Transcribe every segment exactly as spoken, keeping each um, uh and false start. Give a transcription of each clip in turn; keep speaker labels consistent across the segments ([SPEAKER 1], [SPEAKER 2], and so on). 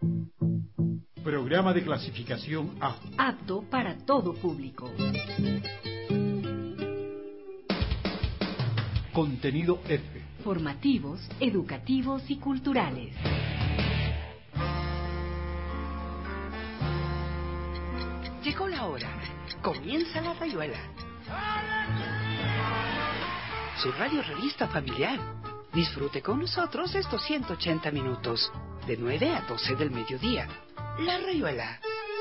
[SPEAKER 1] Programa de clasificación A.
[SPEAKER 2] Apto para todo público.
[SPEAKER 1] Contenido F.
[SPEAKER 2] Formativos, educativos y culturales.
[SPEAKER 3] Llegó la hora. Comienza La Rayuela. Su radio revista familiar. Disfrute con nosotros estos ciento ochenta minutos, de nueve a doce del mediodía. La Rayuela.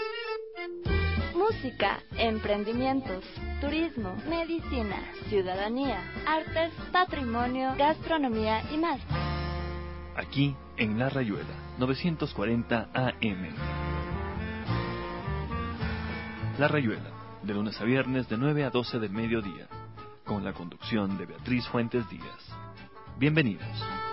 [SPEAKER 4] Música, emprendimientos, turismo, medicina, ciudadanía, artes, patrimonio, gastronomía y más.
[SPEAKER 5] Aquí en La Rayuela, novecientos cuarenta A M. La Rayuela, de lunes a viernes de nueve a doce del mediodía, con la conducción de Beatriz Fuentes Díaz. Bienvenidos.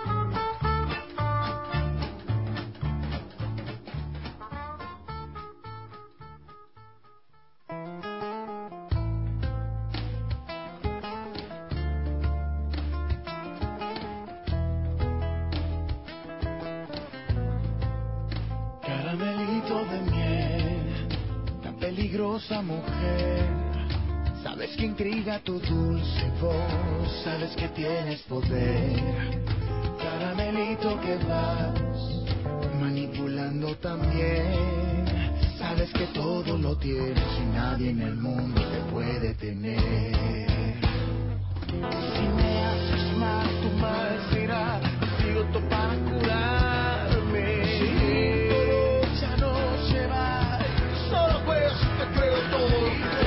[SPEAKER 6] Caramelito de miel, tan peligrosa mujer. Sabes que intriga tu dulce voz, sabes que tienes poder. Caramelito que vas manipulando también. Sabes que todo lo tienes y nadie en el mundo te puede tener. Si me haces mal, tu mal será. Digo todo para curarme. Ya no se va, solo pues te creo todo.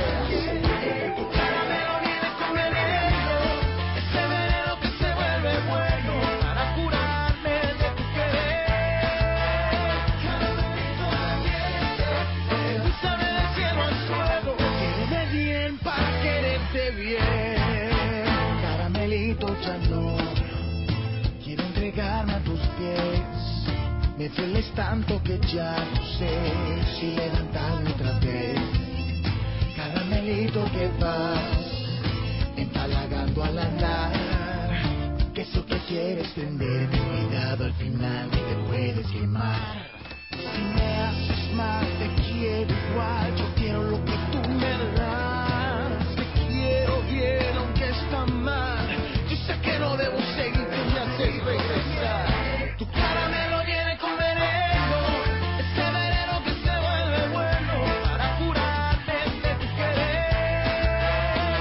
[SPEAKER 6] Ya no quiero entregarme a tus pies. Me dueles tanto que ya no sé si levantarme otra vez. Caramelito que vas empalagando al andar, que eso que quieres prender, cuidado al final te puedes quemar. Si me haces mal te quiero igual, yo quiero lo que tú me das. Te quiero bien aunque está mal. Sé que no debo seguirte y me haces regresar. Tu cara me lo llena con veneno, ese veneno que se vuelve bueno para curarte de tu querer.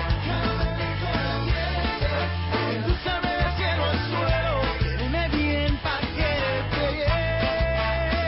[SPEAKER 6] Endulzame del cielo al suelo, quédeme bien pa' quererte bien.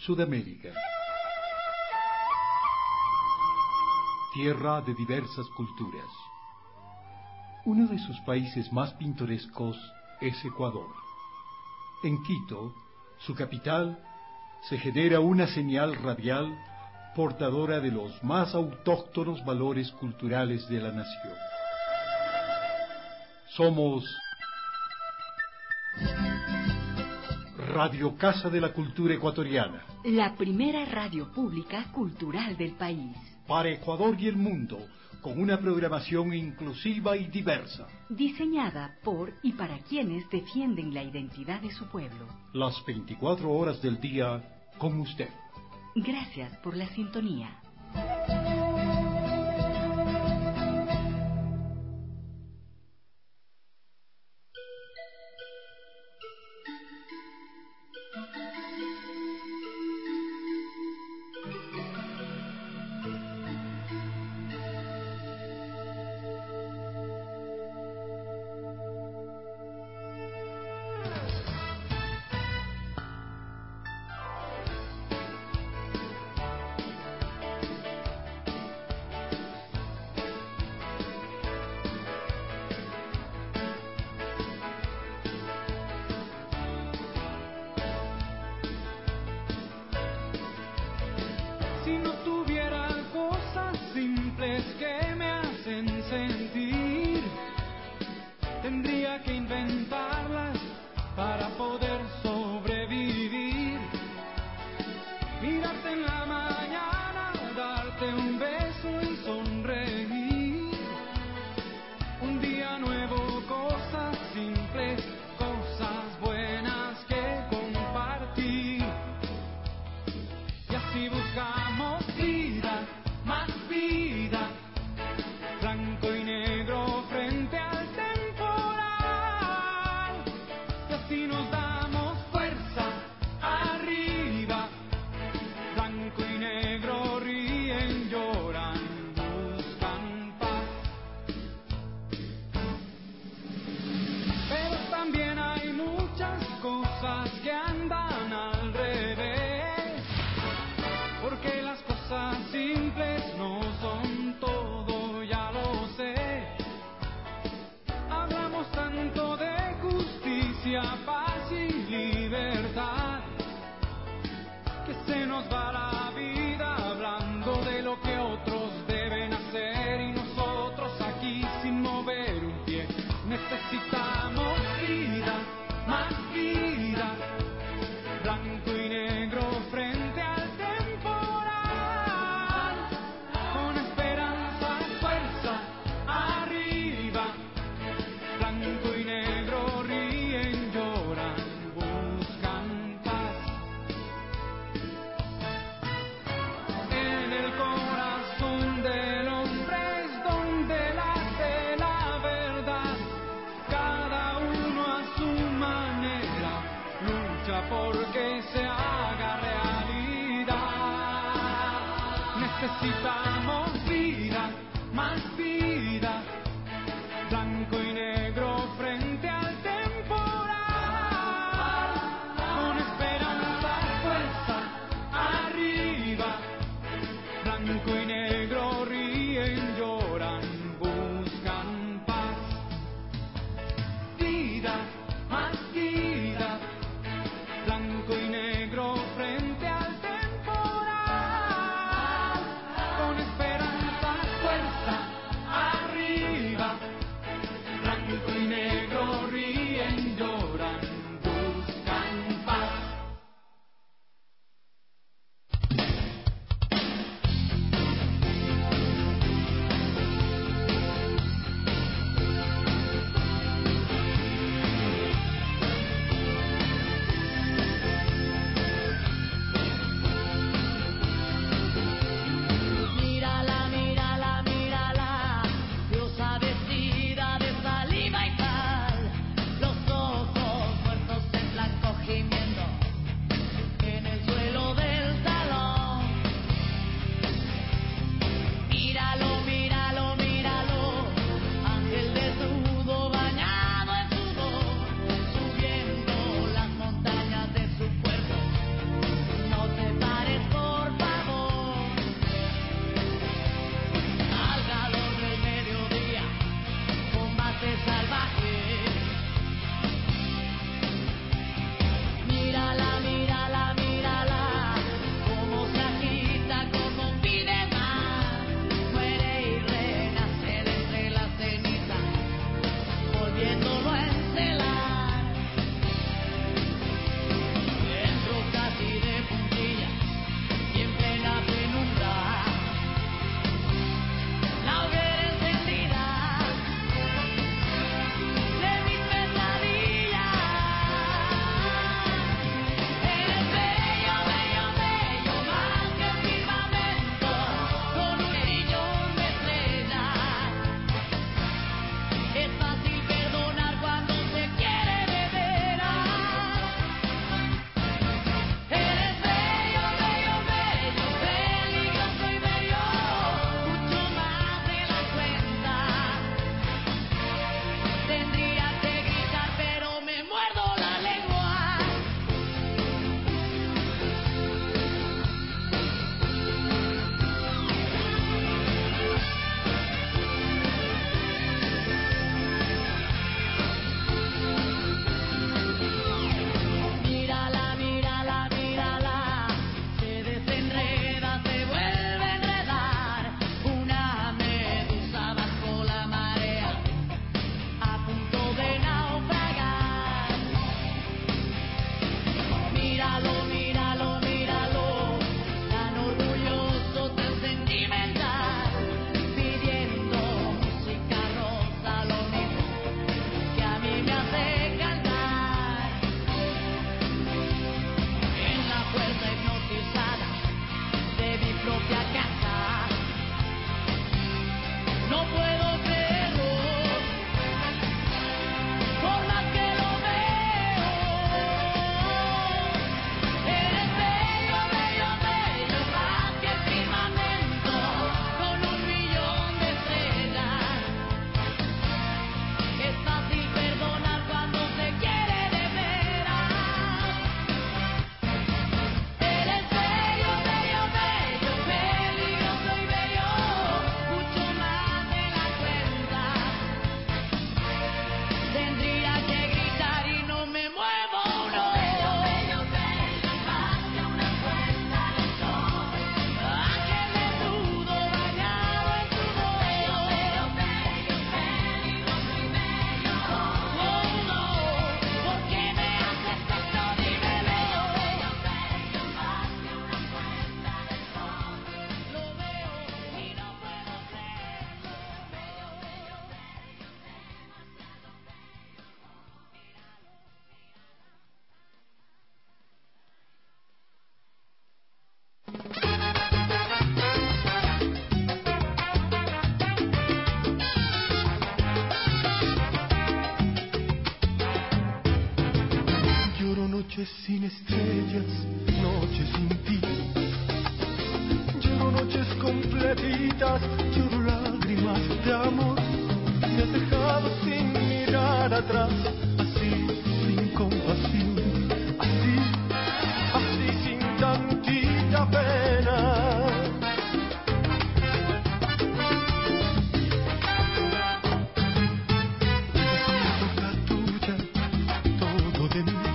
[SPEAKER 1] Sudamérica. Tierra de diversas culturas. Uno de sus países más pintorescos es Ecuador. En Quito, su capital, se genera una señal radial portadora de los más autóctonos valores culturales de la nación. Somos Radio Casa de la Cultura Ecuatoriana,
[SPEAKER 2] la primera radio pública cultural del país.
[SPEAKER 1] para Ecuador y el mundo, con una programación inclusiva y diversa.
[SPEAKER 2] Diseñada por y para quienes defienden la identidad de su pueblo.
[SPEAKER 1] Las veinticuatro horas del día con usted.
[SPEAKER 2] Gracias por la sintonía.
[SPEAKER 7] Si no tuviera cosas simples que me hacen sentir, tendría que inventarlas para poder sobrevivir. Mirarte en la mañana, darte un beso y sonreír. Un día nuevo, cosas simples, cosas buenas que compartir. Y así buscamos vida, más vida, blanco y negro frente al temporal. Y así nos damos fuerza arriba, blanco y negro ríen, lloran, buscan paz. Pero también hay muchas cosas que andan al revés, porque las cosas simples no son todo, ya lo sé. Hablamos tanto de justicia, paz y libertad, que se nos va la vida hablando de lo que otros deben hacer, y nosotros aquí sin mover un pie. Necesitamos vida, más vida, blanco y negro frente al temporal, con esperanza, fuerza arriba, blanco y negro ríen, lloran, buscan paz. En el corazón del hombre es donde late la verdad, cada uno a su manera lucha porque se haga realidad. Necesitamos vida, más vida, blanco y negro frente al temporal, con esperanza, fuerza arriba, blanco y negro ríen, lloran, buscan paz. Vida, más vida, blanco y negro frente al temporal, con esperanza.
[SPEAKER 8] hipnotizada de mi propia casa. No puedo creerlo, por más que lo veo. Eres bello, bello, bello, más que el firmamento, con un millón de estrellas. Es fácil perdonar cuando se quiere de veras. Eres bello, bello, bello, peligroso y bello, mucho más de la cuenta. Tendría que gritar y no me muevo, no. Bello, bello, bello, más que una puesta de sol. Ángel desnudo bañado en tu dolor. Bello, bello, peligroso y bello. Oh, no, ¿por qué me haces esto? Dímelo. Bello, bello, más que una puesta de sol. Lo veo y no puedo creerlo. Bello, bello, bello, demasiado bello.
[SPEAKER 6] Lloro noches sin estrellas, noches sin ti. Lloro noches completitas, lloro lágrimas de amor. Me has dejado sin mirar atrás, así sin compasión, así, así sin tantita pena. Boca tuya, todo de mí.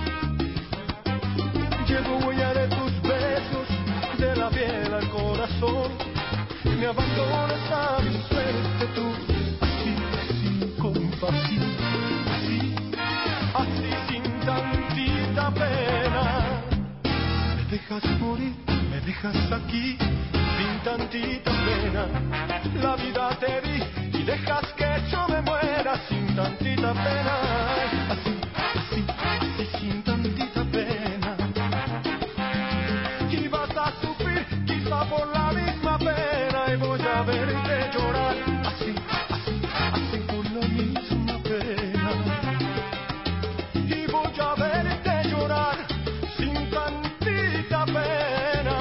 [SPEAKER 6] Llevo huella de tus besos, de la piel al corazón. Me abandonas a mi suerte tú, así sin compasión, así, así sin tantita pena. Me dejas morir, me dejas aquí, sin tantita pena. La vida te di y dejas que yo me muera sin tantita pena. Así, así, así sin tantita pena. Y vas a sufrir quizá por la misma pena y voy a verte llorar así, así, así por la misma pena. Y voy a verte llorar sin tantita pena.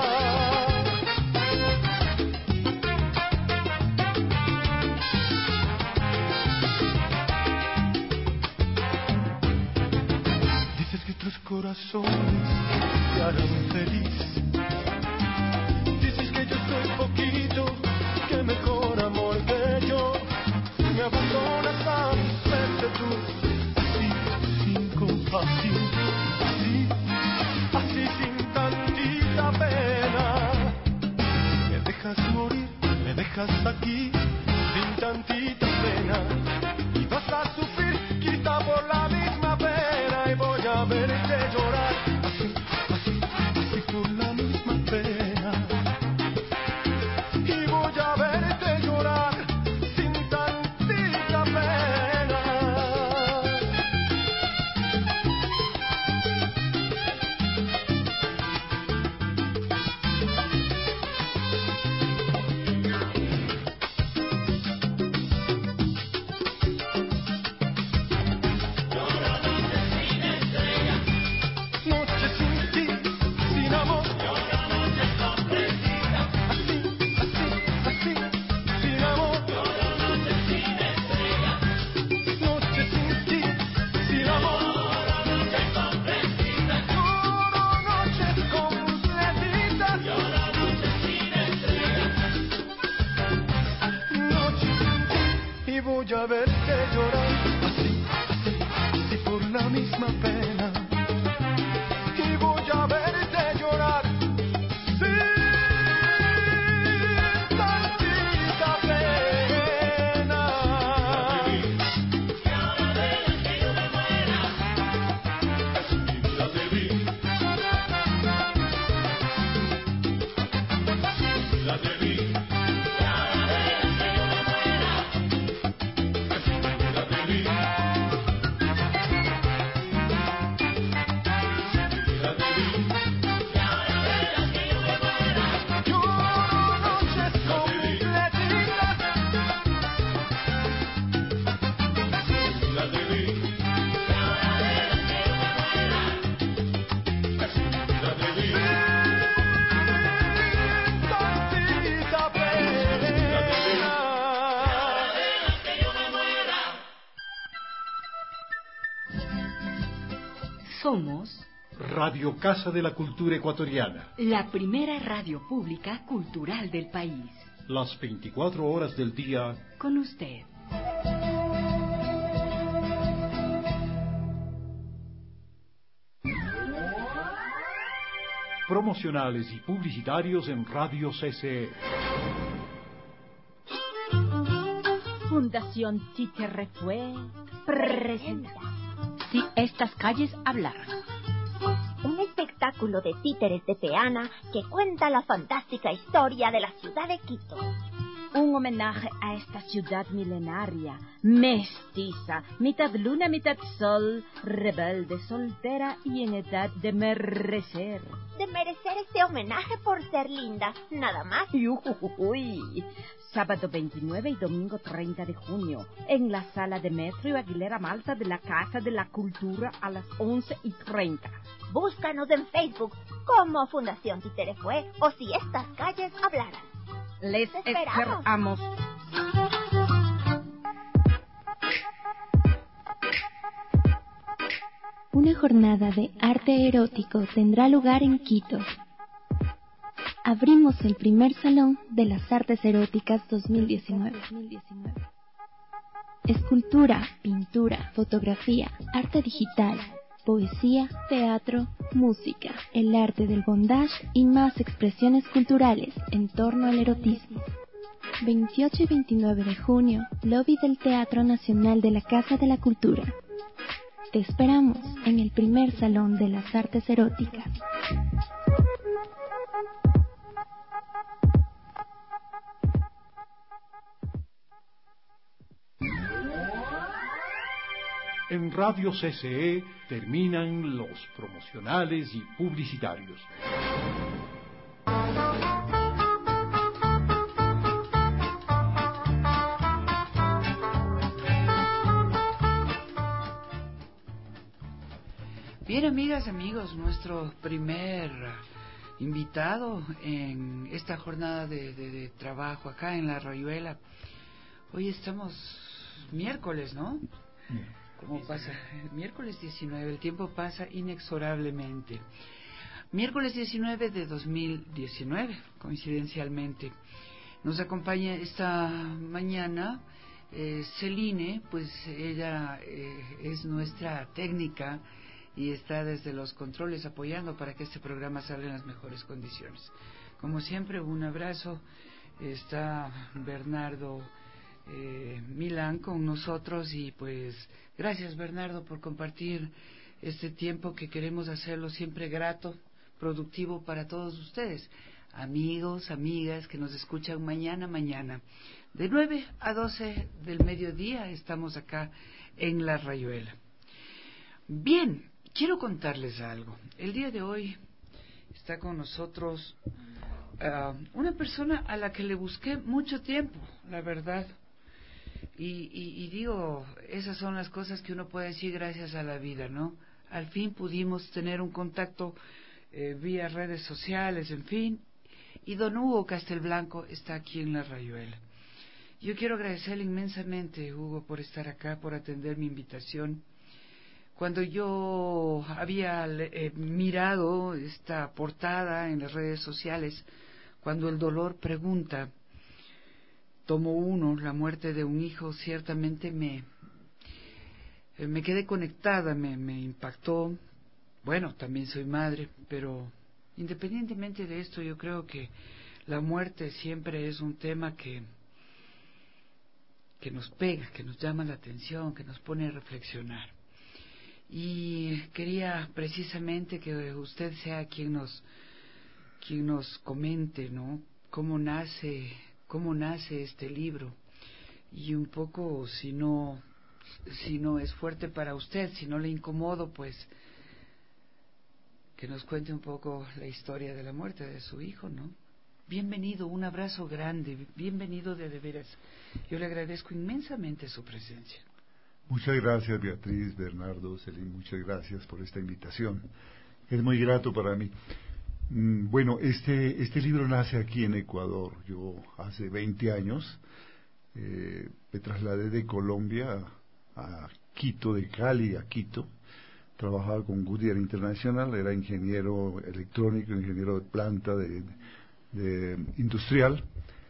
[SPEAKER 6] Dices que otros corazones te harán feliz. Dices que yo soy poquito, que mejor amor que yo. Me abandonas a mi suerte tú, así sin compasión, así, así sin tantita pena. Me dejas morir, me dejas aquí, sin tantita pena. Y vas a sufrir quizá por la misma pena y voy a verte llorar así, así, así por la misma pena. Y voy a verte llorar sin tantita pena. Noche sin ti, sin amor. Así, así, así, sin amor. Noche sin ti, sin amor. Lloro noches completitas. Noche sin ti y voy a verte llorar así, así, así por la misma pena. Y voy a verte llorar sin tantita pena. La
[SPEAKER 2] Somos
[SPEAKER 1] Radio Casa de la Cultura Ecuatoriana.
[SPEAKER 2] la primera radio pública cultural del país.
[SPEAKER 1] Las veinticuatro horas del día.
[SPEAKER 2] Con usted.
[SPEAKER 1] Promocionales y publicitarios en Radio C C E.
[SPEAKER 9] Fundación Títere-Fue presenta Si estas calles hablaran.
[SPEAKER 10] Un espectáculo de títeres de Peana que cuenta la fantástica historia de la ciudad de Quito.
[SPEAKER 9] Un homenaje a esta ciudad milenaria, mestiza, mitad luna, mitad sol, rebelde, soltera y en edad de merecer.
[SPEAKER 10] De merecer este homenaje por ser linda, nada más.
[SPEAKER 9] Uy, sábado veintinueve y domingo treinta de junio, en la sala de Metro y Aguilera Malta de la Casa de la Cultura a las once y treinta.
[SPEAKER 10] Búscanos en Facebook como Fundación Títere-Fue o Si estas calles hablaran.
[SPEAKER 9] Les
[SPEAKER 10] esperamos.
[SPEAKER 9] esperamos.
[SPEAKER 11] Una jornada de arte erótico tendrá lugar en Quito. Abrimos el primer salón de las artes eróticas dos mil diecinueve. Escultura, pintura, fotografía, arte digital, poesía, teatro, música, el arte del bondage y más expresiones culturales en torno al erotismo. veintiocho y veintinueve de junio, lobby del Teatro Nacional de la Casa de la Cultura. Te esperamos en el primer salón de las artes eróticas.
[SPEAKER 1] En Radio C C E terminan los promocionales y publicitarios.
[SPEAKER 3] Bien, amigas, amigos, nuestro primer invitado en esta jornada de, de, de trabajo acá en La Rayuela. Hoy estamos miércoles, ¿no? ¿Cómo pasa? Miércoles diecinueve, el tiempo pasa inexorablemente. Miércoles diecinueve de dos mil diecinueve, coincidencialmente. Nos acompaña esta mañana eh, Celine, pues ella eh, es nuestra técnica y está desde los controles apoyando para que este programa salga en las mejores condiciones. Como siempre, un abrazo. Está Bernardo Eh, Milán con nosotros y pues gracias, Bernardo, por compartir este tiempo que queremos hacerlo siempre grato, productivo para todos ustedes, amigos, amigas que nos escuchan mañana, mañana de nueve a doce del mediodía estamos acá en La Rayuela. Bien, quiero contarles algo. El día de hoy está con nosotros uh, una persona a la que le busqué mucho tiempo, la verdad. Y, y, y digo, esas son las cosas que uno puede decir gracias a la vida, ¿no? Al fin pudimos tener un contacto eh, vía redes sociales, en fin, y don Hugo Castelblanco está aquí en La Rayuela. Yo quiero agradecerle inmensamente, Hugo, por estar acá, por atender mi invitación. Cuando yo había eh, mirado esta portada en las redes sociales, cuando el dolor pregunta, tomo uno, la muerte de un hijo, ciertamente me, eh, me quedé conectada, me, me impactó. Bueno, también soy madre, pero independientemente de esto, yo creo que la muerte siempre es un tema que, que nos pega, que nos llama la atención, que nos pone a reflexionar. Y quería precisamente que usted sea quien nos, quien nos comente, ¿no? Cómo nace... cómo nace este libro y un poco si no si no es fuerte para usted, si no le incomodo, pues que nos cuente un poco la historia de la muerte de su hijo, ¿no? Bienvenido, un abrazo grande, bienvenido de de veras. Yo le agradezco inmensamente su presencia.
[SPEAKER 12] Muchas gracias, Beatriz, Bernardo, Celín, muchas gracias por esta invitación. Es muy grato para mí. Bueno, este este libro nace aquí en Ecuador. Yo hace veinte años eh, me trasladé de Colombia a, a Quito, de Cali a Quito, trabajaba con Goodyear International, era ingeniero electrónico, ingeniero de planta, de, de industrial.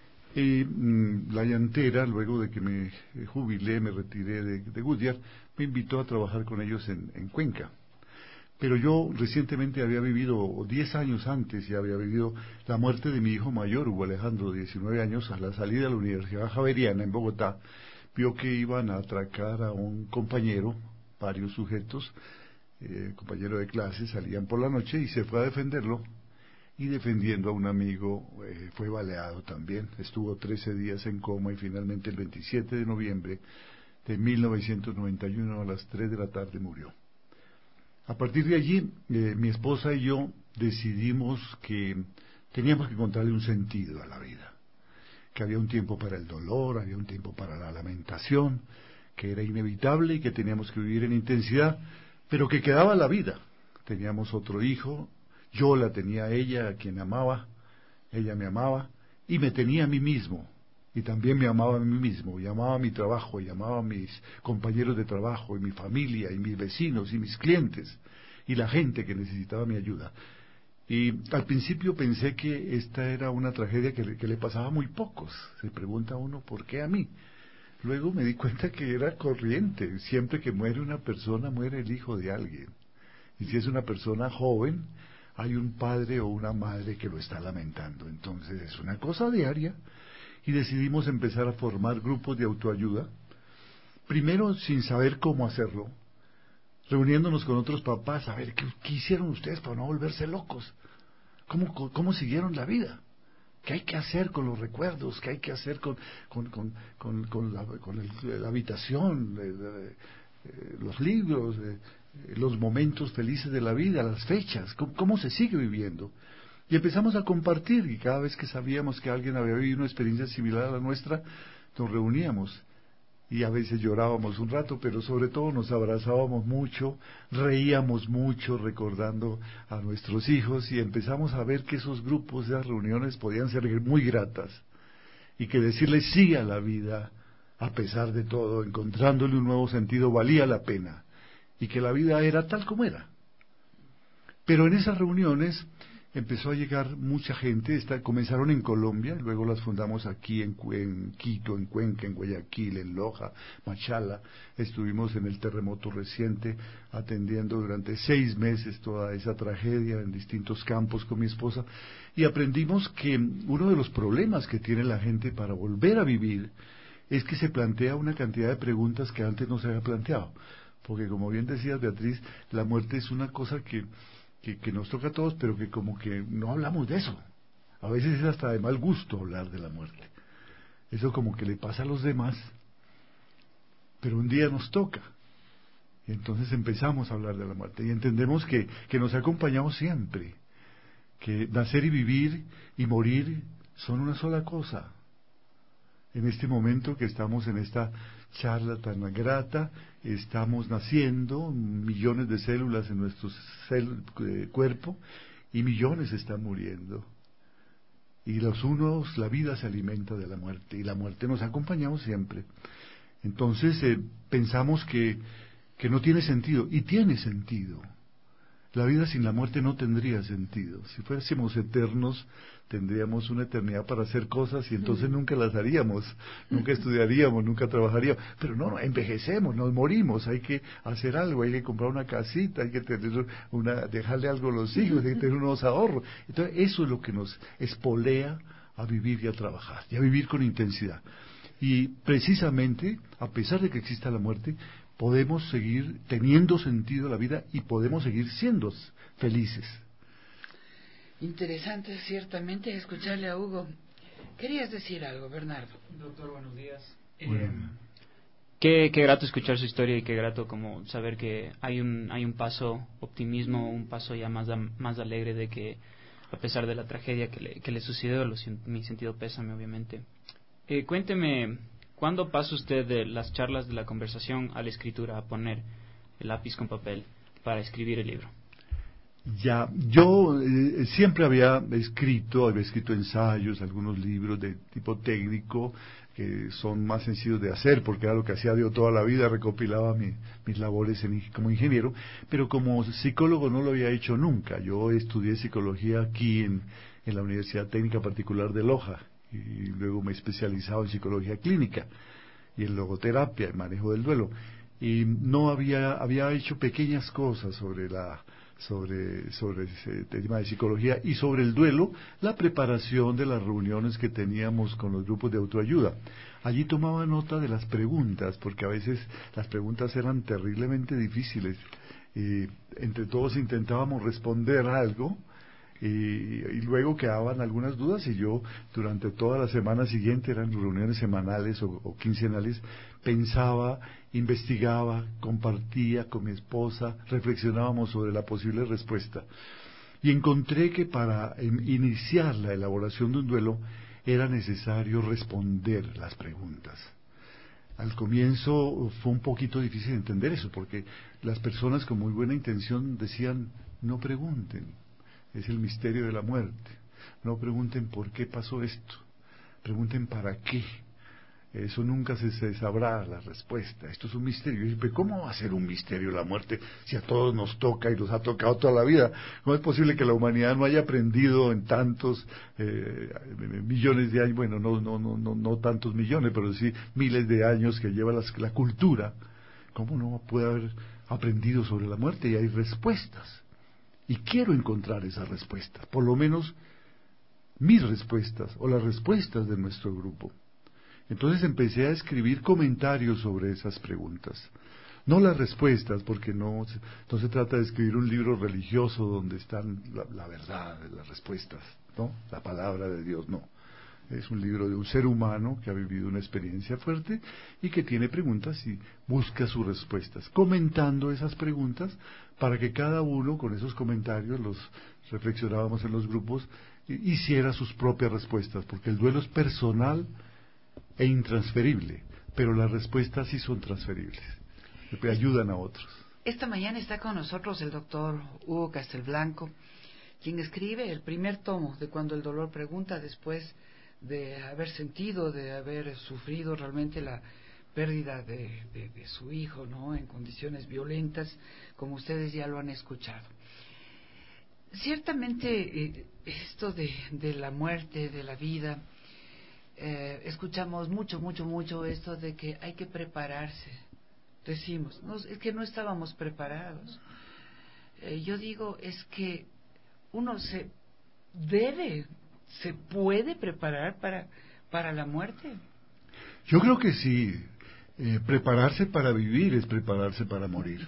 [SPEAKER 12] Y mmm, la llantera, luego de que me jubilé, me retiré de, de Goodyear, me invitó a trabajar con ellos en, en Cuenca. Pero yo recientemente había vivido, o diez años antes, ya había vivido la muerte de mi hijo mayor, Hugo Alejandro, de diecinueve años, a la salida de la Universidad Javeriana en Bogotá. Vio que iban a atracar a un compañero, varios sujetos, eh, compañero de clase, salían por la noche y se fue a defenderlo. Y defendiendo a un amigo eh, fue baleado también. Estuvo trece días en coma y finalmente el veintisiete de noviembre de mil novecientos noventa y uno a las tres de la tarde murió. A partir de allí, eh, mi esposa y yo decidimos que teníamos que encontrarle un sentido a la vida, que había un tiempo para el dolor, había un tiempo para la lamentación, que era inevitable y que teníamos que vivir en intensidad, pero que quedaba la vida. Teníamos otro hijo, yo la tenía a ella, a quien amaba, ella me amaba, y me tenía a mí mismo, y también me amaba a mí mismo, y amaba mi trabajo, y amaba a mis compañeros de trabajo, y mi familia, y mis vecinos, y mis clientes, y la gente que necesitaba mi ayuda. Y al principio pensé que esta era una tragedia que le, que le pasaba a muy pocos. Se pregunta uno, ¿por qué a mí? Luego me di cuenta que era corriente. Siempre que muere una persona, muere el hijo de alguien. Y si es una persona joven, hay un padre o una madre que lo está lamentando. Entonces es una cosa diaria. Y decidimos empezar a formar grupos de autoayuda. Primero sin saber cómo hacerlo, reuniéndonos con otros papás, a ver, ¿qué, qué hicieron ustedes para no volverse locos? ¿Cómo, cómo siguieron la vida? ¿Qué hay que hacer con los recuerdos? ¿Qué hay que hacer con, con, con, con, con, la, con el, la habitación, eh, eh, los libros, eh, los momentos felices de la vida, las fechas? ¿Cómo, cómo se sigue viviendo? Y empezamos a compartir, y cada vez que sabíamos que alguien había vivido una experiencia similar a la nuestra, nos reuníamos. Y a veces llorábamos un rato, pero sobre todo nos abrazábamos mucho, reíamos mucho recordando a nuestros hijos y empezamos a ver que esos grupos, esas reuniones podían ser muy gratas y que decirles sí a la vida, a pesar de todo, encontrándole un nuevo sentido, valía la pena y que la vida era tal como era. Pero en esas reuniones empezó a llegar mucha gente, esta, comenzaron en Colombia, luego las fundamos aquí en, en Quito, en Cuenca, en Guayaquil, en Loja, Machala. Estuvimos en el terremoto reciente atendiendo durante seis meses toda esa tragedia en distintos campos con mi esposa y aprendimos que uno de los problemas que tiene la gente para volver a vivir es que se plantea una cantidad de preguntas que antes no se había planteado, porque como bien decías, Beatriz, la muerte es una cosa que Que, que nos toca a todos, pero que como que no hablamos de eso. A veces es hasta de mal gusto hablar de la muerte. Eso como que le pasa a los demás, pero un día nos toca. Y entonces empezamos a hablar de la muerte y entendemos que, que nos ha acompañado siempre, que nacer y vivir y morir son una sola cosa. En este momento que estamos en esta charla tan grata, estamos naciendo, millones de células en nuestro cel, eh, cuerpo, y millones están muriendo. Y los unos, la vida se alimenta de la muerte, y la muerte nos ha acompañado siempre. Entonces eh, pensamos que, que no tiene sentido, y tiene sentido. La vida sin la muerte no tendría sentido. Si fuésemos eternos, tendríamos una eternidad para hacer cosas y entonces nunca las haríamos, nunca estudiaríamos, nunca trabajaríamos. Pero no, no, envejecemos, nos morimos, hay que hacer algo, hay que comprar una casita, hay que tener una, dejarle algo a los hijos, hay que tener unos ahorros. Entonces eso es lo que nos espolea a vivir y a trabajar, y a vivir con intensidad. Y precisamente, a pesar de que exista la muerte, podemos seguir teniendo sentido la vida y podemos seguir siendo felices.
[SPEAKER 3] Interesante, ciertamente, escucharle a Hugo. ¿Querías decir algo, Bernardo?
[SPEAKER 13] Doctor, buenos días.
[SPEAKER 12] Bueno.
[SPEAKER 13] Eh, qué, qué grato escuchar su historia y qué grato como saber que hay un hay un paso optimismo, un paso ya más, más alegre de que a pesar de la tragedia que le, que le sucedió, lo, mi sentido pésame, obviamente. Eh, cuénteme, ¿cuándo pasa usted de las charlas de la conversación a la escritura, a poner el lápiz con papel para escribir el libro?
[SPEAKER 12] Ya, yo eh, siempre había escrito, había escrito ensayos, algunos libros de tipo técnico, que son más sencillos de hacer, porque era lo que hacía yo toda la vida, recopilaba mi, mis labores en, como ingeniero, pero como psicólogo no lo había hecho nunca. Yo estudié psicología aquí en, en la Universidad Técnica Particular de Loja, y luego me he especializado en psicología clínica, y en logoterapia, en manejo del duelo, y no había, había hecho pequeñas cosas sobre la sobre sobre ese tema de psicología y sobre el duelo, la preparación de las reuniones que teníamos con los grupos de autoayuda. Allí tomaba nota de las preguntas, porque a veces las preguntas eran terriblemente difíciles, y entre todos intentábamos responder algo, y, y luego quedaban algunas dudas, y yo durante toda la semana siguiente, eran reuniones semanales o, o quincenales, pensaba, investigaba, compartía con mi esposa, reflexionábamos sobre la posible respuesta. Y encontré que para iniciar la elaboración de un duelo era necesario responder las preguntas. Al comienzo fue un poquito difícil entender eso, porque las personas con muy buena intención decían, no pregunten, es el misterio de la muerte, no pregunten por qué pasó esto, pregunten para qué. Eso nunca se, se sabrá la respuesta. Esto es un misterio. Y, ¿cómo va a ser un misterio la muerte si a todos nos toca y nos ha tocado toda la vida? ¿Cómo es posible que la humanidad no haya aprendido en tantos eh, millones de años? Bueno, no, no, no, no, no tantos millones, pero sí miles de años que lleva las, la cultura. ¿Cómo no puede haber aprendido sobre la muerte? Y hay respuestas. Y quiero encontrar esas respuestas. Por lo menos mis respuestas o las respuestas de nuestro grupo. Entonces empecé a escribir comentarios sobre esas preguntas. No las respuestas, porque no, no se trata de escribir un libro religioso donde están la, la verdad, las respuestas, ¿no? La palabra de Dios, no. Es un libro de un ser humano que ha vivido una experiencia fuerte y que tiene preguntas y busca sus respuestas, comentando esas preguntas para que cada uno con esos comentarios, los reflexionábamos en los grupos, hiciera sus propias respuestas, porque el duelo es personal e intransferible, pero las respuestas sí son transferibles, que ayudan a otros.
[SPEAKER 3] Esta mañana está con nosotros el doctor Hugo Castelblanco, quien escribe el primer tomo de Cuando el dolor pregunta, después de haber sentido, de haber sufrido realmente la pérdida de, de, de su hijo, ¿no?, en condiciones violentas, como ustedes ya lo han escuchado. Ciertamente eh, esto de, de la muerte, de la vida, Eh, escuchamos mucho, mucho, mucho esto de que hay que prepararse. Decimos, no, es que no estábamos preparados. Eh, yo digo, es que uno se debe, se puede preparar para, para la muerte.
[SPEAKER 12] Yo creo que sí. Eh, prepararse para vivir es prepararse para morir.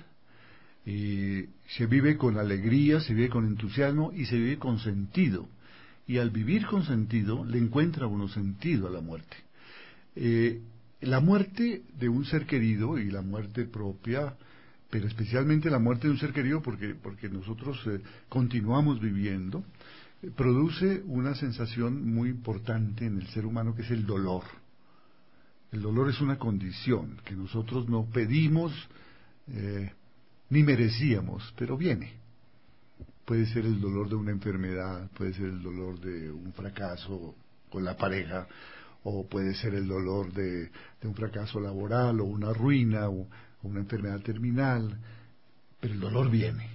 [SPEAKER 12] Y se vive con alegría, se vive con entusiasmo y se vive con sentido. Y al vivir con sentido, le encuentra uno sentido a la muerte. Eh, la muerte de un ser querido y la muerte propia, pero especialmente la muerte de un ser querido, porque, porque nosotros eh, continuamos viviendo, eh, produce una sensación muy importante en el ser humano, que es el dolor. El dolor es una condición que nosotros no pedimos eh, ni merecíamos, pero viene. Puede ser el dolor de una enfermedad, puede ser el dolor de un fracaso con la pareja, o puede ser el dolor de, de un fracaso laboral, o una ruina, o, o una enfermedad terminal, pero el dolor viene.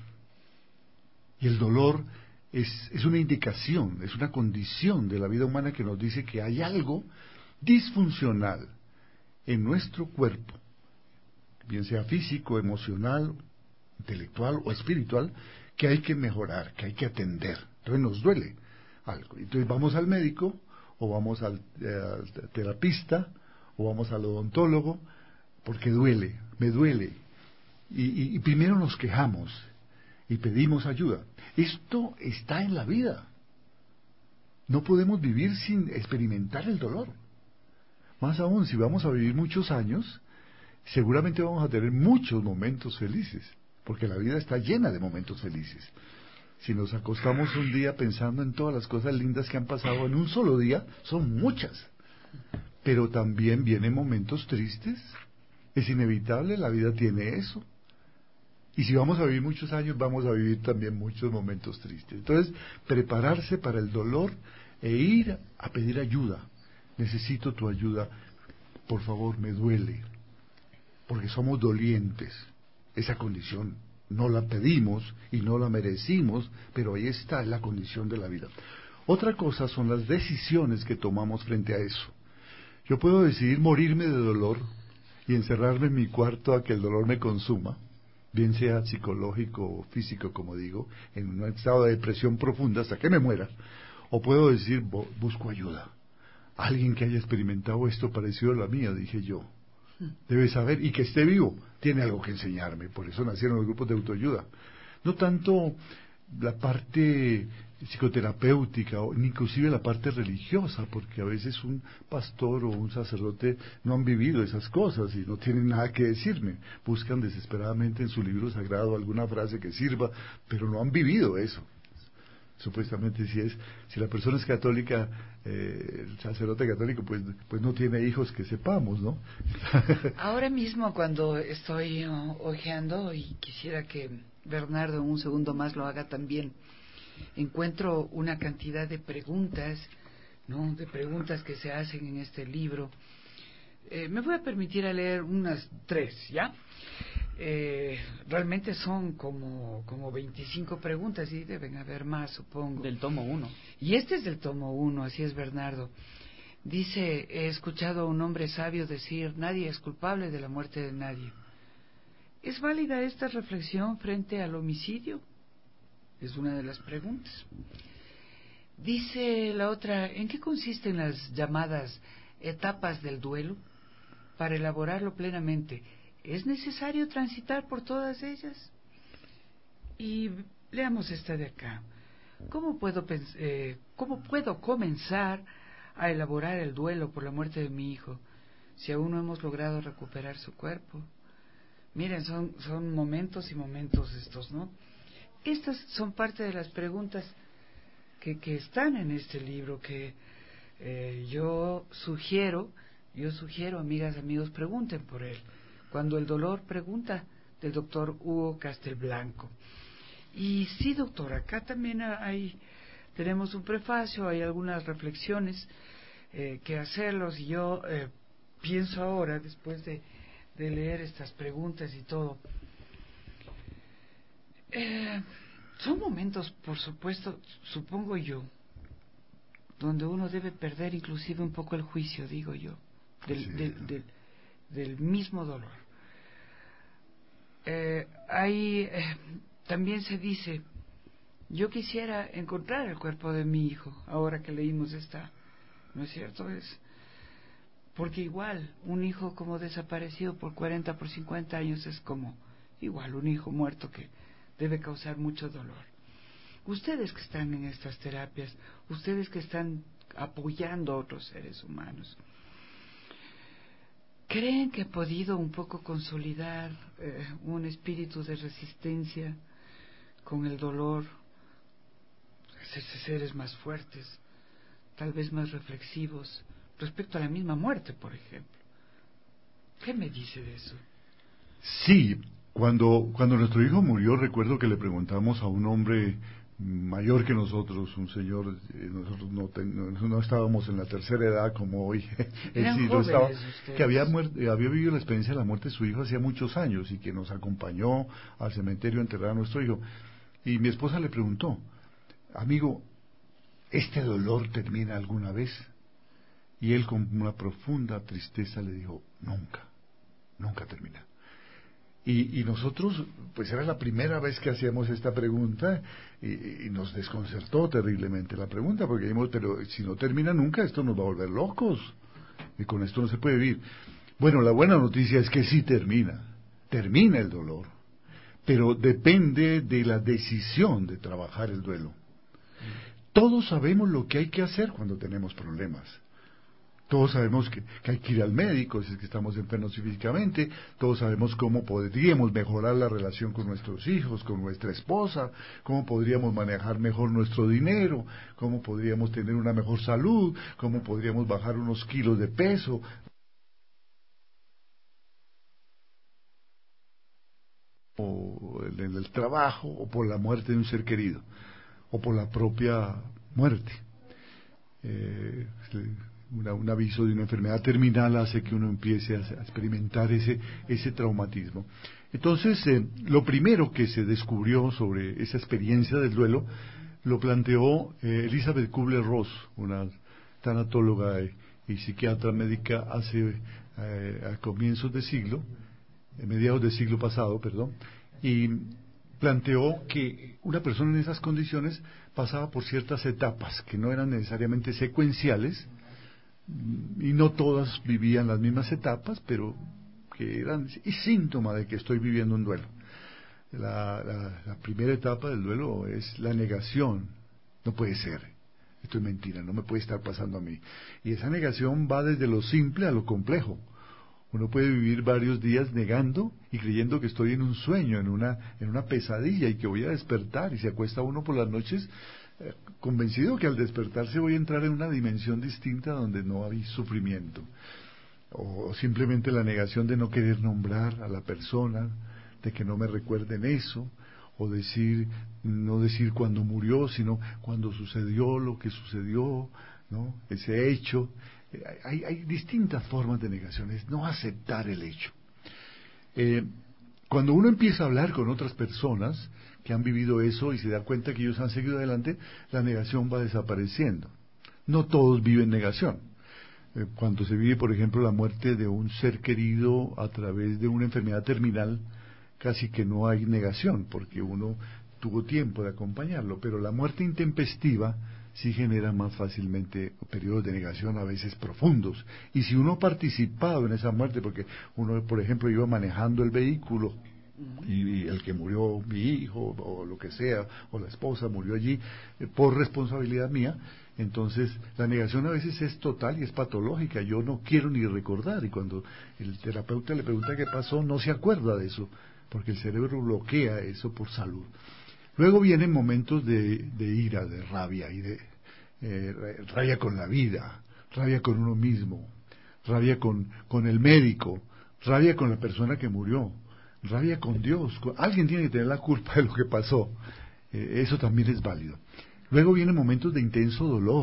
[SPEAKER 12] Y el dolor es, es una indicación, es una condición de la vida humana que nos dice que hay algo disfuncional en nuestro cuerpo, bien sea físico, emocional, intelectual o espiritual, que hay que mejorar, que hay que atender. Entonces nos duele algo. Entonces vamos al médico, o vamos al, eh, al terapista, o vamos al odontólogo, porque duele, me duele. Y, y, y primero nos quejamos y pedimos ayuda. Esto está en la vida. No podemos vivir sin experimentar el dolor. Más aún, si vamos a vivir muchos años, seguramente vamos a tener muchos momentos felices, porque la vida está llena de momentos felices. Si nos acostamos un día pensando en todas las cosas lindas que han pasado en un solo día, son muchas. Pero también vienen momentos tristes. Es inevitable, la vida tiene eso. Y si vamos a vivir muchos años, vamos a vivir también muchos momentos tristes. Entonces, prepararse para el dolor e ir a pedir ayuda. Necesito tu ayuda. por favor, me duele, porque somos dolientes. Esa condición no la pedimos y no la merecimos, pero ahí está, es la condición de la vida. Otra cosa son las decisiones que tomamos frente a eso. Yo puedo decidir morirme de dolor y encerrarme en mi cuarto a que el dolor me consuma, bien sea psicológico o físico, como digo, en un estado de depresión profunda hasta que me muera, o puedo decir, busco ayuda. Alguien que haya experimentado esto parecido a la mía, dije yo, debe saber, y que esté vivo, tiene algo que enseñarme. Por eso nacieron los grupos de autoayuda. No tanto la parte psicoterapéutica, o inclusive la parte religiosa, porque a veces un pastor o un sacerdote no han vivido esas cosas y no tienen nada que decirme. Buscan desesperadamente en su libro sagrado alguna frase que sirva, pero no han vivido eso. Supuestamente si es si la persona es católica, eh, el sacerdote católico, pues pues no tiene hijos que sepamos, ¿no?
[SPEAKER 3] Ahora mismo cuando estoy uh, hojeando, y quisiera que Bernardo en un segundo más lo haga también, encuentro una cantidad de preguntas, ¿no? De preguntas que se hacen en este libro. Eh, me voy a permitir a leer unas tres, ¿ya? Eh, realmente son como, como veinticinco preguntas y deben haber más, supongo.
[SPEAKER 13] Del tomo uno.
[SPEAKER 3] Y este es del tomo uno, así es, Bernardo. Dice, he escuchado a un hombre sabio decir, nadie es culpable de la muerte de nadie. ¿Es válida esta reflexión frente al homicidio? Es una de las preguntas. Dice la otra, ¿en qué consisten las llamadas etapas del duelo? Para elaborarlo plenamente, ¿es necesario transitar por todas ellas? Y leamos esta de acá. ¿Cómo puedo, eh, ¿Cómo puedo comenzar a elaborar el duelo por la muerte de mi hijo si aún no hemos logrado recuperar su cuerpo? Miren, son, son momentos y momentos estos, ¿no? Estas son parte de las preguntas que, que están en este libro, que eh, yo sugiero, yo sugiero, amigas, amigos, pregunten por él. Cuando el dolor pregunta, del doctor Hugo Castelblanco. Y sí, doctor, acá también hay, tenemos un prefacio, hay algunas reflexiones eh, que hacerlos, y yo eh, pienso ahora, después de, de leer estas preguntas y todo, eh, son momentos, por supuesto, supongo yo, donde uno debe perder inclusive un poco el juicio, digo yo, del, sí. del, del, del mismo dolor. Eh, hay, eh, también se dice, yo quisiera encontrar el cuerpo de mi hijo, ahora que leímos esta, ¿no es cierto? Es porque igual, un hijo como desaparecido por cuarenta, por cincuenta años es como, igual, un hijo muerto que debe causar mucho dolor. Ustedes que están en estas terapias, ustedes que están apoyando a otros seres humanos, ¿creen que ha podido un poco consolidar eh, un espíritu de resistencia con el dolor? Seres más fuertes, tal vez más reflexivos respecto a la misma muerte, por ejemplo. ¿Qué me dice de eso?
[SPEAKER 12] Sí, cuando, cuando nuestro hijo murió, recuerdo que le preguntamos a un hombre mayor que nosotros, un señor, eh, nosotros no, ten, no, no estábamos en la tercera edad como hoy,
[SPEAKER 3] Eran
[SPEAKER 12] sí,
[SPEAKER 3] jóvenes
[SPEAKER 12] no estaba,
[SPEAKER 3] ustedes.
[SPEAKER 12] que había, muer, había vivido la experiencia de la muerte de su hijo hacía muchos años y que nos acompañó al cementerio a enterrar a nuestro hijo. Y mi esposa le preguntó, amigo, ¿este dolor termina alguna vez? Y él con una profunda tristeza le dijo, nunca, nunca termina. Y, y nosotros, pues era la primera vez que hacíamos esta pregunta y, y nos desconcertó terriblemente la pregunta, porque dijimos, pero si no termina nunca, esto nos va a volver locos, y con esto no se puede vivir. Bueno, la buena noticia es que sí termina, termina el dolor, pero depende de la decisión de trabajar el duelo. Todos sabemos lo que hay que hacer cuando tenemos problemas. Todos sabemos que, que hay que ir al médico si es que estamos enfermos físicamente. Todos sabemos cómo podríamos mejorar la relación con nuestros hijos, con nuestra esposa, cómo podríamos manejar mejor nuestro dinero, cómo podríamos tener una mejor salud, cómo podríamos bajar unos kilos de peso. O en el trabajo, o por la muerte de un ser querido, o por la propia muerte. Eh, una, un aviso de una enfermedad terminal hace que uno empiece a, a experimentar ese, ese traumatismo. Entonces, eh, lo primero que se descubrió sobre esa experiencia del duelo lo planteó eh, Elizabeth Kubler-Ross, una tanatóloga y, y psiquiatra médica hace eh, a comienzos de siglo, a mediados del siglo pasado, perdón, y planteó que una persona en esas condiciones pasaba por ciertas etapas que no eran necesariamente secuenciales y no todas vivían las mismas etapas, pero que eran y síntoma de que estoy viviendo un duelo. La, la, la primera etapa del duelo es la negación. No puede ser, esto es mentira, no me puede estar pasando a mí. Y esa negación va desde lo simple a lo complejo. Uno puede vivir varios días negando y creyendo que estoy en un sueño, en una, en una pesadilla y que voy a despertar, y se acuesta uno por las noches eh, convencido que al despertarse voy a entrar en una dimensión distinta donde no hay sufrimiento. O, o simplemente la negación de no querer nombrar a la persona, de que no me recuerden eso, o decir, no decir cuando murió, sino cuando sucedió lo que sucedió, ¿no? Ese hecho. Hay, hay distintas formas de negaciones, no aceptar el hecho. Eh, cuando uno empieza a hablar con otras personas que han vivido eso y se da cuenta que ellos han seguido adelante, la negación va desapareciendo. No todos viven negación. Eh, cuando se vive, por ejemplo, la muerte de un ser querido a través de una enfermedad terminal, casi que no hay negación, porque uno tuvo tiempo de acompañarlo, pero la muerte intempestiva sí genera más fácilmente periodos de negación a veces profundos. Y si uno ha participado en esa muerte, porque uno, por ejemplo, iba manejando el vehículo y, y el que murió, mi hijo, o lo que sea, o la esposa murió allí, eh, por responsabilidad mía, entonces la negación a veces es total y es patológica. Yo no quiero ni recordar, y cuando el terapeuta le pregunta qué pasó, no se acuerda de eso, porque el cerebro bloquea eso por salud. Luego vienen momentos de, de ira, de rabia, y de eh, rabia con la vida, rabia con uno mismo, rabia con, con el médico, rabia con la persona que murió, rabia con Dios. Con, alguien tiene que tener la culpa de lo que pasó. Eh, eso también es válido. Luego vienen momentos de intenso dolor,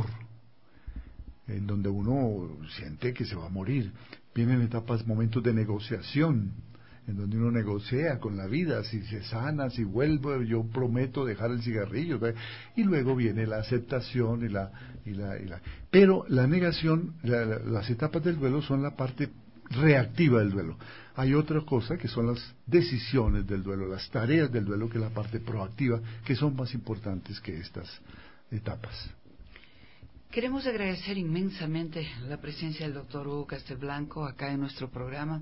[SPEAKER 12] en donde uno siente que se va a morir. Vienen etapas, momentos de negociación, en donde uno negocia con la vida, si se sana, si vuelvo, yo prometo dejar el cigarrillo, y luego viene la aceptación y la... Y la, y la pero la negación, la, la, las etapas del duelo son la parte reactiva del duelo. Hay otra cosa que son las decisiones del duelo, las tareas del duelo, que es la parte proactiva, que son más importantes que estas etapas.
[SPEAKER 3] Queremos agradecer inmensamente la presencia del doctor Hugo Castelblanco acá en nuestro programa.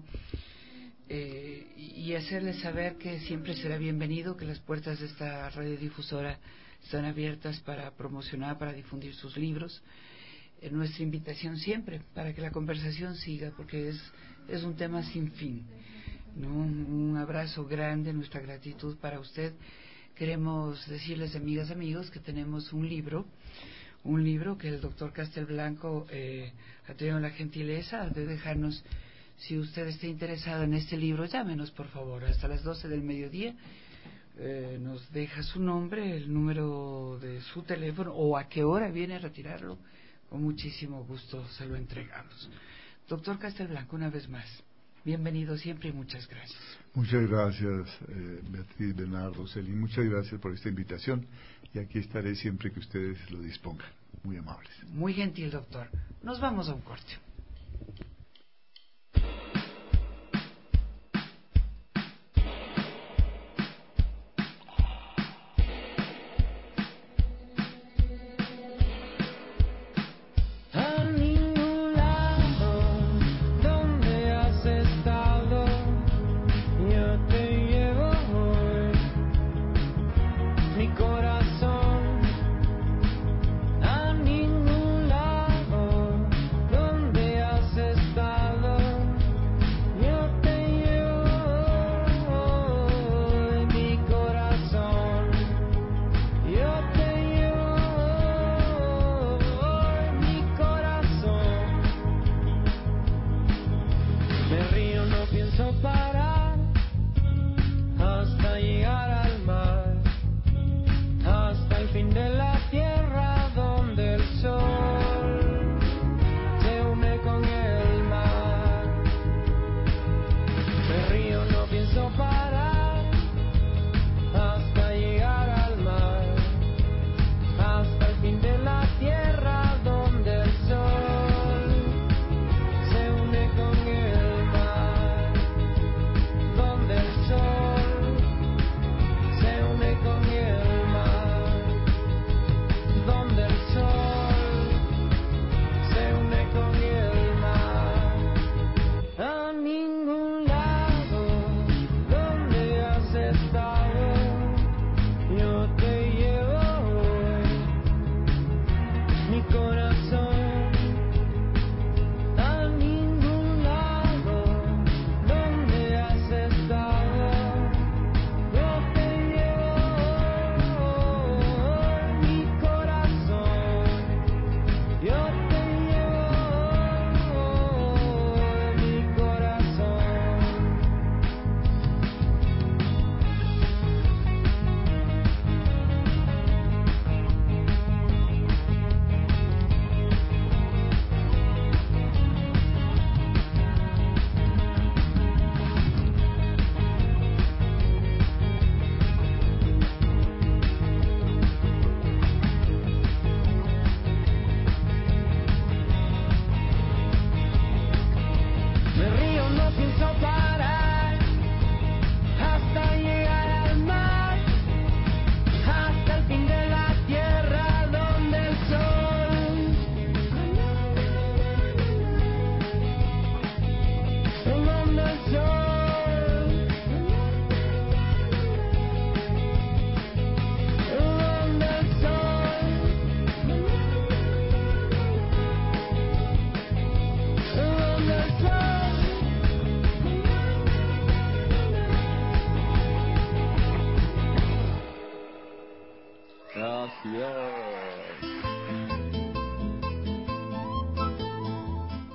[SPEAKER 3] Eh, y hacerles saber que siempre será bienvenido, que las puertas de esta radiodifusora están abiertas para promocionar, para difundir sus libros. Eh, nuestra invitación siempre para que la conversación siga, porque es, es un tema sin fin, ¿no? Un abrazo grande, nuestra gratitud para usted. Queremos decirles, amigas, amigos, que tenemos un libro, un libro que el doctor Castelblanco eh, ha tenido la gentileza de dejarnos. Si usted está interesado en este libro, llámenos por favor hasta las doce del mediodía, eh, nos deja su nombre, el número de su teléfono o a qué hora viene a retirarlo, con muchísimo gusto se lo entregamos. Doctor Castelblanco, una vez más, bienvenido siempre y muchas gracias.
[SPEAKER 12] Muchas gracias, eh, Beatriz, Bernardo, Celín, muchas gracias por esta invitación, y aquí estaré siempre que ustedes lo dispongan. Muy amables.
[SPEAKER 3] Muy gentil, doctor. Nos vamos a un corte.
[SPEAKER 7] Donde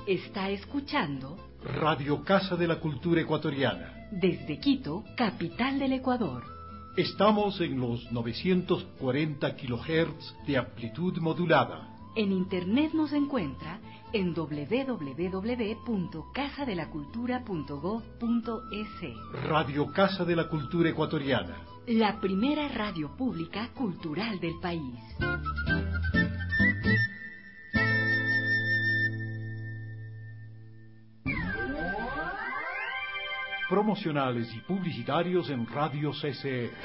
[SPEAKER 2] Está escuchando
[SPEAKER 1] Radio Casa de la Cultura Ecuatoriana.
[SPEAKER 2] Desde Quito, capital del Ecuador.
[SPEAKER 1] Estamos en los novecientos cuarenta kilohertz de amplitud modulada.
[SPEAKER 2] En internet nos encuentra en doble u doble u doble u punto casa de la cultura punto gob punto es.
[SPEAKER 1] Radio Casa de la Cultura Ecuatoriana.
[SPEAKER 2] La primera radio pública cultural del país.
[SPEAKER 1] Promocionales y publicitarios en Radio C C E.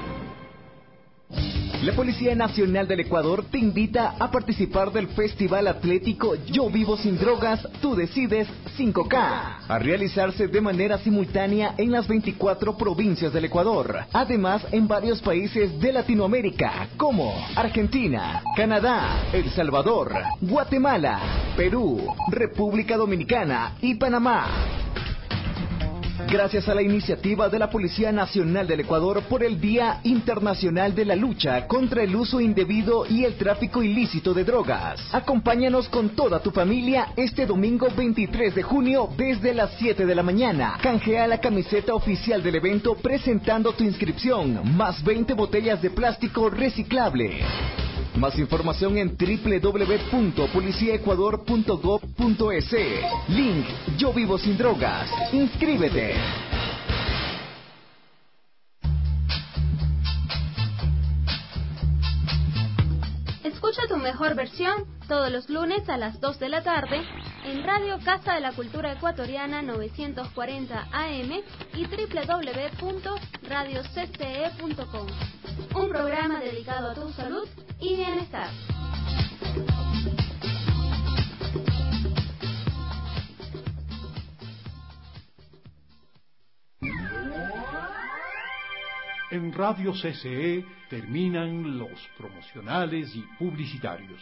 [SPEAKER 14] La Policía Nacional del Ecuador te invita a participar del Festival Atlético Yo Vivo Sin Drogas, Tú Decides cinco K, a realizarse de manera simultánea en las veinticuatro provincias del Ecuador, además en varios países de Latinoamérica, como Argentina, Canadá, El Salvador, Guatemala, Perú, República Dominicana y Panamá. Gracias a la iniciativa de la Policía Nacional del Ecuador por el Día Internacional de la Lucha contra el Uso Indebido y el Tráfico Ilícito de Drogas. Acompáñanos con toda tu familia este domingo veintitrés de junio desde las siete de la mañana. Canjea la camiseta oficial del evento presentando tu inscripción, más veinte botellas de plástico reciclable. Más información en doble u doble u doble u punto policía ecuador punto gob punto es. Link Yo Vivo Sin Drogas. Inscríbete.
[SPEAKER 11] Escucha tu mejor versión todos los lunes a las dos de la tarde en Radio Casa de la Cultura Ecuatoriana novecientos cuarenta A M y doble u doble u doble u punto radio c c e punto com. Un programa dedicado a tu salud y bienestar.
[SPEAKER 1] En Radio C C E terminan los promocionales y publicitarios.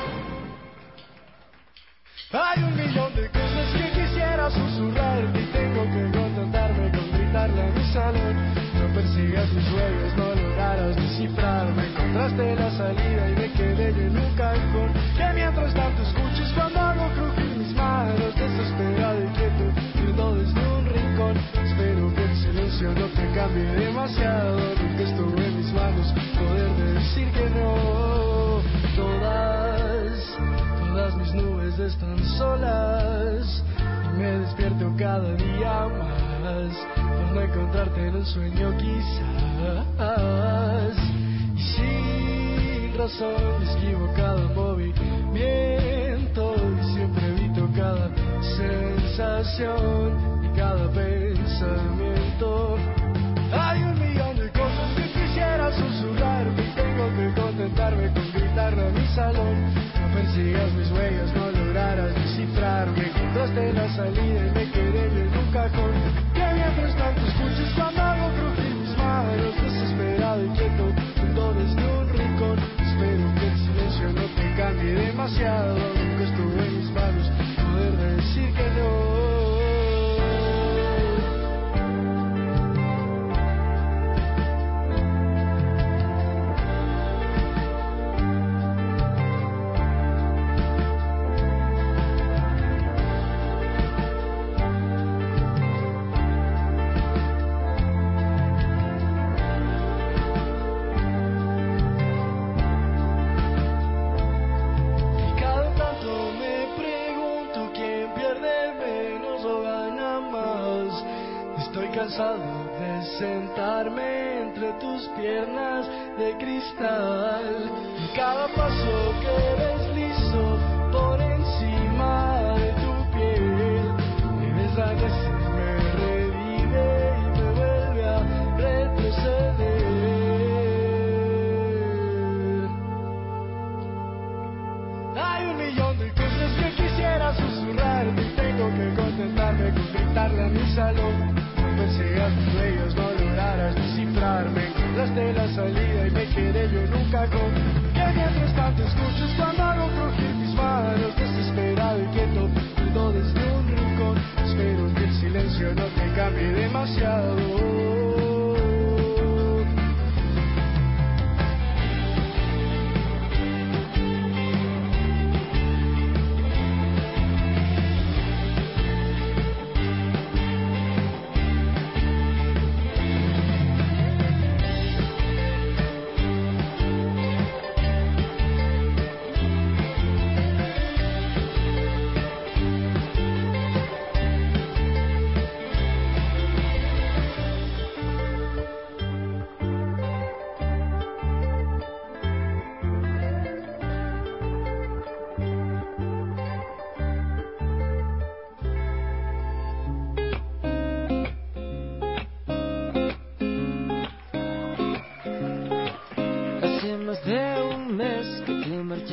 [SPEAKER 6] Hay un millón de cosas que quisiera susurrarte y tengo que contentarme con gritarle a mi salón. No persigas mis sueños, no lograrás descifrarme. Encontraste la salida y me quedé yo en un cajón. Que mientras tanto escuches cuando hago crujir mis manos, desesperado y quieto, viendo desde un rincón. Espero que el silencio no te cambie demasiado, porque estuvo en mis manos poder decir que no. Todas, todas mis nubes están solas y me despierto cada día más por no encontrarte en un sueño quizás. Y sin razón esquivo cada movimiento y siempre evito cada sensación y cada pensamiento. Hay un millón de cosas que quisiera susurrarte y tengo que contentarme con gritarle a mi salón. No persigas mis huellas, no lograrás descifrarme. Encontraste la salida y me quedé yo en un cajón. Que mientras tanto escuches cuando hago crujir mis manos, desesperado y quieto, viendo desde un rincón. Espero que el silencio no te cambie demasiado, nunca estuvo en mis manos poder decir que no. De sentarme entre tus piernas de cristal y cada paso que deslizo por encima de tu piel me desvanece, me revive y me vuelve a retroceder. Hay un millón de cosas que quisiera susurrarte y tengo que contentarme con gritarle a mi salón. Persigas tus huellas, no lograrás descifrarme. Encontraste la salida y me quedé yo en un cajón. Que mientras tanto escuches cuando hago crujir mis manos, desesperado y quieto, viendo desde un rincón. Espero que el silencio no te cambie demasiado.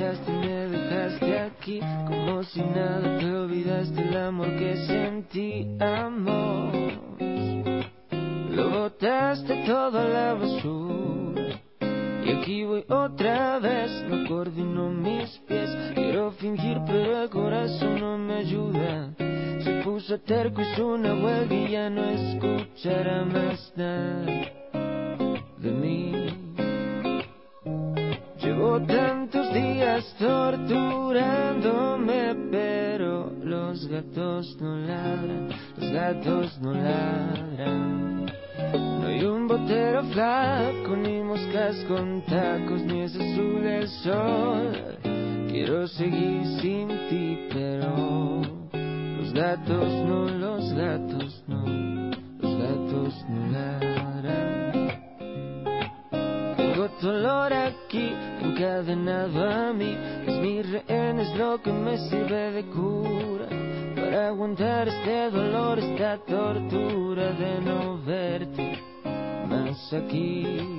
[SPEAKER 15] marchaste y me dejaste aquí como si nada, te olvidaste el amor que sentíamos. Lo botaste todo a la basura y aquí voy otra vez, no coordino mis pies. Quiero fingir pero el corazón no me ayuda. Se puso terco, hizo una huelga y ya no escuchará más nada de mí. Llevo tantos días torturándome, pero los gatos no ladran, los gatos no ladran. No hay un botero flaco, ni moscas con tacos, ni es azul el sol. Quiero seguir sin ti, pero los gatos no, los gatos no, los gatos no ladran. Tengo tu olor aquí, encadenado a mí. Es mi rehén, es lo que me sirve de cura para aguantar este dolor, esta tortura de no verte más aquí.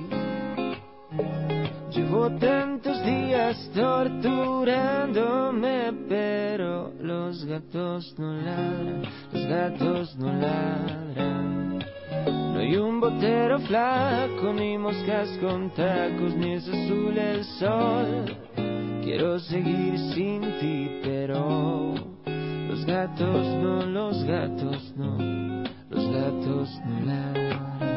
[SPEAKER 15] Llevo tantos días torturándome, pero los gatos no ladran, los gatos no ladran. No hay un botero flaco, ni moscas con tacos, ni es azul el sol. Quiero seguir sin ti, pero los gatos no, los gatos no, los gatos no ladran.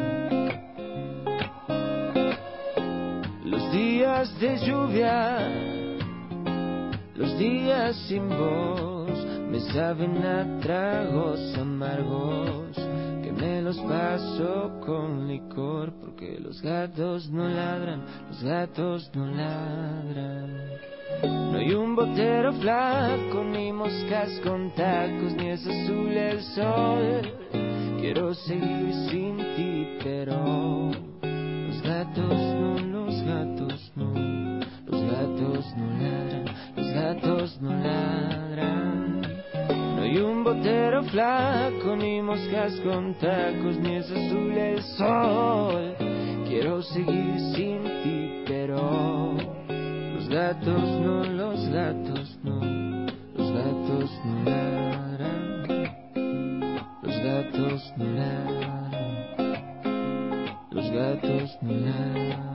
[SPEAKER 15] Los días de lluvia, los días sin voz, me saben a tragos amargos, que me los paso con licor, porque los gatos no ladran, los gatos no ladran. No hay un botero flaco, ni moscas con tacos, ni es azul el sol. Quiero seguir sin ti, pero los gatos no, los gatos no, los gatos no ladran, los gatos no ladran. No hay un botero flaco, ni moscas con tacos, ni es azul el sol. Quiero seguir sin ti, pero los gatos no, los gatos no, los gatos no ladran, los gatos no ladran, los gatos no ladran.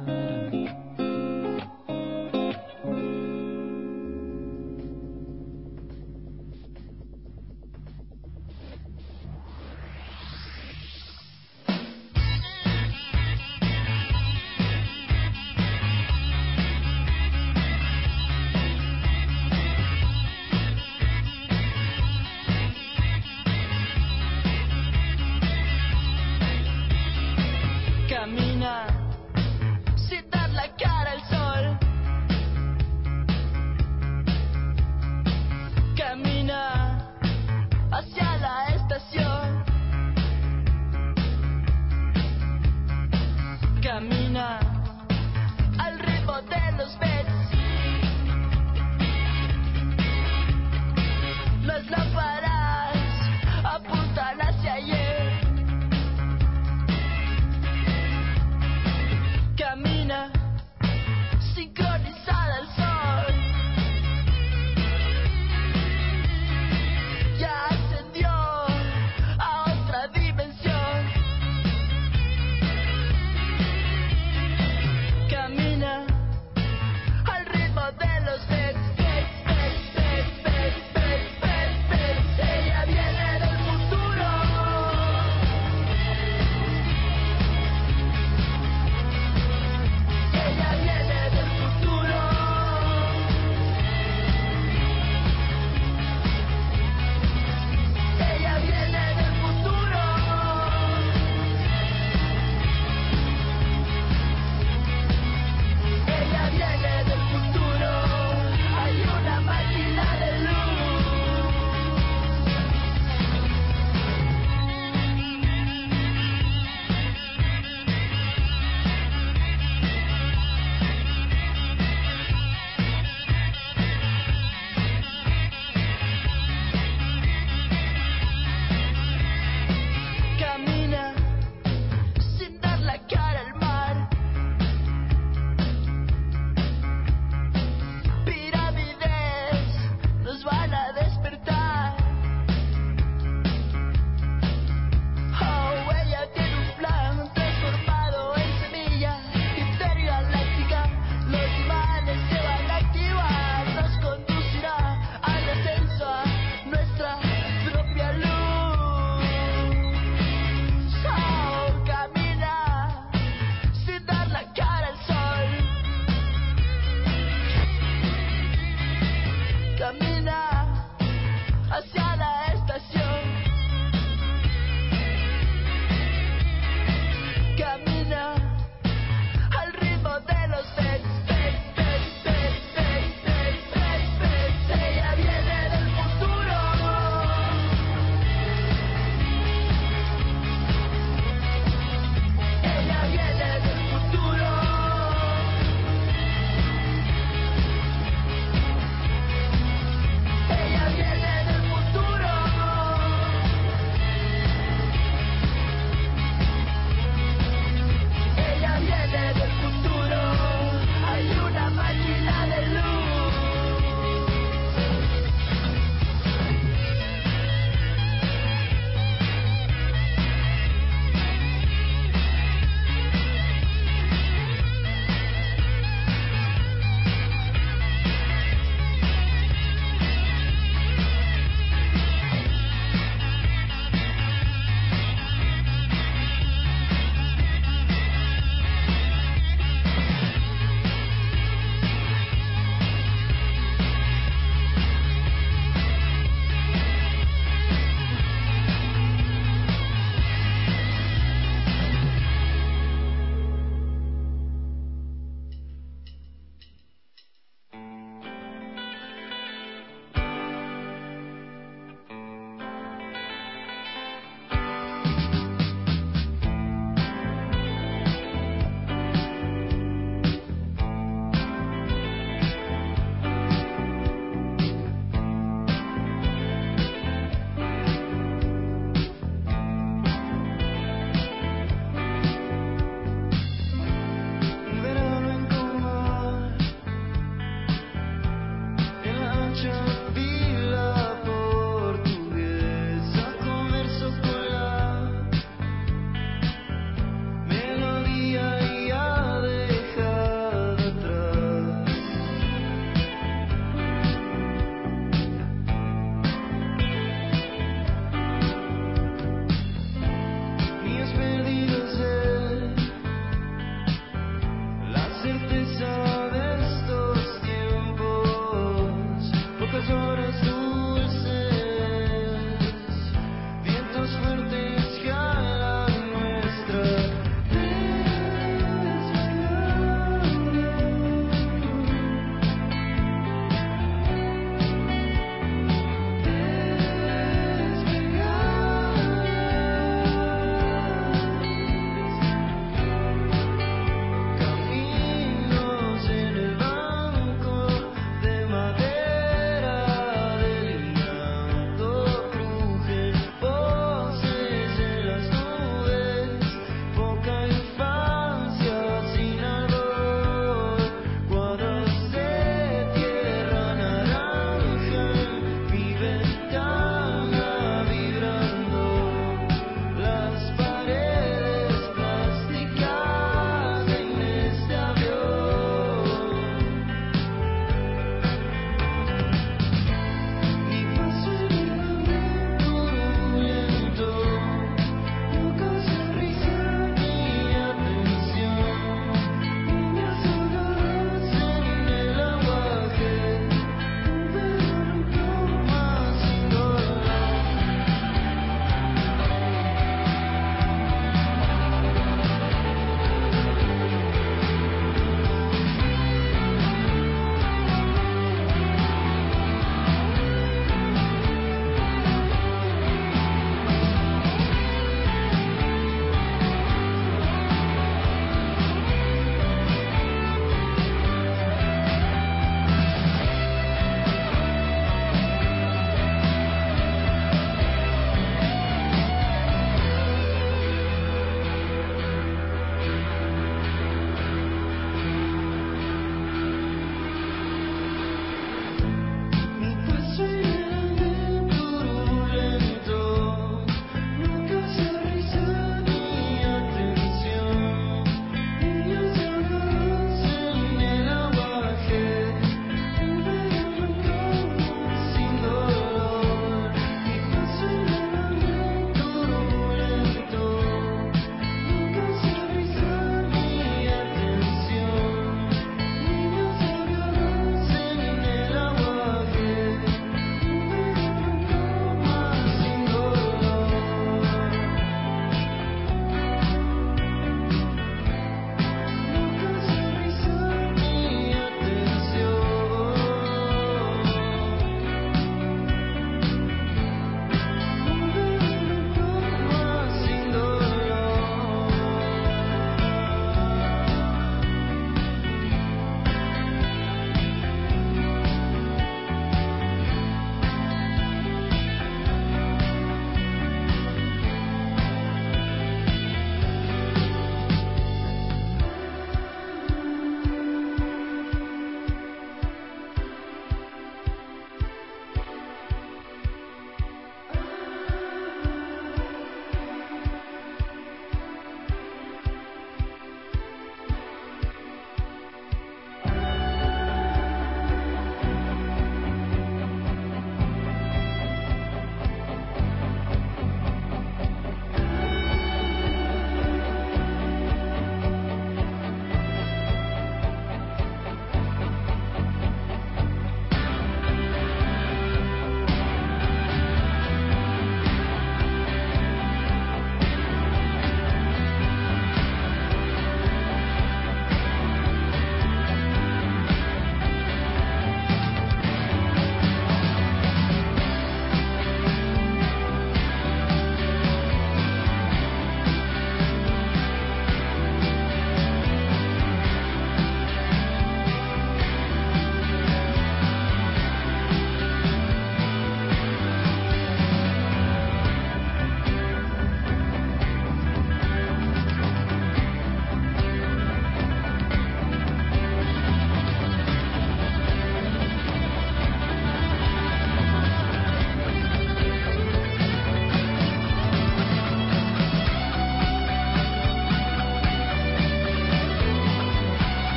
[SPEAKER 15] Pocas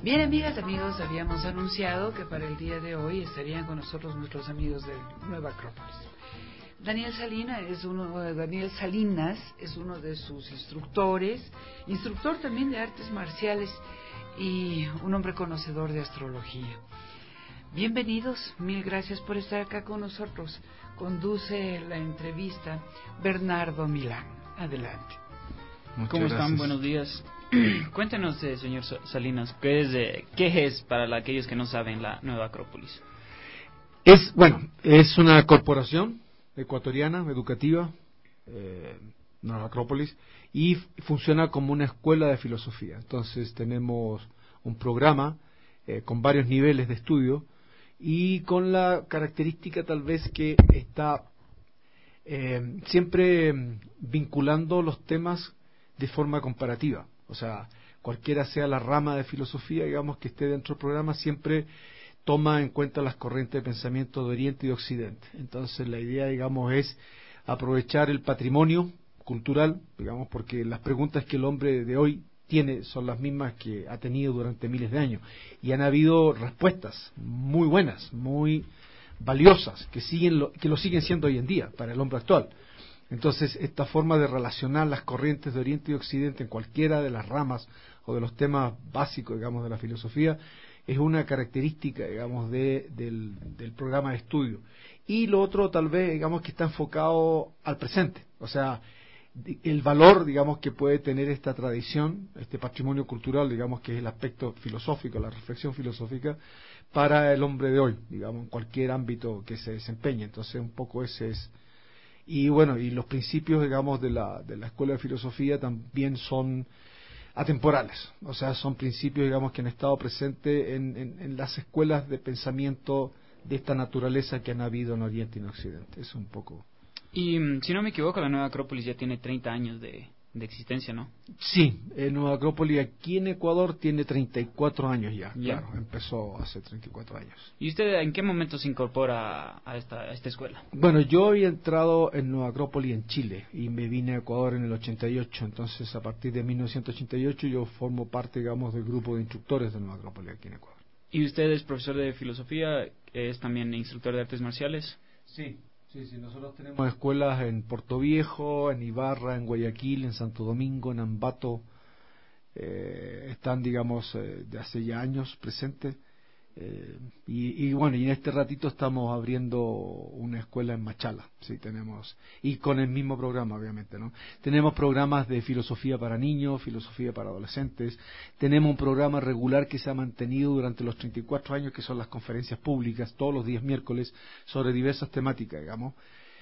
[SPEAKER 3] Bien, amigas, amigos, habíamos anunciado que para el día de hoy estarían con nosotros nuestros amigos de Nueva Acrópolis. Daniel Salinas es uno, Daniel Salinas es uno de sus instructores, instructor también de artes marciales y un hombre conocedor de astrología. Bienvenidos, mil gracias por estar acá con nosotros. Conduce la entrevista Bernardo Milán. Adelante.
[SPEAKER 13] Muchas ¿Cómo gracias. Están? Buenos días. Cuéntenos, eh, señor Salinas, ¿qué es, eh, ¿qué es para la, aquellos que no saben la Nueva Acrópolis?
[SPEAKER 16] Es, bueno, es una corporación ecuatoriana, educativa, eh, Nueva Acrópolis, y funciona como una escuela de filosofía. Entonces tenemos un programa eh, con varios niveles de estudio y con la característica tal vez que está eh, siempre vinculando los temas de forma comparativa. O sea, cualquiera sea la rama de filosofía, digamos, que esté dentro del programa, siempre toma en cuenta las corrientes de pensamiento de Oriente y de Occidente. Entonces la idea, digamos, es aprovechar el patrimonio cultural, digamos, porque las preguntas que el hombre de hoy tiene son las mismas que ha tenido durante miles de años. Y han habido respuestas muy buenas, muy valiosas, que siguen lo, que lo siguen siendo hoy en día para el hombre actual. Entonces, esta forma de relacionar las corrientes de Oriente y Occidente en cualquiera de las ramas o de los temas básicos, digamos, de la filosofía, es una característica, digamos, de, del, del programa de estudio. Y lo otro, tal vez, digamos, que está enfocado al presente. O sea, el valor, digamos, que puede tener esta tradición, este patrimonio cultural, digamos, que es el aspecto filosófico, la reflexión filosófica, para el hombre de hoy, digamos, en cualquier ámbito que se desempeñe. Entonces, un poco ese es... Y bueno, y los principios, digamos, de la, de la Escuela de Filosofía también son atemporales. O sea, son principios, digamos, que han estado presentes en, en, en las escuelas de pensamiento de esta naturaleza que han habido en Oriente y en Occidente. Es un poco...
[SPEAKER 13] Y, si no me equivoco, la Nueva Acrópolis ya tiene treinta años de, de existencia, ¿no?
[SPEAKER 16] Sí, eh, Nueva Acrópolis aquí en Ecuador tiene treinta y cuatro años ya,
[SPEAKER 13] ya.
[SPEAKER 16] Claro, empezó hace treinta y cuatro años.
[SPEAKER 13] ¿Y usted en qué momento se incorpora a esta, a esta escuela?
[SPEAKER 16] Bueno, yo había entrado en Nueva Acrópolis en Chile y me vine a Ecuador en el ochenta y ocho, entonces a partir de mil novecientos ochenta y ocho yo formo parte, digamos, del grupo de instructores de Nueva Acrópolis aquí en Ecuador.
[SPEAKER 13] ¿Y usted es profesor de filosofía, es también instructor de artes marciales?
[SPEAKER 16] Sí. Sí, sí, nosotros tenemos escuelas en Puerto Viejo, en Ibarra, en Guayaquil, en Santo Domingo, en Ambato, eh, están, digamos, eh, de hace ya años presentes, eh, y, y bueno, y en este ratito estamos abriendo una escuela en Machala, sí, tenemos, y con el mismo programa, obviamente, ¿no? Tenemos programas de filosofía para niños, filosofía para adolescentes, tenemos un programa regular que se ha mantenido durante los treinta y cuatro años, que son las conferencias públicas, todos los días miércoles, sobre diversas temáticas, digamos,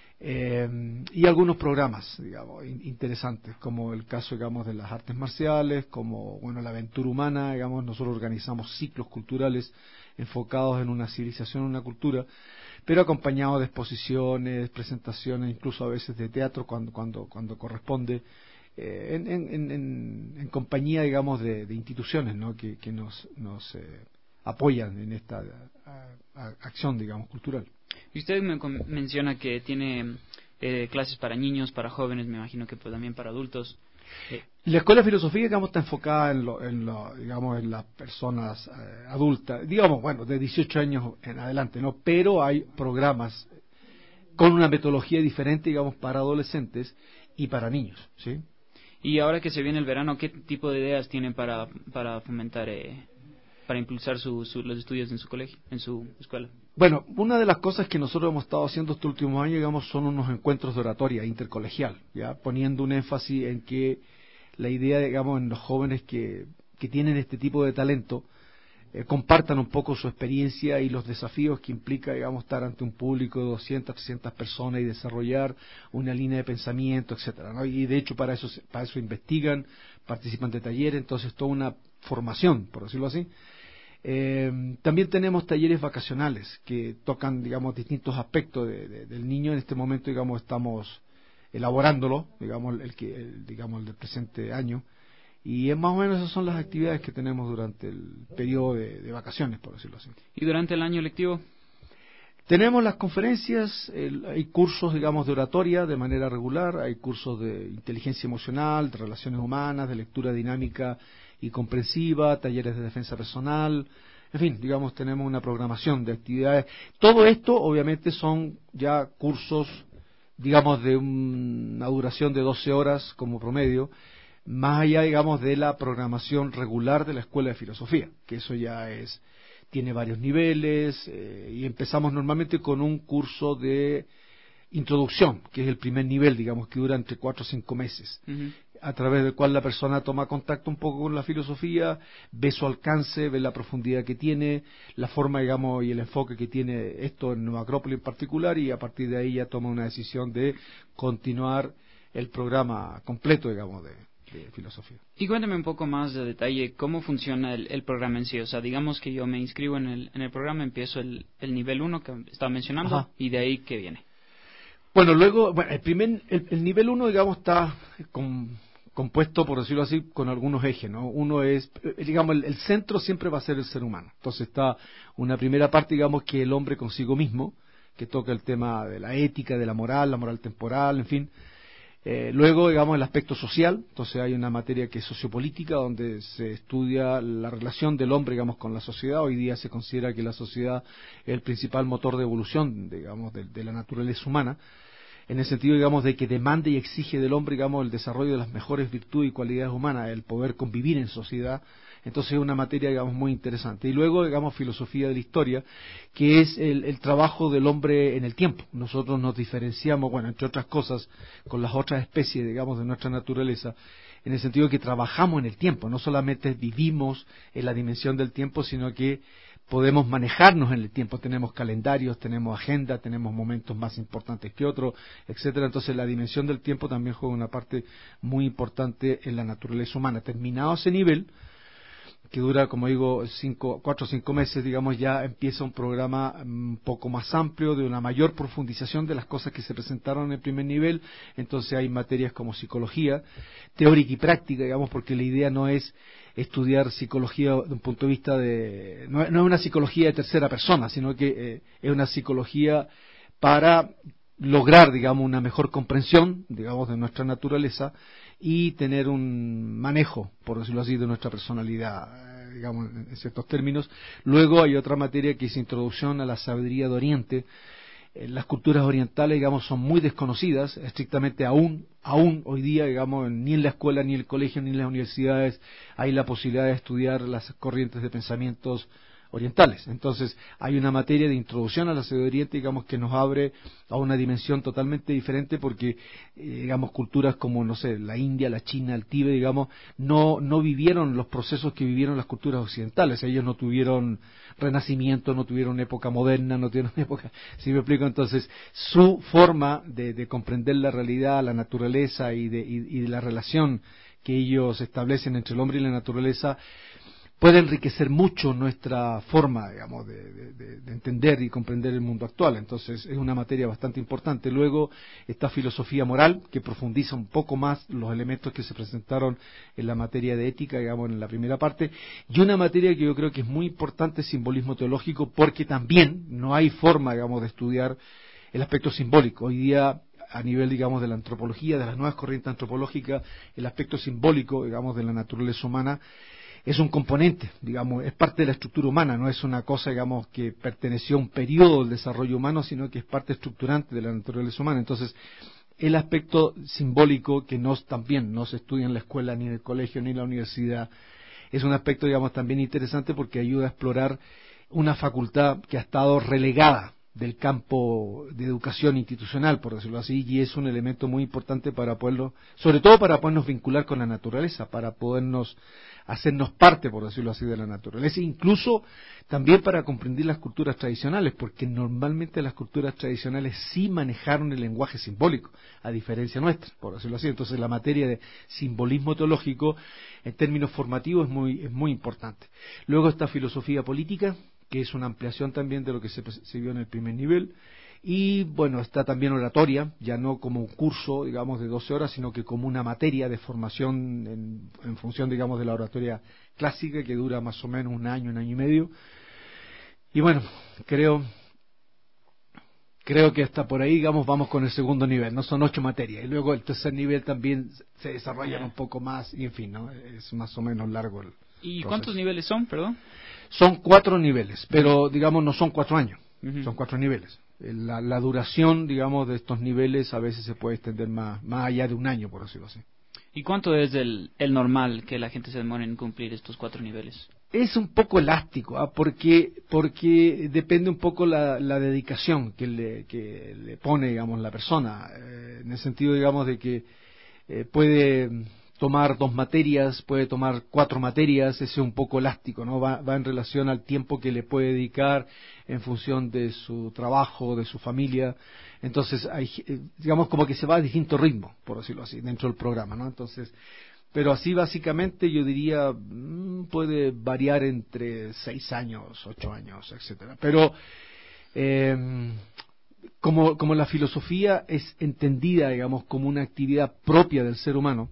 [SPEAKER 16] eh, y algunos programas, digamos, in, interesantes, como el caso, digamos, de las artes marciales, como, bueno, la aventura humana, digamos, nosotros organizamos ciclos culturales enfocados en una civilización, una cultura, pero acompañados de exposiciones, presentaciones, incluso a veces de teatro cuando cuando cuando corresponde, eh, en, en, en, en compañía, digamos, de, de instituciones, ¿no? que, que nos, nos eh, apoyan en esta a, a, acción, digamos, cultural.
[SPEAKER 13] Y usted me menciona que tiene eh, clases para niños, para jóvenes, me imagino que pues, también para adultos.
[SPEAKER 16] Eh. La Escuela de Filosofía, digamos, está enfocada en, lo, en, lo, digamos, en las personas eh, adultas, digamos, bueno, de dieciocho años en adelante, ¿no? Pero hay programas con una metodología diferente, digamos, para adolescentes y para niños, ¿sí?
[SPEAKER 13] Y ahora que se viene el verano, ¿qué tipo de ideas tienen para, para fomentar, eh, para impulsar su, su, los estudios en su colegio, en su escuela?
[SPEAKER 16] Bueno, una de las cosas que nosotros hemos estado haciendo estos últimos años, digamos, son unos encuentros de oratoria intercolegial, ya poniendo un énfasis en que la idea, digamos, en los jóvenes que, que tienen este tipo de talento, eh, compartan un poco su experiencia y los desafíos que implica, digamos, estar ante un público de doscientas, trescientas personas y desarrollar una línea de pensamiento, etcétera, ¿no? Y de hecho para eso, para eso investigan, participan de talleres, entonces toda una formación, por decirlo así. Eh, también tenemos talleres vacacionales que tocan, digamos, distintos aspectos de, de, del niño. En este momento, digamos, estamos elaborándolo, digamos, el que, el, digamos, el del presente año. Y es más o menos esas son las actividades que tenemos durante el periodo de, de vacaciones, por decirlo así.
[SPEAKER 13] ¿Y durante el año lectivo?
[SPEAKER 16] Tenemos las conferencias, el, hay cursos, digamos, de oratoria de manera regular, hay cursos de inteligencia emocional, de relaciones humanas, de lectura dinámica y comprensiva, talleres de defensa personal, en fin, digamos, tenemos una programación de actividades. Todo esto, obviamente, son ya cursos, digamos, de una duración de doce horas como promedio, más allá, digamos, de la programación regular de la Escuela de Filosofía, que eso ya es, tiene varios niveles, eh, y empezamos normalmente con un curso de introducción, que es el primer nivel, digamos, que dura entre cuatro o cinco meses, uh-huh. a través del cual la persona toma contacto un poco con la filosofía, ve su alcance, ve la profundidad que tiene, la forma, digamos, y el enfoque que tiene esto en Nueva Acrópolis en particular, y a partir de ahí ya toma una decisión de continuar el programa completo, digamos, de, de filosofía.
[SPEAKER 13] Y cuéntame un poco más de detalle cómo funciona el, el programa en sí. O sea, digamos que yo me inscribo en el, en el programa, empiezo el, el nivel uno que estaba mencionando, Ajá. y de ahí, ¿qué viene?
[SPEAKER 16] Bueno, luego, bueno, el primer, el, el nivel uno, digamos, está con, compuesto, por decirlo así, con algunos ejes, ¿no? Uno es, digamos, el, el centro siempre va a ser el ser humano. Entonces está una primera parte, digamos, que el hombre consigo mismo, que toca el tema de la ética, de la moral, la moral temporal, en fin. Eh, luego, digamos, el aspecto social. Entonces hay una materia que es sociopolítica, donde se estudia la relación del hombre, digamos, con la sociedad. Hoy día se considera que la sociedad es el principal motor de evolución, digamos, de, de la naturaleza humana, en el sentido, digamos, de que demanda y exige del hombre, digamos, el desarrollo de las mejores virtudes y cualidades humanas, el poder convivir en sociedad. Entonces es una materia, digamos, muy interesante. Y luego, digamos, filosofía de la historia, que es el, el trabajo del hombre en el tiempo. Nosotros nos diferenciamos, bueno, entre otras cosas, con las otras especies, digamos, de nuestra naturaleza, en el sentido de que trabajamos en el tiempo. No solamente vivimos en la dimensión del tiempo, sino que podemos manejarnos en el tiempo, tenemos calendarios, tenemos agenda, tenemos momentos más importantes que otros, etcétera. Entonces la dimensión del tiempo también juega una parte muy importante en la naturaleza humana. Terminado ese nivel, que dura, como digo, cinco, cuatro o cinco meses, digamos, ya empieza un programa un poco más amplio, de una mayor profundización de las cosas que se presentaron en el primer nivel. Entonces hay materias como psicología, teórica y práctica, digamos, porque la idea no es estudiar psicología de un punto de vista de... No, no es una psicología de tercera persona, sino que eh, es una psicología para lograr, digamos, una mejor comprensión, digamos, de nuestra naturaleza y tener un manejo, por decirlo así, de nuestra personalidad, eh, digamos, en ciertos términos. Luego hay otra materia que es introducción a la sabiduría de Oriente. Eh, las culturas orientales, digamos, son muy desconocidas, estrictamente aún, aún hoy día, digamos, ni en la escuela, ni en el colegio, ni en las universidades hay la posibilidad de estudiar las corrientes de pensamientos orientales. Entonces hay una materia de introducción a la sabiduría de Oriente, digamos, que nos abre a una dimensión totalmente diferente, porque eh, digamos, culturas como, no sé, la India, la China, el Tíbet, digamos, no no vivieron los procesos que vivieron las culturas occidentales. Ellos no tuvieron renacimiento, no tuvieron época moderna, no tuvieron época, ¿sí me explico? Entonces su forma de, de comprender la realidad, la naturaleza y de, y, y de la relación que ellos establecen entre el hombre y la naturaleza puede enriquecer mucho nuestra forma, digamos, de, de, de entender y comprender el mundo actual. Entonces es una materia bastante importante. Luego está filosofía moral, que profundiza un poco más los elementos que se presentaron en la materia de ética, digamos, en la primera parte. Y una materia que yo creo que es muy importante, simbolismo teológico, porque también no hay forma, digamos, de estudiar el aspecto simbólico. Hoy día, a nivel, digamos, de la antropología, de las nuevas corrientes antropológicas, el aspecto simbólico, digamos, de la naturaleza humana es un componente, digamos, es parte de la estructura humana, no es una cosa, digamos, que perteneció a un periodo del desarrollo humano, sino que es parte estructurante de la naturaleza humana. Entonces, el aspecto simbólico, que no, también no se estudia en la escuela, ni en el colegio, ni en la universidad, es un aspecto, digamos, también interesante, porque ayuda a explorar una facultad que ha estado relegada del campo de educación institucional, por decirlo así, y es un elemento muy importante para poderlo, sobre todo para podernos vincular con la naturaleza, para podernos hacernos parte, por decirlo así, de la naturaleza, incluso también para comprender las culturas tradicionales, porque normalmente las culturas tradicionales sí manejaron el lenguaje simbólico, a diferencia nuestra, por decirlo así. Entonces la materia de simbolismo teológico, en términos formativos, es muy, es muy importante. Luego está filosofía política, que es una ampliación también de lo que se, se vio en el primer nivel. Y bueno, está también oratoria, ya no como un curso, digamos, de doce horas, sino que como una materia de formación en, en función, digamos, de la oratoria clásica, que dura más o menos un año, un año y medio. Y bueno, creo creo que hasta por ahí, digamos, vamos con el segundo nivel, no son ocho materias, y luego el tercer nivel también se desarrollan un poco más, y en fin, ¿no? Es más o menos largo el
[SPEAKER 13] ¿Y
[SPEAKER 16] proceso.
[SPEAKER 13] cuántos niveles son, perdón?
[SPEAKER 16] Son cuatro niveles, pero digamos no son cuatro años,
[SPEAKER 13] Ujú.
[SPEAKER 16] son cuatro niveles. La, la duración, digamos, de estos niveles a veces se puede extender más, más allá de un año, por decirlo así.
[SPEAKER 13] ¿Y cuánto es el, el normal que la gente se demore en cumplir estos cuatro niveles?
[SPEAKER 16] Es un poco elástico, ¿ah? porque porque depende un poco la, la dedicación que le, que le pone, digamos, la persona, eh, en el sentido, digamos, de que eh, puede tomar dos materias, puede tomar cuatro materias, ese es un poco elástico, ¿no? Va, va en relación al tiempo que le puede dedicar en función de su trabajo, de su familia. Entonces, hay, eh, digamos, como que se va a distinto ritmo, por decirlo así, dentro del programa, ¿no? Entonces, pero así básicamente yo diría, mmm, puede variar entre seis años, ocho años, etcétera. Pero, eh, como, como la filosofía es entendida, digamos, como una actividad propia del ser humano,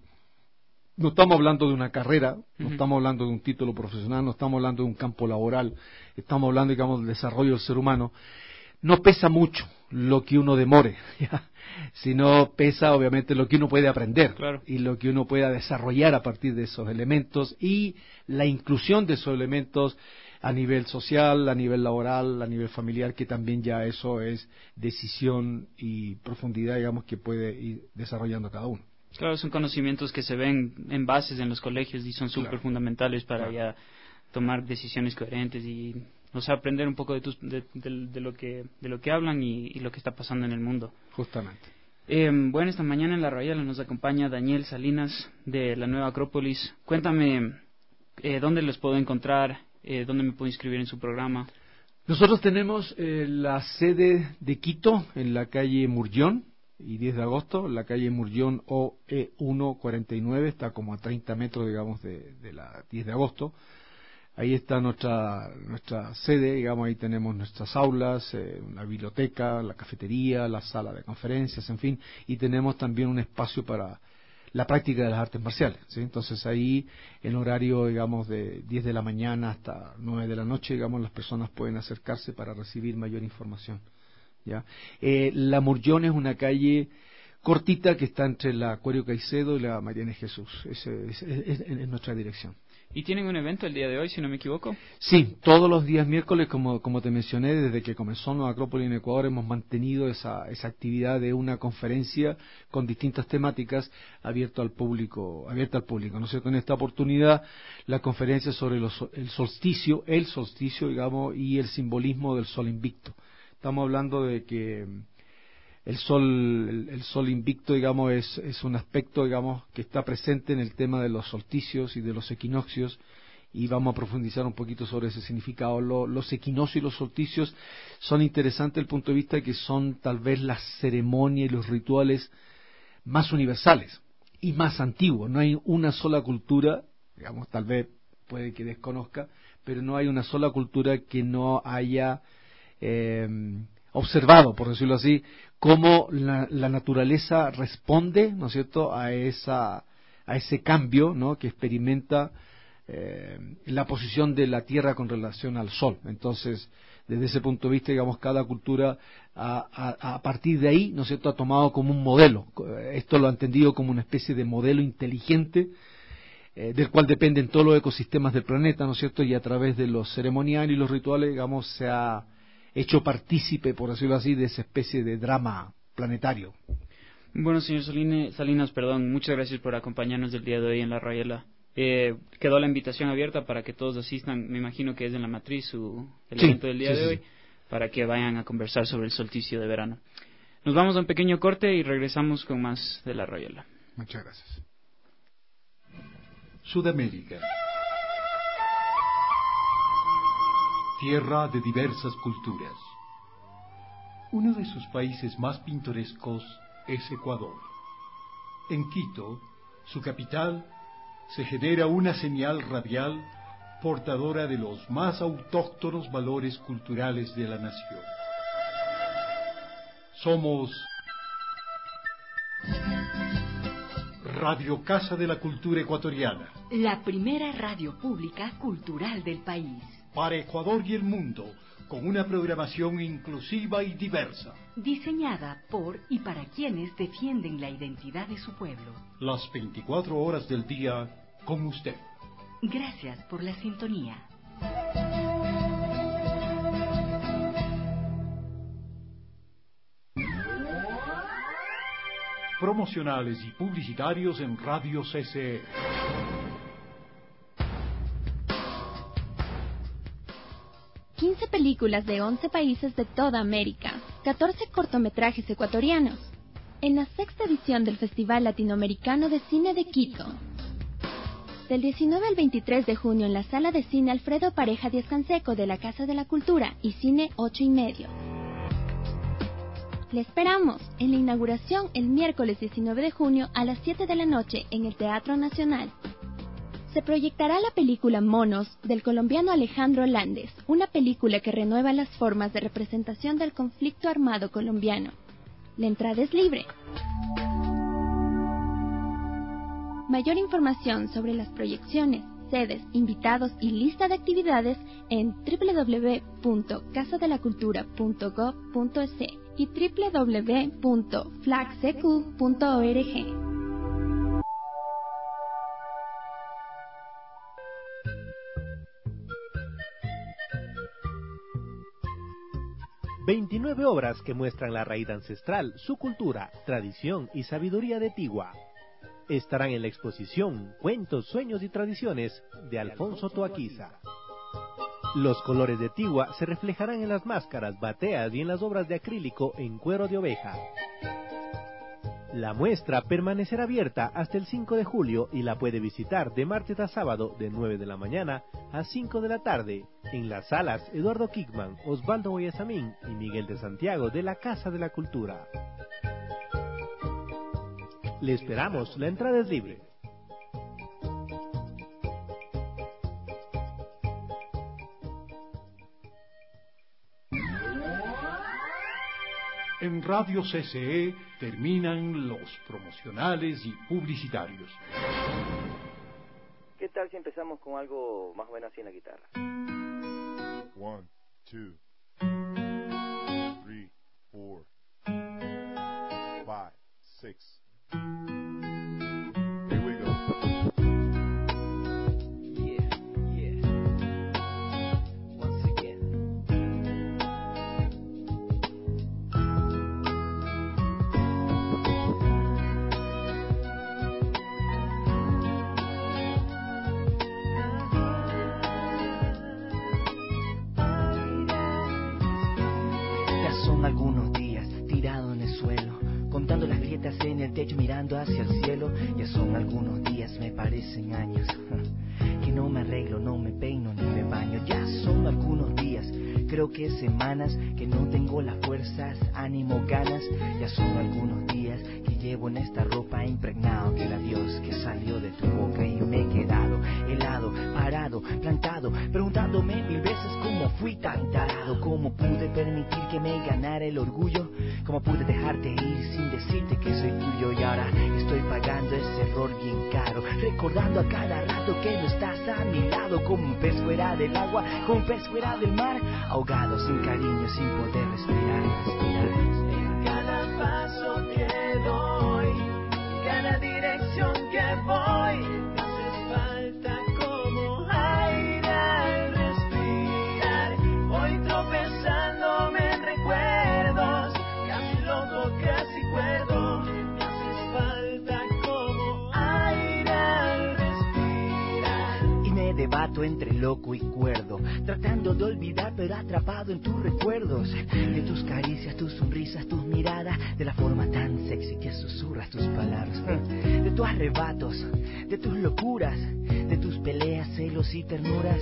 [SPEAKER 16] no estamos hablando de una carrera, no
[SPEAKER 13] Ujú.
[SPEAKER 16] estamos hablando de un título profesional, no estamos hablando de un campo laboral, estamos hablando, digamos, del desarrollo del ser humano. No pesa mucho lo que uno demore, ¿ya? Sino pesa obviamente lo que uno puede aprender,
[SPEAKER 13] Claro.
[SPEAKER 16] y lo que uno pueda desarrollar a partir de esos elementos y la inclusión de esos elementos a nivel social, a nivel laboral, a nivel familiar, que también ya eso es decisión y profundidad, digamos, que puede ir desarrollando cada uno.
[SPEAKER 13] Claro, son conocimientos que se ven en bases en los colegios y son súper
[SPEAKER 16] Claro.
[SPEAKER 13] fundamentales para
[SPEAKER 16] Claro.
[SPEAKER 13] ya tomar decisiones coherentes y, o sea, aprender un poco de, tus, de, de- de lo que de lo que hablan y, y lo que está pasando en el mundo.
[SPEAKER 16] Justamente.
[SPEAKER 13] Eh, bueno, esta mañana en La Royala nos acompaña Daniel Salinas de la Nueva Acrópolis. Cuéntame, eh, ¿dónde los puedo encontrar? Eh, ¿Dónde me puedo inscribir en su programa?
[SPEAKER 16] Nosotros tenemos eh, la sede de Quito en la calle Murllón y diez de agosto, la calle Murllón O E ciento cuarenta y nueve, está como a treinta metros, digamos, de, de la diez de agosto. Ahí está nuestra nuestra sede, digamos, ahí tenemos nuestras aulas, eh, la biblioteca, la cafetería, la sala de conferencias, en fin, y tenemos también un espacio para la práctica de las artes marciales, ¿sí? Entonces ahí, en horario, digamos, de diez de la mañana hasta nueve de la noche, digamos, las personas pueden acercarse para recibir mayor información, ¿ya? Eh, la Murllón es una calle cortita que está entre la Acuario Caicedo y la Mariana Jesús, ese es, es- es- es nuestra dirección.
[SPEAKER 13] ¿Y tienen un evento el día de hoy, si no me equivoco?
[SPEAKER 16] Sí, todos los días miércoles, como, como te mencioné, desde que comenzó Nueva Acrópolis en Ecuador, hemos mantenido esa, esa actividad de una conferencia con distintas temáticas abierto al público, abierta al público. ¿No es cierto? En esta oportunidad, la conferencia sobre los, el solsticio, el solsticio, digamos, y el simbolismo del sol invicto. Estamos hablando de que el sol, el, el sol invicto, digamos, es, es un aspecto, digamos, que está presente en el tema de los solsticios y de los equinoccios, y vamos a profundizar un poquito sobre ese significado. Lo- los equinoccios y los solsticios son interesantes desde el punto de vista de que son tal vez las ceremonias y los rituales más universales y más antiguos. No hay una sola cultura, digamos, tal vez puede que desconozca, pero no hay una sola cultura que no haya eh, observado, por decirlo así, cómo la, la naturaleza responde, ¿no es cierto?, a esa a ese cambio, ¿no?, que experimenta eh, la posición de la Tierra con relación al Sol. Entonces, desde ese punto de vista, digamos, cada cultura a, a, a partir de ahí, ¿no es cierto?, ha tomado como un modelo. Esto lo ha entendido como una especie de modelo inteligente eh, del cual dependen todos los ecosistemas del planeta, ¿no es cierto?, y a través de los ceremoniales y los rituales, digamos, se ha hecho partícipe, por decirlo así, de esa especie de drama planetario.
[SPEAKER 13] Bueno, señor Soline- Salinas, perdón, muchas gracias por acompañarnos el día de hoy en La Royala. Eh, quedó la invitación abierta para que todos asistan, me imagino que es en la matriz su, el
[SPEAKER 16] Sí,
[SPEAKER 13] evento del día
[SPEAKER 16] sí,
[SPEAKER 13] de
[SPEAKER 16] sí,
[SPEAKER 13] hoy,
[SPEAKER 16] sí.
[SPEAKER 13] para que vayan a conversar sobre el solsticio de verano. Nos vamos a un pequeño corte y regresamos con más de La Royala.
[SPEAKER 16] Muchas gracias.
[SPEAKER 1] Sudamérica. Tierra de diversas culturas. Uno de sus países más pintorescos es Ecuador. En Quito, su capital, se genera una señal radial portadora de los más autóctonos valores culturales de la nación. Somos Radio Casa de la Cultura Ecuatoriana,
[SPEAKER 2] La primera radio pública cultural del país.
[SPEAKER 1] para Ecuador y el mundo, con una programación inclusiva y diversa.
[SPEAKER 2] Diseñada por y para quienes defienden la identidad de su pueblo.
[SPEAKER 1] Las veinticuatro horas del día con usted.
[SPEAKER 2] Gracias por la sintonía.
[SPEAKER 1] Promocionales y publicitarios en Radio C C E.
[SPEAKER 11] quince películas de once países de toda América, catorce cortometrajes ecuatorianos, en la sexta edición del Festival Latinoamericano de Cine de Quito. Del diecinueve al veintitrés de junio en la Sala de Cine Alfredo Pareja Díaz Canseco de la Casa de la Cultura y Cine ocho y medio. Le esperamos en la inauguración el miércoles diecinueve de junio a las siete de la noche en el Teatro Nacional. Se proyectará la película Monos del colombiano Alejandro Landes, una película que renueva las formas de representación del conflicto armado colombiano. La entrada es libre. Mayor información sobre las proyecciones, sedes, invitados y lista de actividades en doble u doble u doble u punto casa de la cultura punto gob punto es y doble u doble u doble u punto flag c q punto org.
[SPEAKER 17] veintinueve obras que muestran la raíz ancestral, su cultura, tradición y sabiduría de Tigua. Estarán en la exposición Cuentos, Sueños y Tradiciones de Alfonso Toaquiza. Los colores de Tigua se reflejarán en las máscaras, bateas y en las obras de acrílico en cuero de oveja. La muestra permanecerá abierta hasta el cinco de julio y la puede visitar de martes a sábado de nueve de la mañana a cinco de la tarde en las salas Eduardo Kickman, Osvaldo Boyasamín y Miguel de Santiago de la Casa de la Cultura. Le esperamos, la entrada es libre.
[SPEAKER 1] En Radio C C E terminan los promocionales y publicitarios.
[SPEAKER 18] ¿Qué tal si empezamos con algo más o menos así en la guitarra?
[SPEAKER 19] One, two, three, four, five, six. Here we go.
[SPEAKER 18] Yeah, yeah. Once again.
[SPEAKER 20] Ya son algunos días tirado en el suelo, contando las grietas en el techo, mirando hacia el cielo. Ya son algunos días, me parecen años, que no me arreglo, no me peino ni me baño. Ya son algunos días, creo que semanas, que no tengo las fuerzas, ánimo, ganas. Ya son algunos días que llevo en esta ropa impregnado que el adiós que salió de tu boca, y me he quedado helado, parado, plantado, preguntándome mil veces cómo fui tan tarado, cómo pude permitir que me ganara el orgullo, cómo pude dejarte ir sin decirte que soy tuyo. Y ahora estoy pagando ese error bien caro, recordando a cada rato que no estás a mi lado, como un pez fuera del agua, como un pez fuera del mar, ahogado, sin cariño, sin poder respirar, respirar.
[SPEAKER 8] En cada paso que doy, cada dirección que voy, me haces falta como aire al respirar. Voy tropezándome en recuerdos, casi loco, casi cuerdo. Me haces falta como aire al respirar.
[SPEAKER 20] Y me debato entre loco y cuerdo, tratando de olvidar pero atrapado en tus recuerdos, de tus caricias, tus sonrisas, tus miradas, de la forma tan sexy que susurras tus palabras, de tus arrebatos, de tus locuras, de tus peleas, celos y ternuras,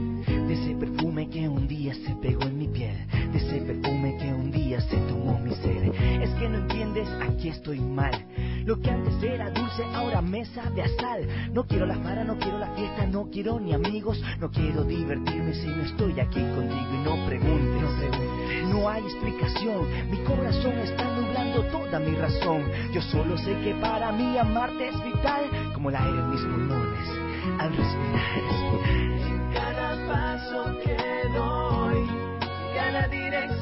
[SPEAKER 20] de ese perfume que un día se pegó en mi piel, de ese perfume que un día se tomó mi ser. Es que no entiendes, aquí estoy mal. Lo que antes era dulce ahora me sabe a sal. No quiero la farra, no quiero la fiesta, no quiero ni amigos, no quiero divertirme si no estoy aquí contigo. Y no preguntes, no preguntes, no hay explicación. Mi corazón está nublando toda mi razón. Yo solo sé que para mí amarte es vital, como el aire en mis pulmones al respirar, respirar.
[SPEAKER 8] En cada paso que doy,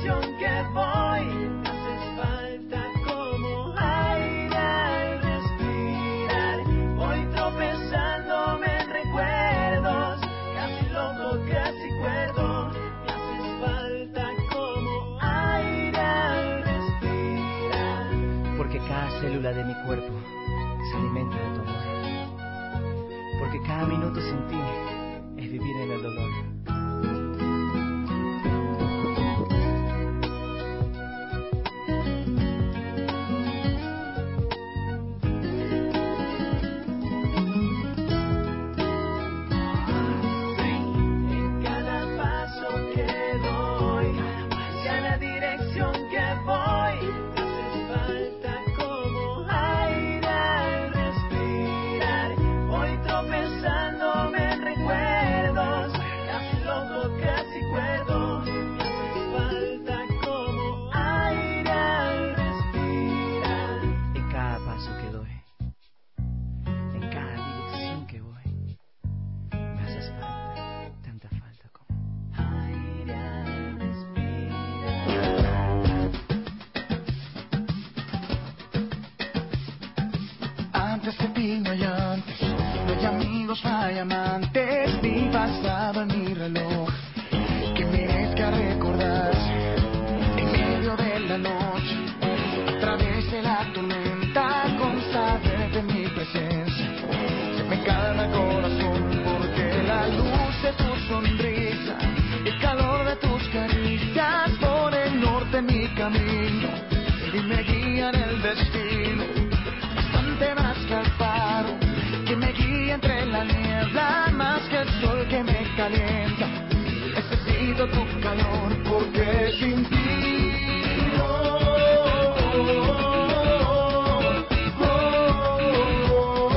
[SPEAKER 6] dirección que voy. Me haces falta como aire al respirar. Voy tropezándome en recuerdos, casi loco, casi cuerdo. Me haces falta como aire al respirar.
[SPEAKER 20] Porque cada célula de mi cuerpo se alimenta de tu amor. Porque cada minuto sin ti es vivir en el dolor.
[SPEAKER 6] En cada paso que doy, hacia la dirección que voy, me haces falta como aire al respirar. Voy tropezándome en recuerdos, casi loco, casi cuerdo. Me haces falta como aire al respirar.
[SPEAKER 20] En cada paso que doy, en cada dirección que voy, me haces falta, tanta falta como
[SPEAKER 6] aire al respirar.
[SPEAKER 21] Antes de ti no hay antes, no hay amigos, no hay amantes, ni pasado en mi reloj que merezca recordarse en medio de la noche, a través de la tormenta, con saber de mi presencia. Se me calma el corazón porque la luz de tu sonrisa, el calor de tus caricias por el norte mi camino y me guían el destino. Bastante más que el faro que me guía entre la niebla, más que el sol que me calienta. Necesito tu calor porque sin ti oh, oh, oh, oh,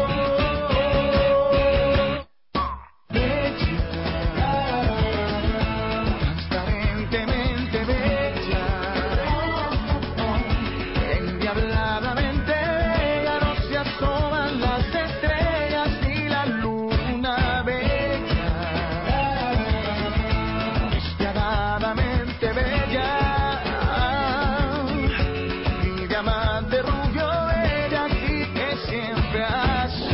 [SPEAKER 21] bella, transparentemente bella, endiabladamente bella, no se asoman las estrellas ni la luna bella, despiadadamente bella, mi diamante rubio bella, sigue siempre así.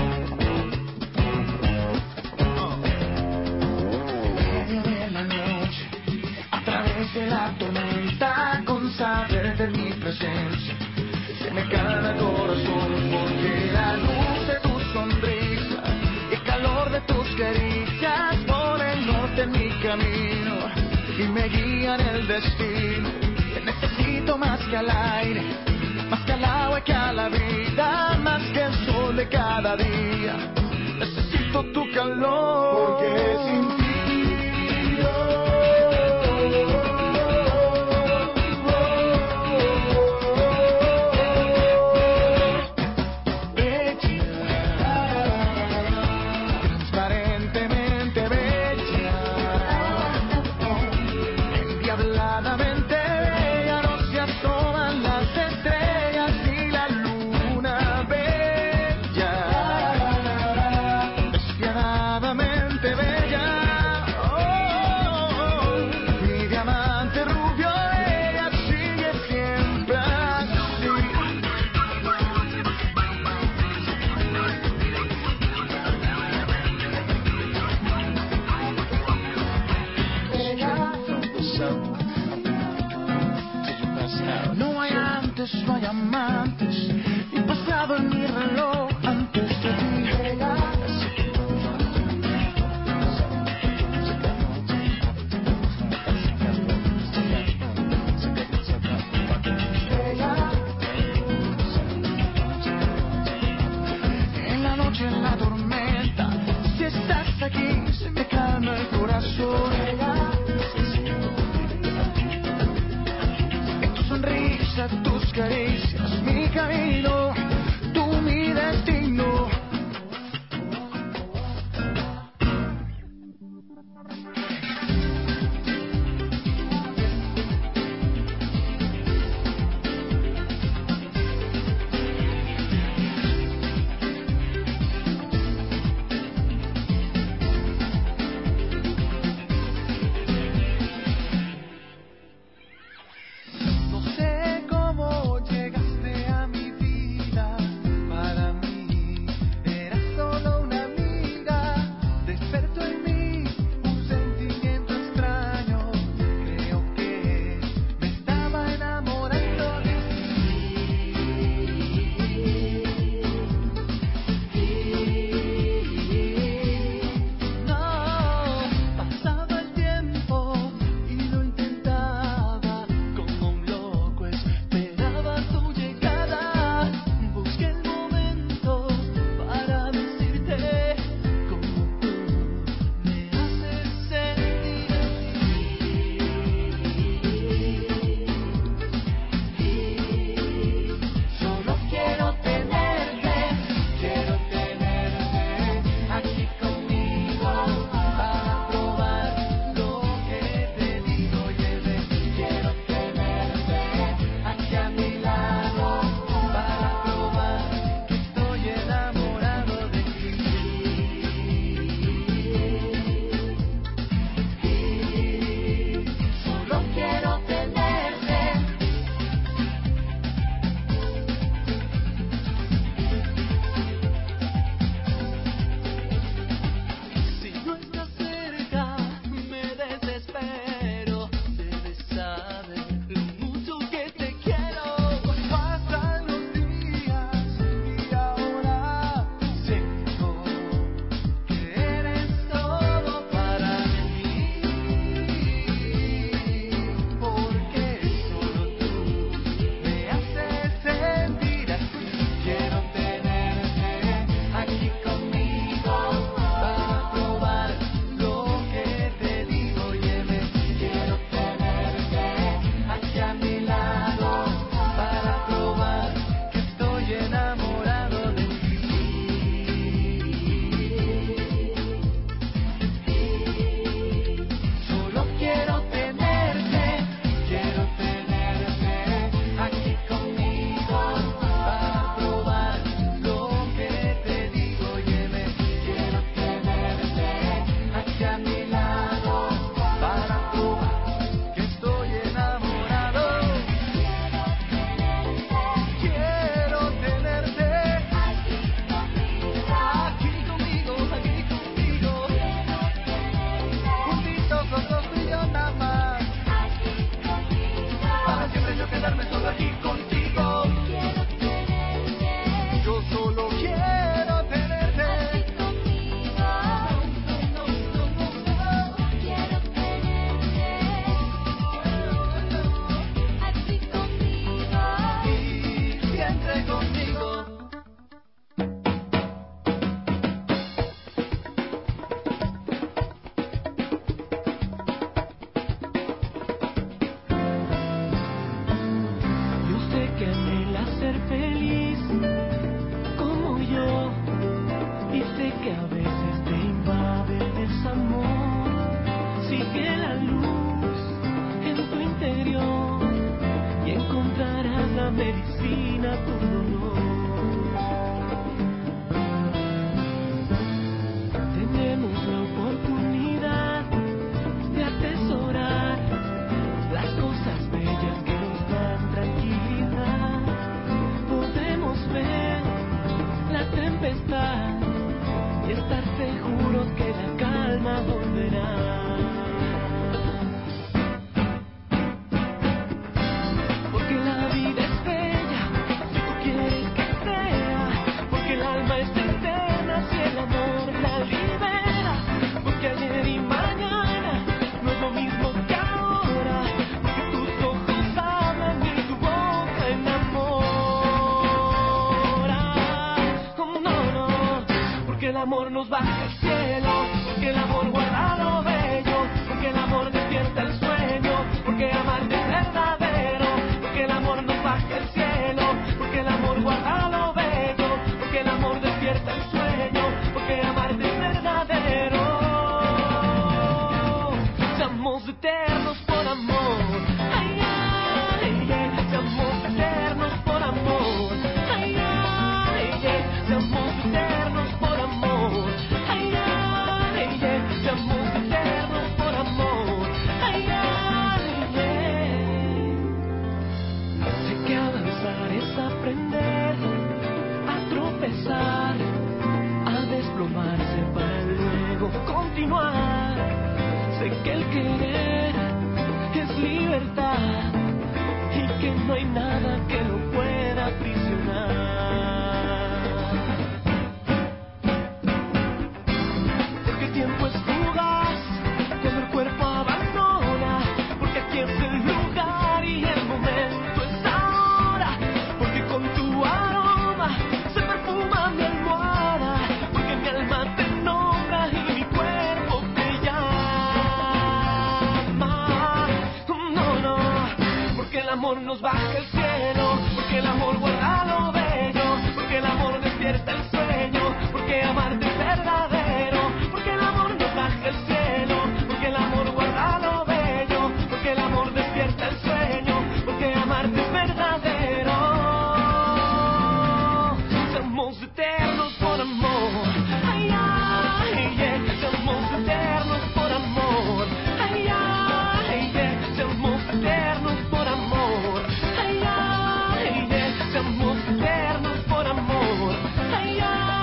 [SPEAKER 21] En medio de la noche, a través de la tormenta, con saber de mi presencia, se me calma el corazón porque la luz de tu sonrisa, el calor de tus caricias por el norte en mi camino y me guían el destino. Te necesito más que al aire, más que al agua y que a la vida, más que el sol de cada día. Necesito tu calor porque sin ti transparentemente bella, endiabladamente bella, no se asoman las estrellas ni la luna bella, despiadadamente bella, oh, mi diamante rubio bella, sigue siempre así. No hay antes, no hay amantes, ni pasado en mi reloj antes de ti. En la noche, en la tormenta, si estás aquí, se me calma el corazón. En tu sonrisa, tus caricias, mi camino, tú mi destino.
[SPEAKER 15] que anhela ser feliz como yo, y sé que a veces te invade el desamor. Sigue la luz en tu interior y encontrarás la medicina a tu dolor. Tenemos la oportunidad de atesorar las cosas bellas que nos dan tranquilidad. Podemos ver la tempestad y estar seguros que la calma volverá. Porque la vida es bella, si tú quieres que sea, porque el alma es eterna si el amor la libera, porque ayer y mañana no es lo mismo que ahora, porque tus ojos hablan y tu boca enamora. Oh, no, no, porque el amor nos baja al cielo, porque el amor guarda lo bello, porque el amor despierta el sueño, porque amarte es verdadero, porque el amor nos baja al cielo, porque el amor guarda lo bello, porque el amor despierta el sueño, porque amarte es verdadero. Seamos eternos por amor, ay, ay, ay, seamos eternos por amor, ay, ay, ay, seamos eternos por amor, ay, ay, ay, seamos eternos por amor, ay, ay, ay. Sé que avanzar es aprender a tropezar, a desplomarse para luego continuar. Sé que el querer es libertad y que no hay nada que lo pueda aprisionar. Porque el tiempo es fugaz cuando el cuerpo abandona, porque aquí es el lugar y el momento es ahora, porque con tu aroma se perfuma mi almohada, porque mi alma te nombra y mi cuerpo te llama. No, no, porque el amor nos baja al cielo, porque el amor guarda lo bello, porque el amor despierta el sueño, porque amarte es verdadero, porque el amor nos baja al cielo, porque el amor guarda lo bello, porque el amor despierta el sueño, porque amarte es verdadero. Somos eternos por amor, ay, ay, ay, somos eternos por amor, ay, ay, ay, somos eternos por amor, ay, ay, ay, somos eternos por amor, ay, ay,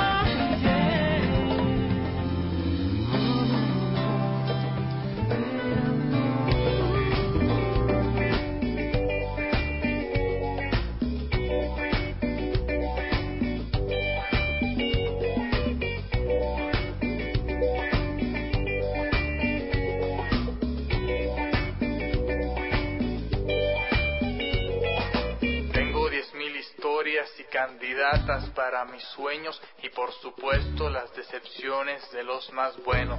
[SPEAKER 4] Tengo diez mil historias y candidatas para mis sueños y por supuesto las decepciones de los más buenos.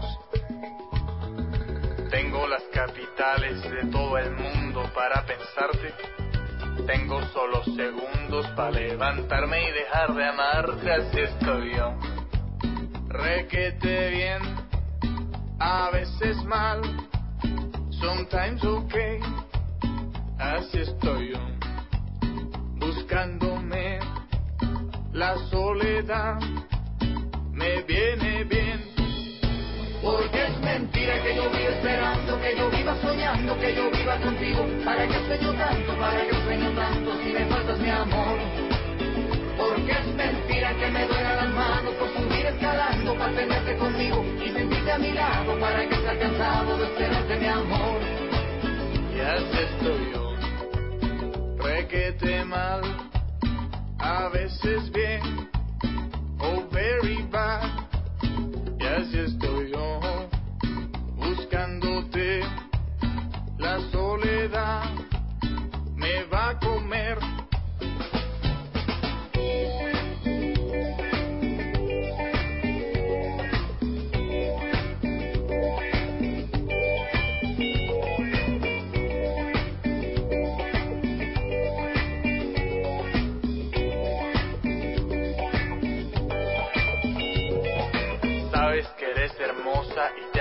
[SPEAKER 4] Tengo las capitales de todo el mundo para pensarte. Tengo solo segundos para levantarme y dejar de amarte, así estoy yo. Requete bien, a veces mal, sometimes okay, así estoy yo. Buscándome la soledad, me viene bien.
[SPEAKER 6] Porque es mentira que yo viva esperando, que yo viva soñando, que yo viva contigo. ¿Para qué sueño tanto? ¿Para qué sueño tanto si me faltas mi amor? Porque es mentira que me duelan las manos por subir escalando para tenerte conmigo y sentirte a mi lado. ¿Para qué estar cansado de esperarte mi amor?
[SPEAKER 4] Y así estoy yo, requete mal, a veces bien, oh very bad. Y así estoy yo, buscándote, la soledad me va a comer.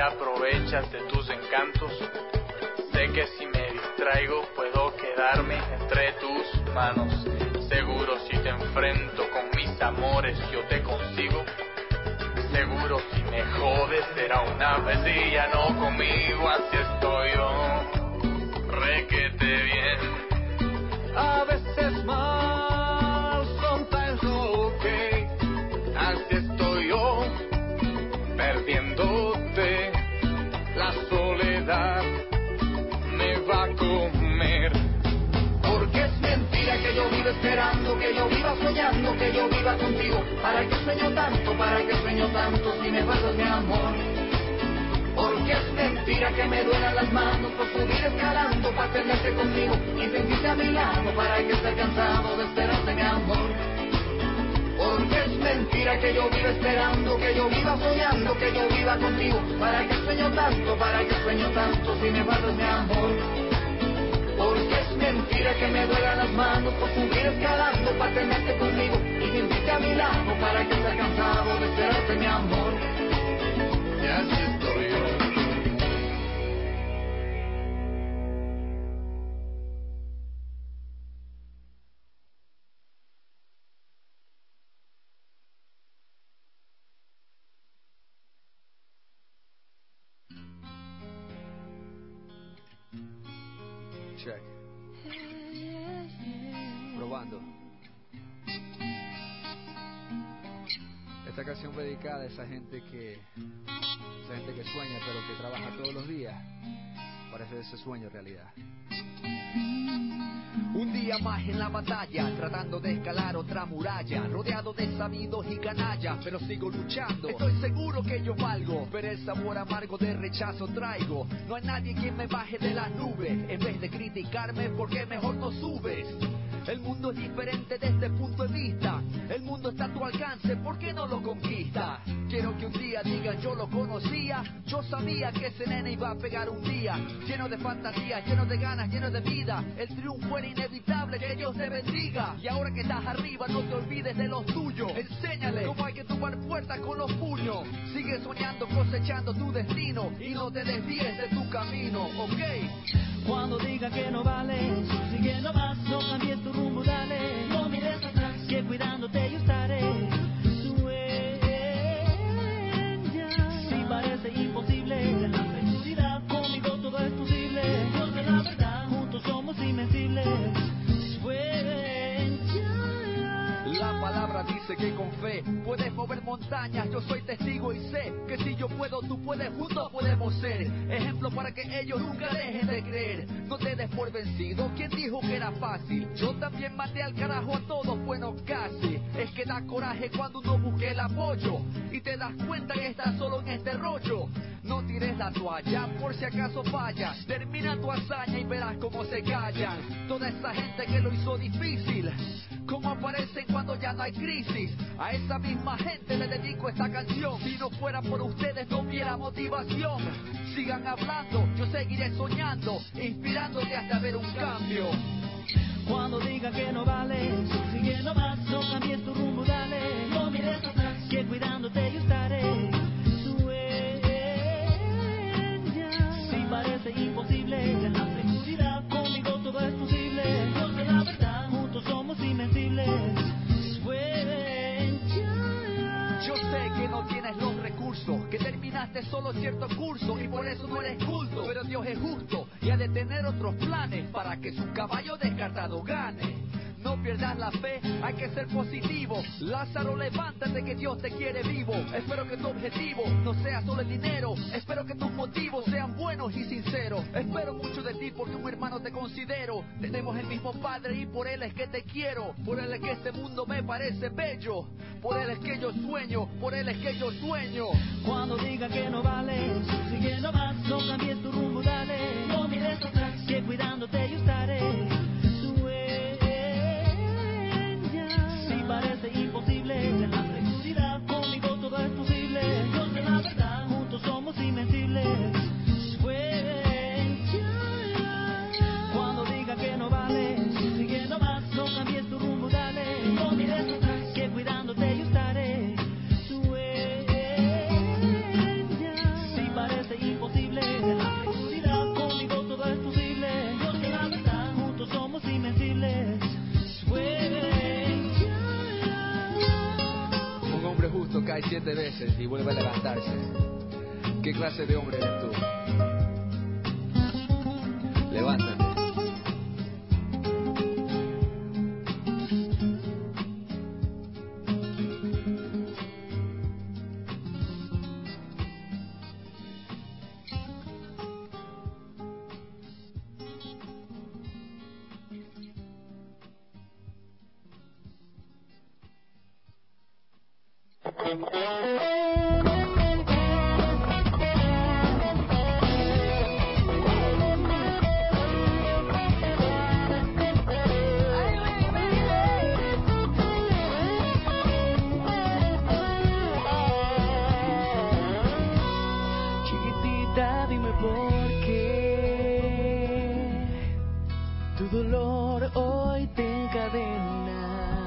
[SPEAKER 4] aprovechas de tus encantos. Sé que si me distraigo puedo quedarme entre tus manos. Seguro si te enfrento con mis amores yo te consigo. Seguro si me jodes será una vez y ya no conmigo. Así estoy yo, requete bien.
[SPEAKER 21] A veces mal, sometimes okay. Así estoy yo, perdiéndote. La soledad me va a comer. Porque es mentira que yo viva esperando, que yo viva soñando, que yo viva contigo. ¿Para qué sueño tanto? ¿Para qué sueño tanto si me pasas mi amor? Porque es mentira que me duelan las manos por subir escalando para tenerte conmigo y sentirte a mi lado. ¿Para que esté cansado de esperarte mi amor? Porque es mentira que yo viva esperando, que yo viva soñando, que yo viva contigo. ¿Para qué sueño tanto? ¿Para qué sueño tanto si me pasas mi amor? Porque es mentira que me duelan las manos por subir escalando para tenerte conmigo y sentirte a mi lado. ¿Para que esté cansado de esperarte mi amor? Y así estoy yo.
[SPEAKER 5] Check. Probando. Esta canción fue dedicada a esa gente que esa gente que sueña pero que trabaja todos los días para hacer ese sueño realidad.
[SPEAKER 22] Un día más en la batalla, tratando de escalar otra muralla, rodeado de sabidos y canallas, pero sigo luchando. Estoy seguro que yo valgo, pero el sabor amargo de rechazo traigo. No hay nadie quien me baje de las nubes, en vez de criticarme, ¿por qué mejor no subes? El mundo es diferente desde este punto de vista. El mundo está a tu alcance, ¿por qué no lo conquista? Quiero que un día digan yo lo conocía. Yo sabía que ese nene iba a pegar un día. Lleno de fantasía, lleno de ganas, lleno de vida. El triunfo era inevitable, que Dios te bendiga. Y ahora que estás arriba no te olvides de los tuyos. Enséñale cómo hay que tomar puertas con los puños. Sigue soñando, cosechando tu destino y no te desvíes de tu camino, ¿ok?
[SPEAKER 8] Cuando digan que no vales, sigue nomás, no cambies tu rumbo, dale. No mires atrás, que cuidándote yo estaré. Sueña, si parece imposible, la felicidad, conmigo todo es posible. Dios de la verdad, juntos somos invencibles.
[SPEAKER 22] La palabra dice que con fe puedes mover montañas. Yo soy testigo y sé que si yo puedo, tú puedes, juntos podemos ser ejemplo para que ellos nunca dejen de creer. No te des por vencido, ¿quién dijo que era fácil? Yo también maté al carajo a todos, bueno casi. Es que da coraje cuando uno busca el apoyo y te das cuenta que estás solo en este rollo. No tires la toalla por si acaso fallas. Termina tu hazaña y verás cómo se callan toda esa gente que lo hizo difícil. Cómo aparecen cuando ya no hay crisis. A esa misma gente le dedico esta canción. Si no fuera por ustedes no hubiera motivación. Sigan hablando, yo seguiré soñando, inspirándote hasta ver un cambio.
[SPEAKER 8] Cuando digan que no vales, sigue nomás, no cambies tu rumbo, dale. No mires atrás, que cuidándote yo estaré. Sueña, si parece imposible, la felicidad, conmigo todo es posible. Dios de la verdad, juntos somos invencibles.
[SPEAKER 22] Yo sé que no tienes los recursos, que terminaste solo cierto curso y por eso no eres culto. Pero Dios es justo y ha de tener otros planes para que su caballo descartado gane. No pierdas la fe, hay que ser positivo. Lázaro, levántate que Dios te quiere vivo. Espero que tu objetivo no sea solo el dinero. Espero que tus motivos sean buenos y sinceros. Espero mucho de ti porque un hermano te considero. Tenemos el mismo padre y por él es que te quiero. Por él es que este mundo me parece bello. Por él es que yo sueño, por él es que yo sueño.
[SPEAKER 8] Cuando digan que no vales, sigue nomás, no cambies tu rumbo, dale. No mires atrás, que cuidándote yo estaré. Parece imposible, la felicidad, conmigo todo es posible. Dios de la verdad, juntos somos invencibles. Cuando diga que no vales, sigue nomás, no cambies tu rumbo, dale. No mires atrás, que cuidándote yo estaré. Sueña, si parece
[SPEAKER 5] cae siete veces y vuelve a levantarse. ¿Qué clase de hombre eres tú? Levántate.
[SPEAKER 8] Chiquitita, dime por qué tu dolor hoy te encadena.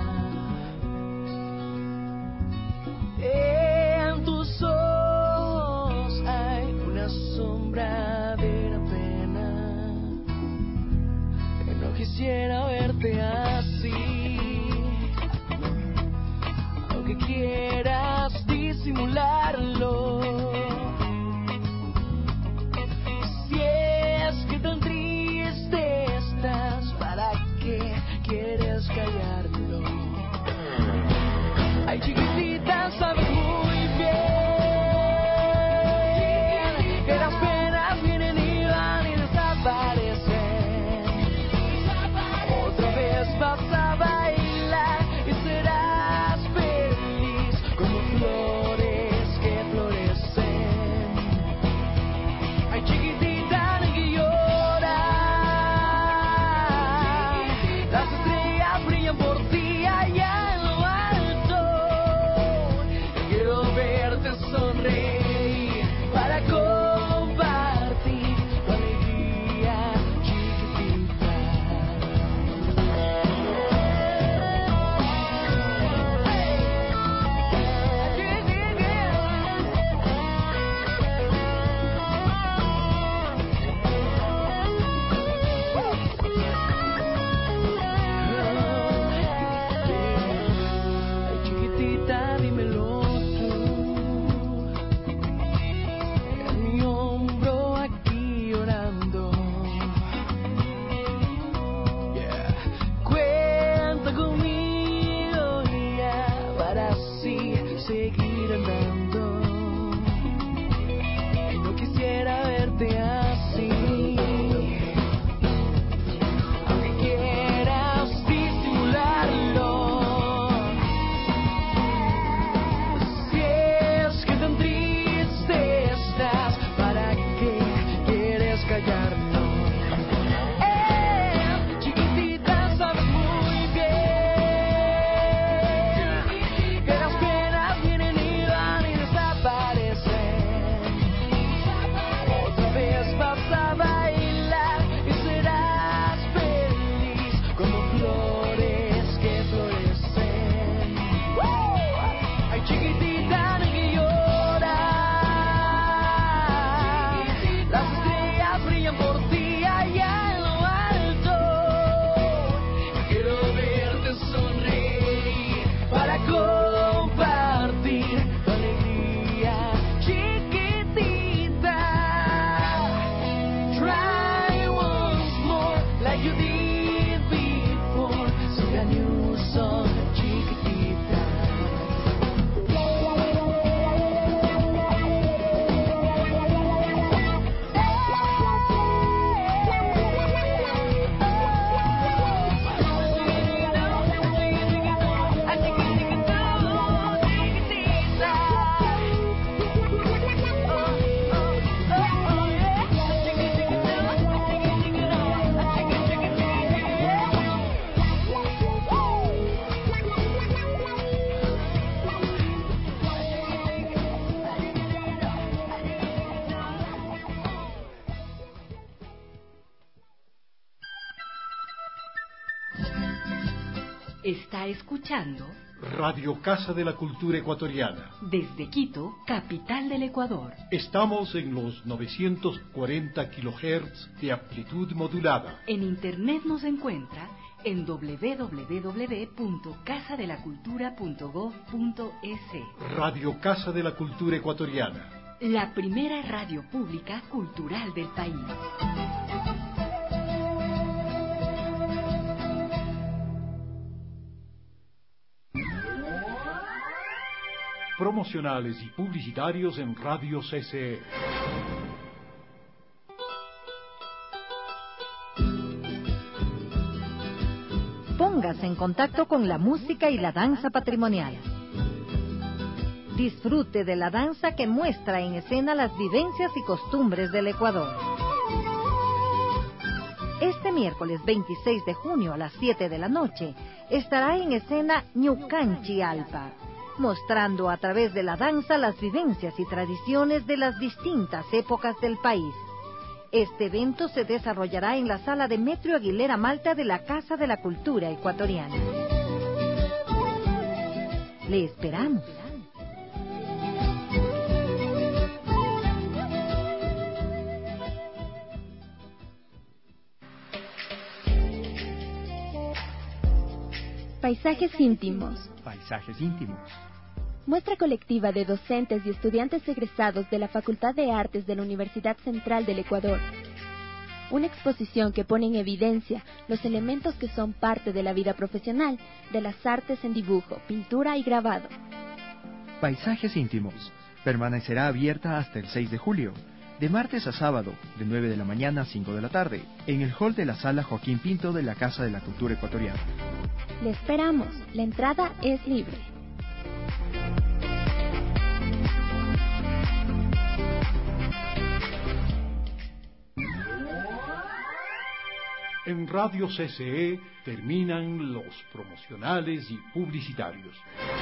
[SPEAKER 8] En tus ojos hay una sombra de la pena. Que no quisiera verte así, aunque quieras disimularlo. Si es que tan triste estás, ¿para qué quieres callarlo? Ay, chiquitita, sabes muy bien que las penas vienen y van y desaparecen. Otra vez vas a bailar y serás feliz como flores que florecen. Ay, chiquitita, no que llorar. Las estrellas brillan por ti allá en lo alto. Quiero verte sonreír para compartir tu alegría, chiquitita. Ay, chiquitita, dímelo tú. En mi hombro aquí llorando. Yeah. Cuenta conmigo ya para así seguir andando. Y no quisiera verte así, aunque quieras disimularlo. Si es que tan triste estás, ¿para qué quieres callarlo? Eh, chiquitita, sabes muy bien que las penas vienen y van y desaparecen. Otra vez vas a bailar y serás feliz como flores que florecen. Ay, chiquitita, no que llorar. Las estrellas brillan por ti allá en lo alto. Quiero verte sonreír para compartir tu alegría, chiquitita. Try once more like you did before. Sing a new song, chiquitita.
[SPEAKER 2] Está escuchando
[SPEAKER 1] Radio Casa de la Cultura Ecuatoriana.
[SPEAKER 2] desde Quito, capital del Ecuador.
[SPEAKER 1] Estamos en los novecientos cuarenta kilohertz de amplitud modulada.
[SPEAKER 2] En internet nos encuentra en doble u doble u doble u punto casa de la cultura punto gob punto es.
[SPEAKER 1] Radio Casa de la Cultura Ecuatoriana.
[SPEAKER 2] La primera radio pública cultural del país.
[SPEAKER 1] Promocionales y publicitarios en Radio C C E.
[SPEAKER 9] Póngase en contacto con la música y la danza patrimonial. Disfrute de la danza que muestra en escena las vivencias y costumbres del Ecuador. Este miércoles veintiséis de junio a las siete de la noche estará en escena Ñucanchi Alpa, mostrando a través de la danza las vivencias y tradiciones de las distintas épocas del país. Este evento se desarrollará en la sala de Metro Aguilera Malta de la Casa de la Cultura Ecuatoriana. Le esperamos.
[SPEAKER 11] Paisajes íntimos.
[SPEAKER 10] Paisajes íntimos.
[SPEAKER 11] Muestra colectiva de docentes y estudiantes egresados de la Facultad de Artes de la Universidad Central del Ecuador. Una exposición que pone en evidencia los elementos que son parte de la vida profesional de las artes en dibujo, pintura y grabado.
[SPEAKER 10] Paisajes íntimos. Permanecerá abierta hasta el seis de julio, de martes a sábado, de nueve de la mañana a cinco de la tarde, en el hall de la Sala Joaquín Pinto de la Casa de la Cultura Ecuatoriana.
[SPEAKER 11] Le esperamos. La entrada es libre.
[SPEAKER 1] En Radio C C E terminan los promocionales y publicitarios.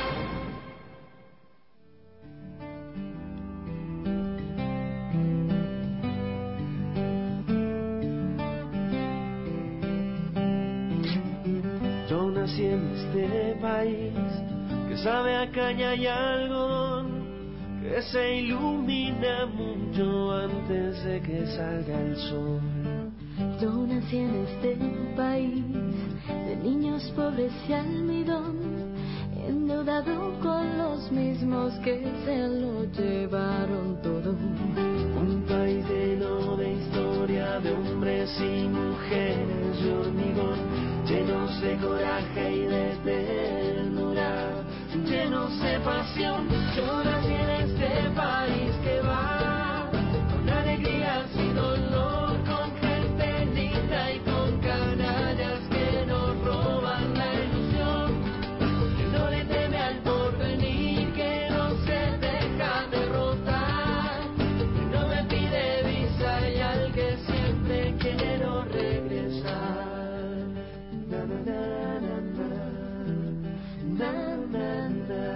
[SPEAKER 15] Yo nací en este país que sabe a caña y algodón, que se ilumina mucho antes de que salga el sol.
[SPEAKER 23] Yo nací en este país de niños pobres y almidón, endeudado con los mismos que se lo llevaron todo.
[SPEAKER 15] Un país lleno de historia, de hombres y mujeres de hormigón, llenos de coraje y de ternura, llenos de pasión. Yo nací en este país que va con alegría sin dolor, con gente linda y con canallas que nos roban la ilusión, que no le teme al porvenir, que no se deja derrotar, que no me pide visa y al que siempre quiero regresar. Na, na, na, na, na, na,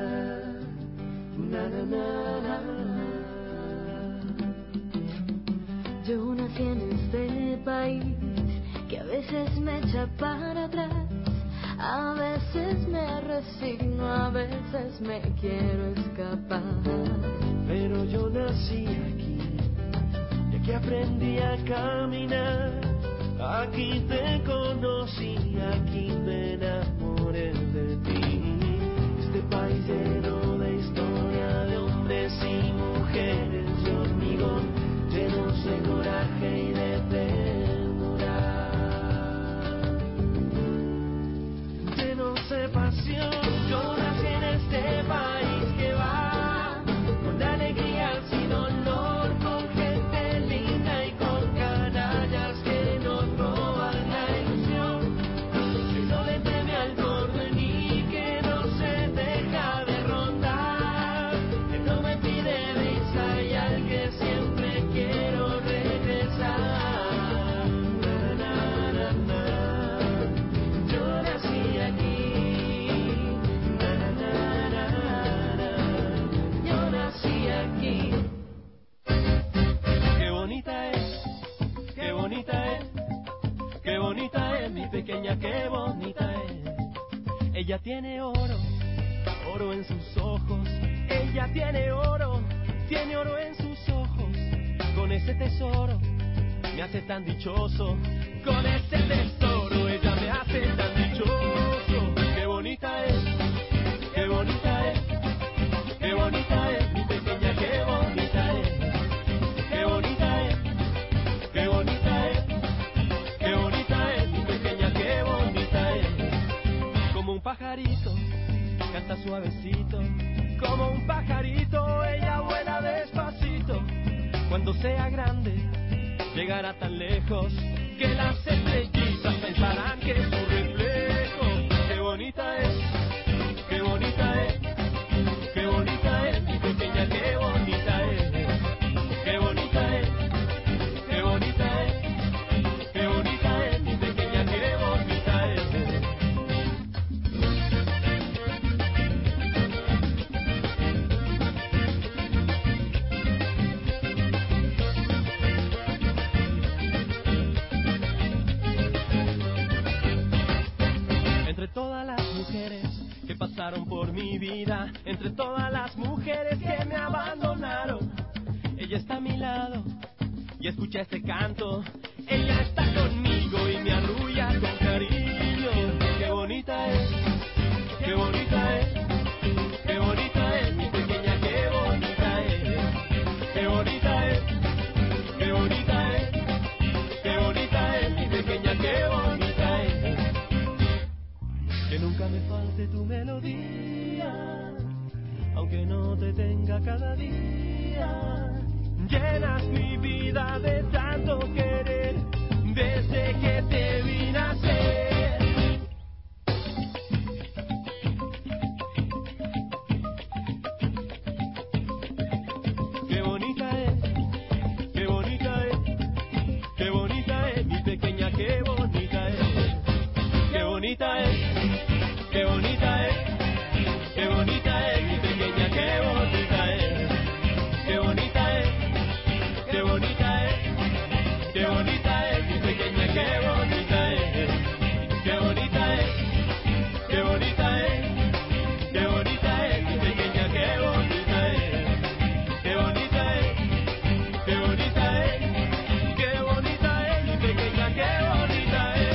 [SPEAKER 15] na, na, na, na.
[SPEAKER 23] Yo nací en este país que a veces me echa para atrás, a veces me resigno, a veces me quiero escapar.
[SPEAKER 15] Pero yo nací aquí y aquí aprendí a caminar, aquí te conocí, aquí me enamoré de ti. Este país lleno de historia, de hombres y mujeres de hormigón, llenos de coraje y de ternura, llenos de pasión. Yo nací en este país que va con alegría sin dolor, con gente linda y con canallas que nos roban la ilusión, que no le teme al porvenir, que no se deja derrotar, que no me pide visa y al que siempre quiero regresar. Na, na, na, na. Yo nací aquí. Na, na, na, na, na. Yo nací aquí. Qué bonita es, qué bonita es, qué bonita es mi pequeña, qué bonita es. Ella tiene oro, oro en sus ojos. Ella tiene oro, tiene oro en sus ojos. Con ese tesoro me hace tan dichoso. Con ese tesoro ella me
[SPEAKER 7] hace tan dichoso. Qué bonita es, qué bonita es, qué bonita es mi pequeña, qué bonita es, qué bonita es, qué bonita es, qué bonita es mi pequeña, qué bonita es. Como un pajarito, canta suavecito, como un pajarito, ella vuela despacito. Cuando sea grande, llegará tan lejos que las estrellitas pensarán que es su reflejo. Qué bonita es, qué bonita es, qué bonita es mi pequeña, qué bonita es, qué bonita es, qué bonita es, qué bonita es mi pequeña, qué bonita es. Entre todas las mujeres que pasaron por mi vida, entre todas las mujeres que me abandonaron, ella está a mi lado y escucha este canto. Ella está conmigo y me arrulla con cariño. Qué bonita es, qué bonita es, qué bonita es mi pequeña, qué bonita es, qué bonita es, qué bonita es, qué bonita es mi pequeña, qué bonita es. Que nunca me falte tu melodía, aunque no te tenga cada día. Llenas mi vida de tanto querer, desde que te vi nacer. Qué bonita es, qué bonita es, qué bonita es mi pequeña, qué bonita es, qué bonita es. Qué bonita es, qué bonita es mi pequeña, qué bonita es, qué bonita es, qué bonita es, qué bonita es mi pequeña, qué bonita es, qué bonita es, qué bonita es, qué bonita es mi pequeña, qué bonita es, qué bonita es, qué bonita es, qué bonita es mi pequeña, qué bonita es.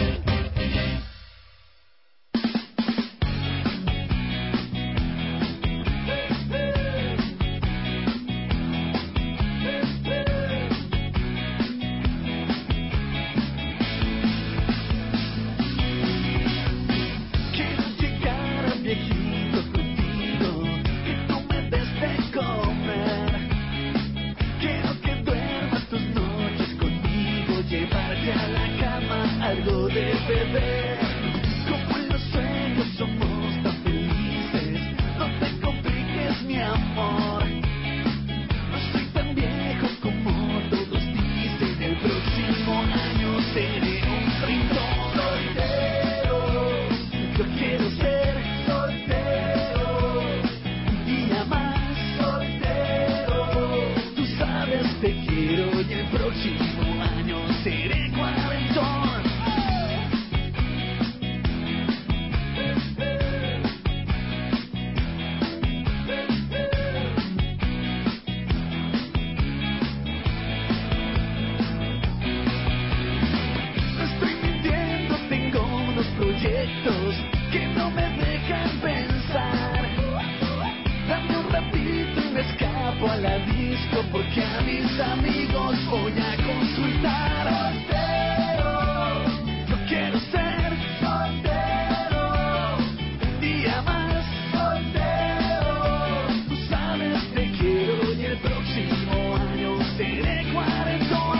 [SPEAKER 7] Quiero llegar a viejito contigo, que tú me des de comer. Quiero que duermas tus noches conmigo, llevarte a la cama algo de beber. Como en los sueños somos tan felices, no te compliques mi amor. No soy tan viejo como todos dicen, el próximo año seré un treintón. Soltero, yo quiero ser soltero, un día más soltero. Tú sabes te quiero y el próximo año seré cuarentón. No estoy mintiendo, tengo unos proyectos que no me dejan pensar. Dame un ratito y me escapo a la disco, porque a mis amigos voy a consultar. Soltero, yo quiero ser soltero, un día más soltero. Tú sabes te quiero y el próximo año seré cuarentón.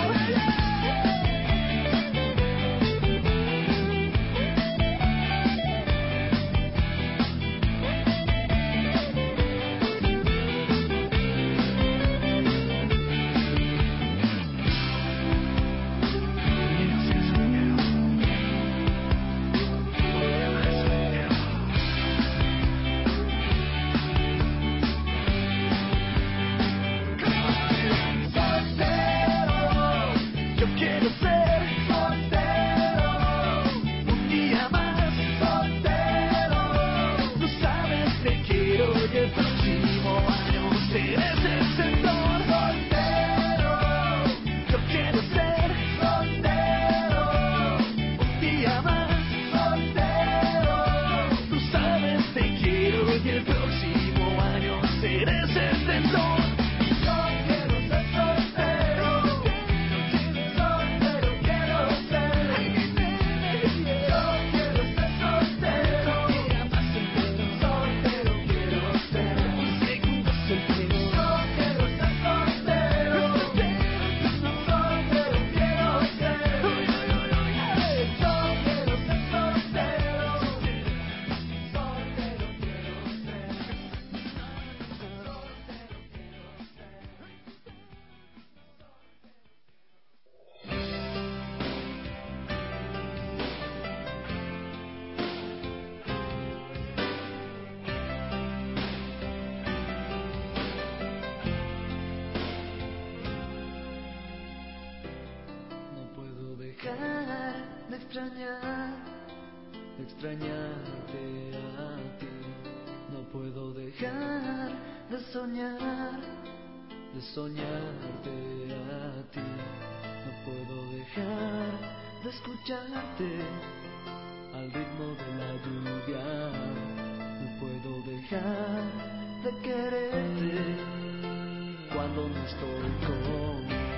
[SPEAKER 15] extrañar, de extrañarte a ti. No puedo dejar de soñar, de soñarte a ti. No puedo dejar de escucharte al ritmo de la lluvia. No puedo dejar de quererte cuando no estoy con vos.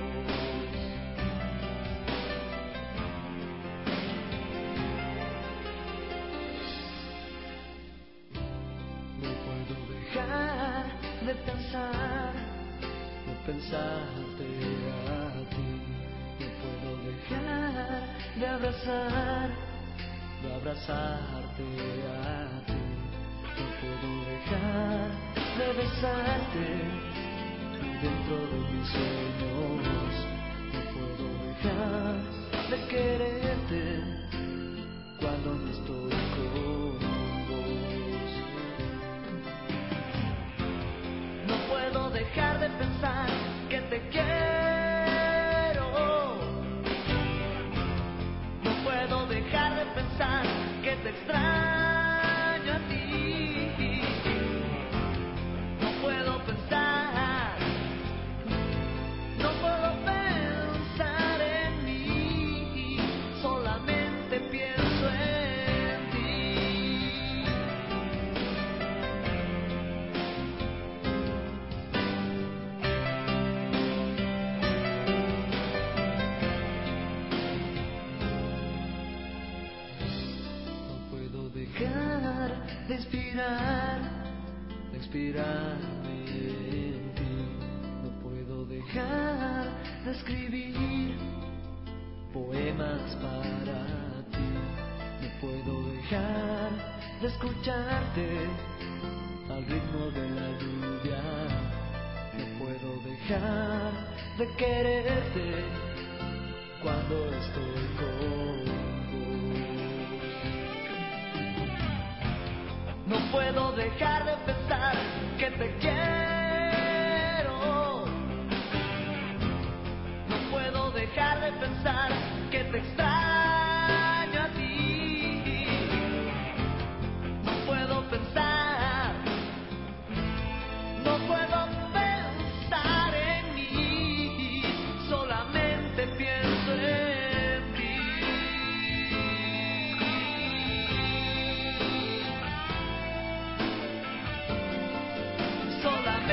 [SPEAKER 15] No puedo dejar de pensar, de pensarte a ti. No puedo dejar de abrazar, de abrazarte a ti. No puedo dejar de besarte dentro de mis sueños. No puedo dejar de quererte cuando no estoy con vos. No puedo dejar de pensar que te quiero. No puedo dejar de pensar que te extraño a ti. No puedo pensar, no puedo pensar en mí, solamente pienso en ti. No puedo dejar de inspirar, de inspirarme en ti. No puedo dejar de escribir poemas para ti. No puedo dejar de escucharte al ritmo de la lluvia. No puedo dejar de quererte cuando estoy con vos. No puedo dejar de pensar que te quiero. No puedo dejar de pensar que te extraño a ti. No puedo pensar, no puedo pensar en mí, solamente pienso en ti. Solamente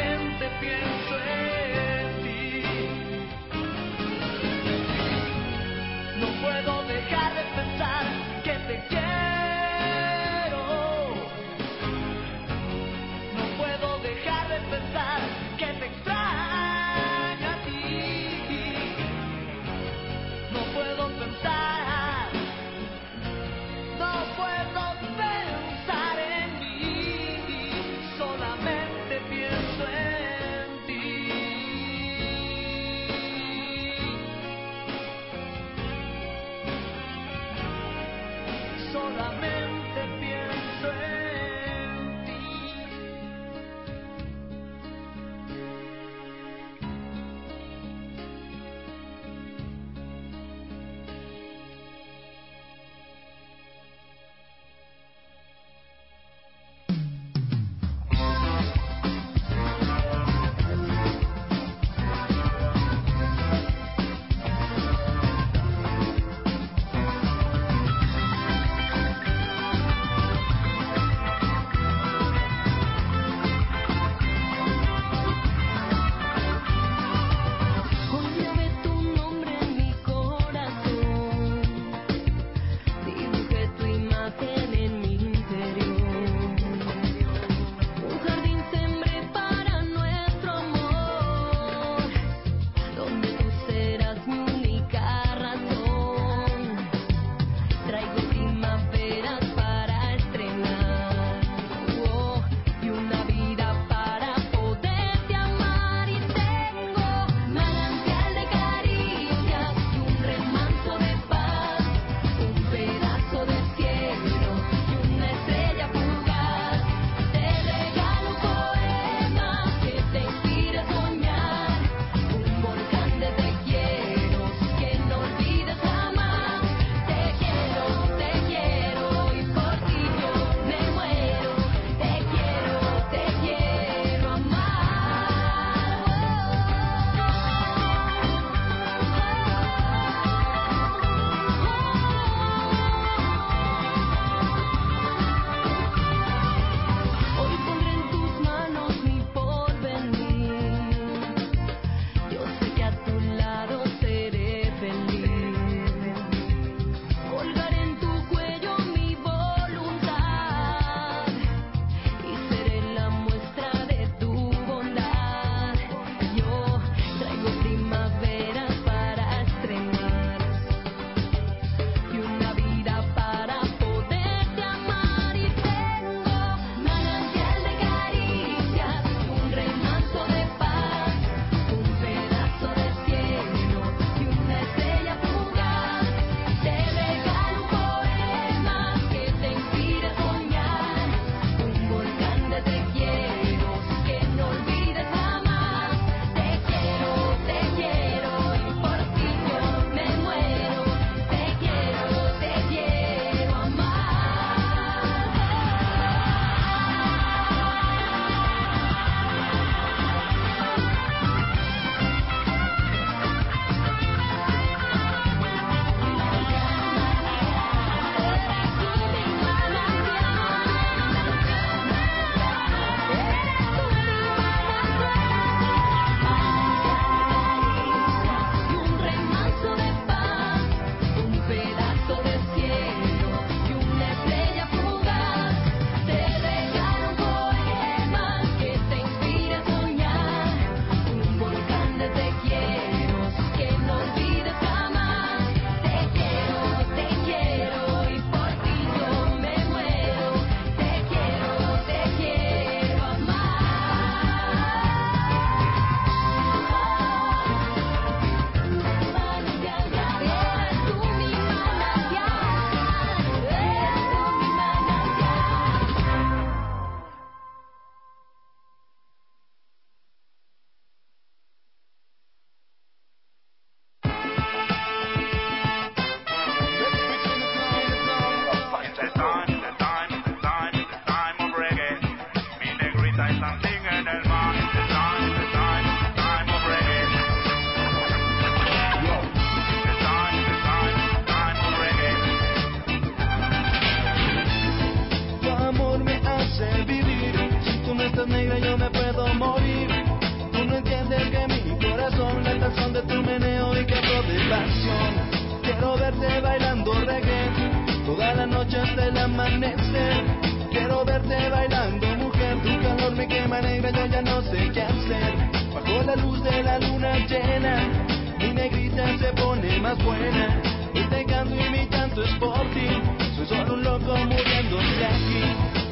[SPEAKER 3] estás negra yo me puedo morir. Tú no entiendes que mi corazón late al son de tu meneo y que de pasión. Quiero verte bailando reggae toda la noche hasta el amanecer. Quiero verte bailando, mujer, tu calor me quema negra, yo ya no sé qué hacer. Bajo la luz de la luna llena, mi negrita se pone más buena. Este canto y mi canto es por ti, soy solo un loco muriéndose aquí.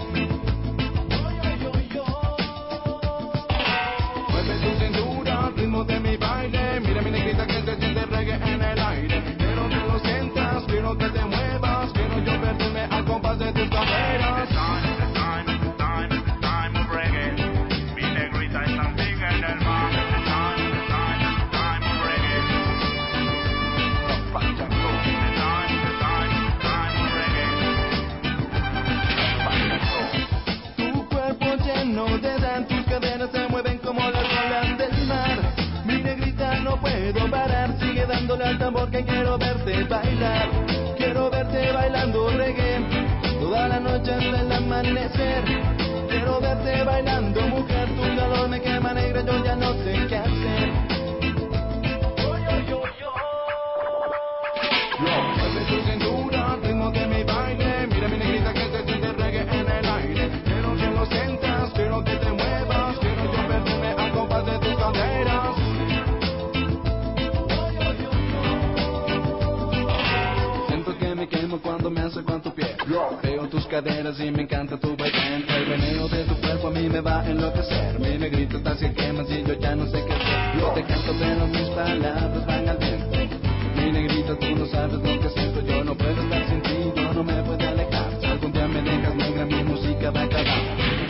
[SPEAKER 3] Mueve tu cintura al ritmo de mi baile, mira mi negrita que se siente reggae en el aire. Quiero que lo sientas, quiero que te muevas, quiero yo perderme al compás de tus caderas. Tu cuerpo lleno de dan, tus caderas se mueven como las olas del mar. Mi negrita no puedo parar, sigue dándole al tambor que quiero verte bailar. Quiero verte bailando reggae toda la noche hasta el amanecer. Quiero verte bailando, mujer, tu calor me quema negra, yo ya no sé qué hacer. Mueve tu cintura al ritmo de mi baile, mira mi negrita que se siente reggae en el aire. Quiero que lo sientas, quiero que te muevas, quiero yo perderme al compás de tus caderas. Siento que me quemo cuando me acerco a tu piel. Veo tus caderas y me encanta tu baile. El veneno de tu cuerpo a mí me va a enloquecer. Mi negrita está se quema y yo ya no sé qué hacer. Yo te canto pero mis palabras van al viento. Mi negrita, tú no sabes lo que siento. Yo no puedo estar sin ti, yo no me puedo alejar. Si algún día me dejas negra, mi música va a acabar.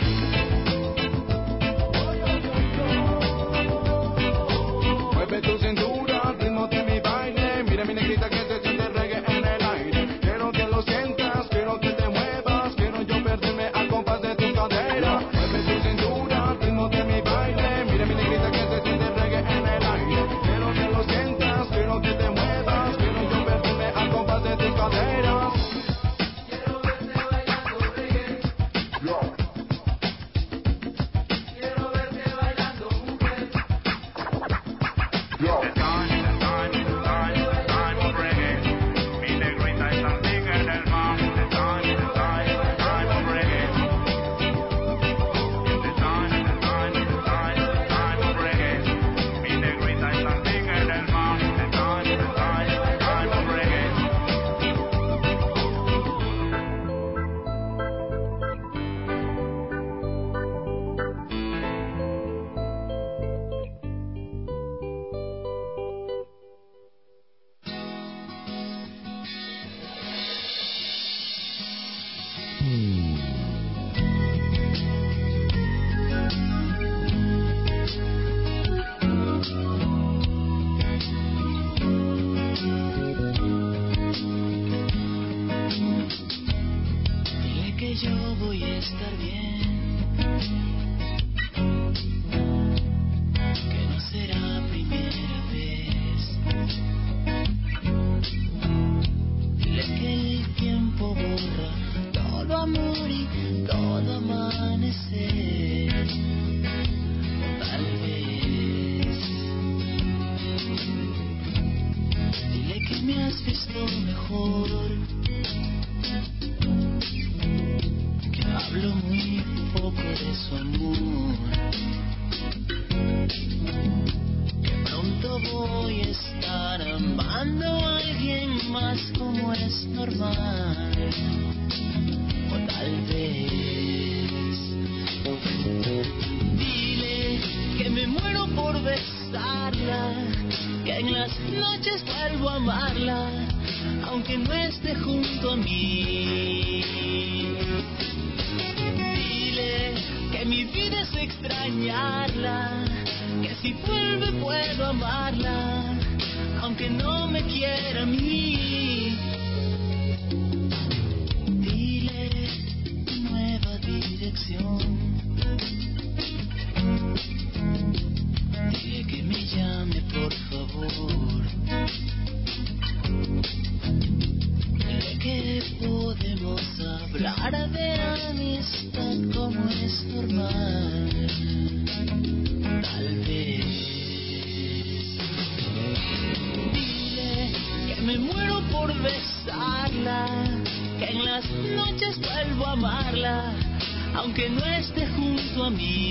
[SPEAKER 3] Mueve tu cintura al ritmo de mi baile, mira mi negrita que se siente reggae en el aire. Quiero que lo sientas, quiero que te muevas, quiero yo perderme al compás de tus caderas. Mueve tu cintura al ritmo de mi baile, mira mi negrita que se siente reggae en el aire. Quiero que lo sientas, quiero que te muevas, quiero yo perderme al compás de tus caderas. Quiero verte bailando reggae. Quiero verte bailando mujer. Dile que yo voy a estar bien, que no será primera vez. Dile que el tiempo borra todo amor y todo amanecer. O tal vez dile que me has visto mejor, que hablo muy poco de su amor, que pronto voy a estar amando a alguien más como es normal. O tal vez dile que me muero por besarla, que en las noches vuelvo a amarla, aunque no esté junto a mí. Dile que mi vida es extrañarla, que si vuelve puedo amarla, aunque no me quiera a mí. Dile nueva dirección, dile que me llame por favor, dile que podemos hablar de amistad como es normal.
[SPEAKER 8] aunque no esté junto a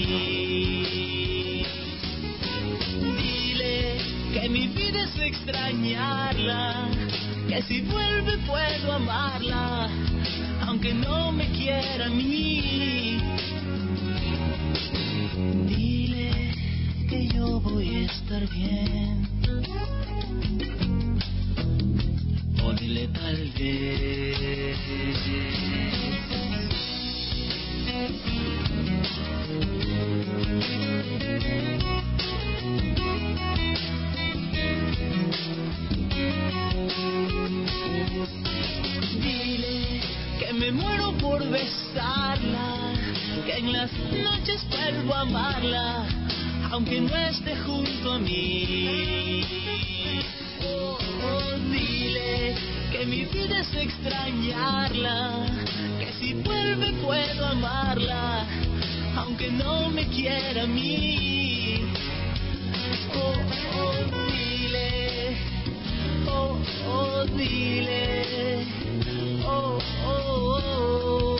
[SPEAKER 8] mí. Dile que mi vida es extrañarla, que si vuelve puedo amarla, aunque no me quiera a mí. Dile que yo voy a estar bien, o dile tal vez. Dile que me muero por besarla, que en las noches vuelvo a amarla, aunque no esté junto a mí. Oh, oh, dile que mi vida es extrañarla, que si vuelve puedo amarla, aunque no me quiera a mí. Oh, oh, dile, oh, oh, dile, oh, oh, oh.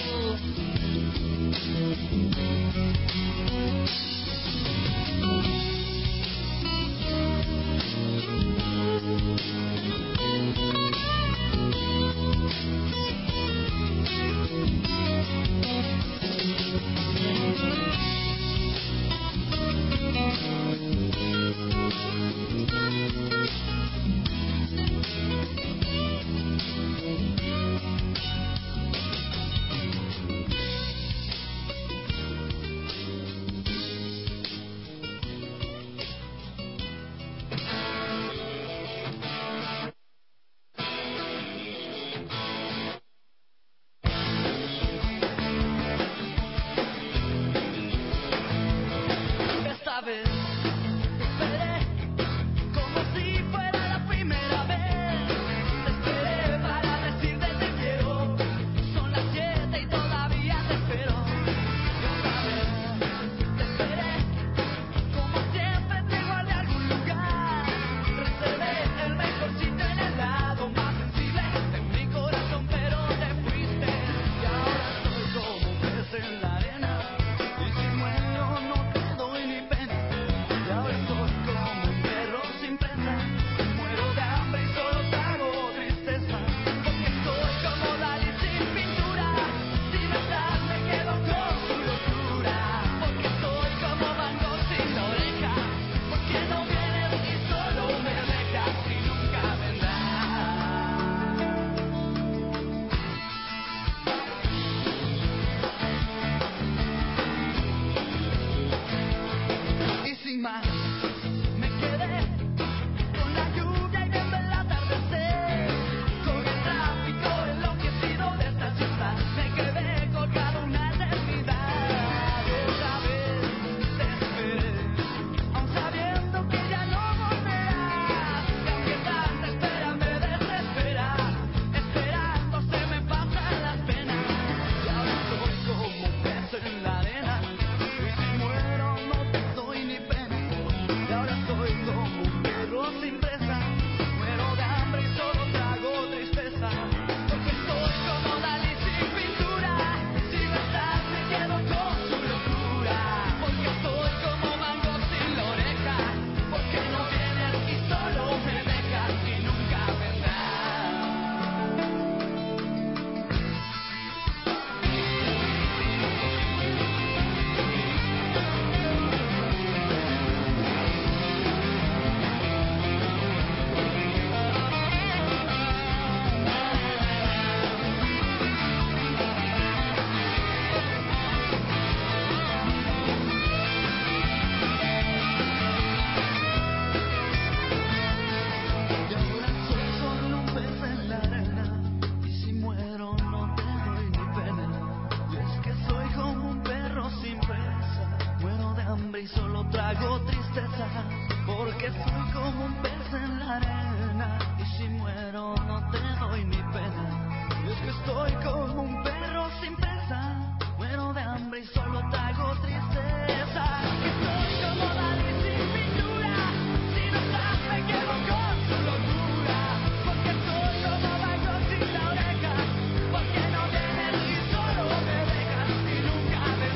[SPEAKER 8] Porque no tienes y solo me dejas y nunca me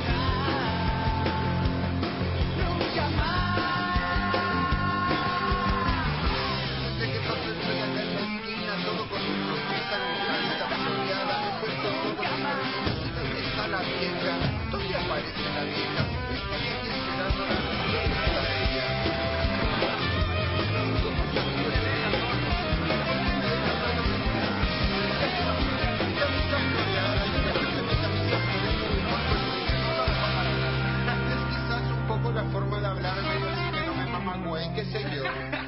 [SPEAKER 6] qué sé yo.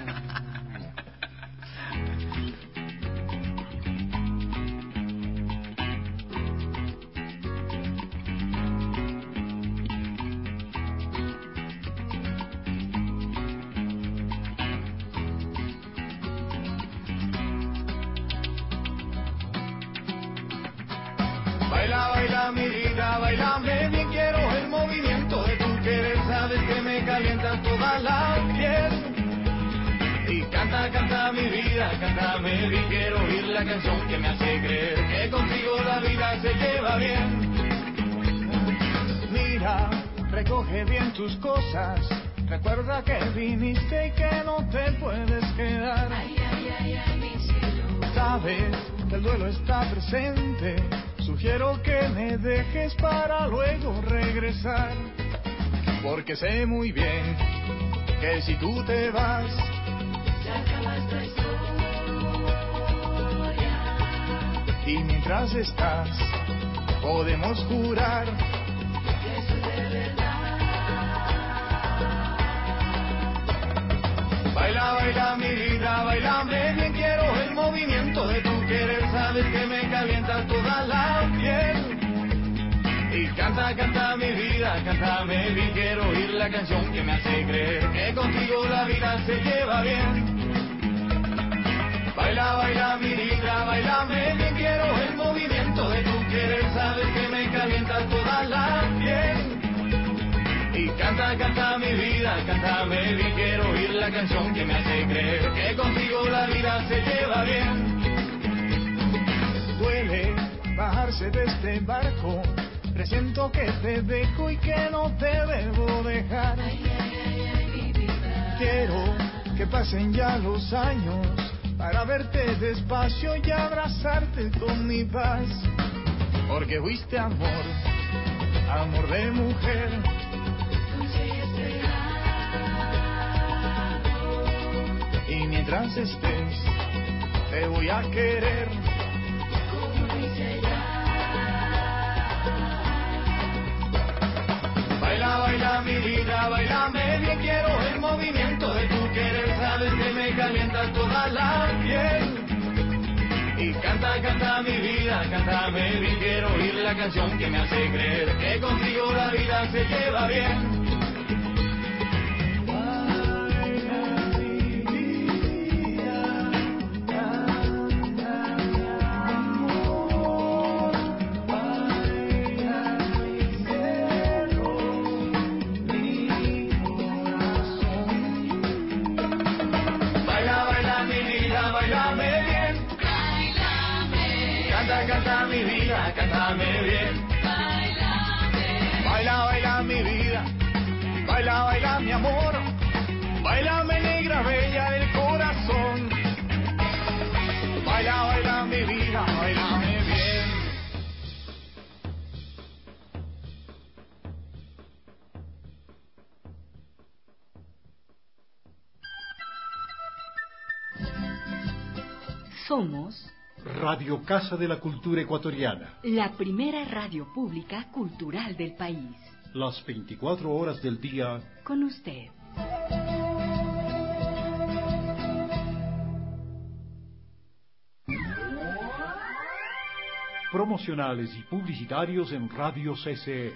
[SPEAKER 3] Baila, baila mi vida, bailame bien, quiero el movimiento de tu querer, sabes que me calientas toda la piel. Y canta, canta mi vida, cántame bien, quiero oír la canción que me hace creer que contigo la vida se lleva bien.
[SPEAKER 21] Mira, recoge bien tus cosas, recuerda que viniste y que no te puedes quedar.
[SPEAKER 8] Ay, ay, ay, ay, mi cielo.
[SPEAKER 21] Sabes que el duelo está presente, sugiero que me dejes para luego regresar, porque sé muy bien que si tú te vas,
[SPEAKER 8] se acaba esta historia.
[SPEAKER 21] y mientras estás, podemos jurar
[SPEAKER 8] Que eso es de verdad.
[SPEAKER 3] Baila, baila mi vida, bailame bien, quiero el movimiento de tu querer, sabes que me calientas toda la piel. Y canta, canta mi vida, cántame bien, quiero oír la canción que me hace creer que contigo la vida se lleva bien. Baila, baila mi vida, bailame bien, quiero el movimiento de tu querer, sabes que me calientas toda la piel. Y canta, canta mi vida, cántame bien, quiero oír la canción que me hace creer que contigo la vida se lleva bien.
[SPEAKER 21] duele bajarse de este barco, presiento que te dejo y que no te debo dejar.
[SPEAKER 8] Ay, ay, ay, ay, mi vida.
[SPEAKER 21] Quiero que pasen ya los años para verte despacio y abrazarte con mi paz, porque fuiste amor, amor de mujer. Y mientras estés, te voy a querer.
[SPEAKER 8] Como dice ya.
[SPEAKER 3] Baila, baila mi vida, bailame bien, quiero el movimiento de tu querer, sabes que me calientas toda la piel. Y canta, canta mi vida, cántame bien, quiero oír la canción que me hace creer que contigo la vida se lleva bien. Canta mi vida, cántame bien.
[SPEAKER 8] Bailame.
[SPEAKER 21] Baila, baila mi vida, baila, baila mi amor, bailame negra bella del corazón. Baila, baila mi vida, bailame bien.
[SPEAKER 2] Somos
[SPEAKER 1] Radio Casa de la Cultura Ecuatoriana.
[SPEAKER 2] la primera radio pública cultural del país.
[SPEAKER 1] Las veinticuatro horas del día.
[SPEAKER 2] Con usted.
[SPEAKER 1] Promocionales y publicitarios en Radio C C E.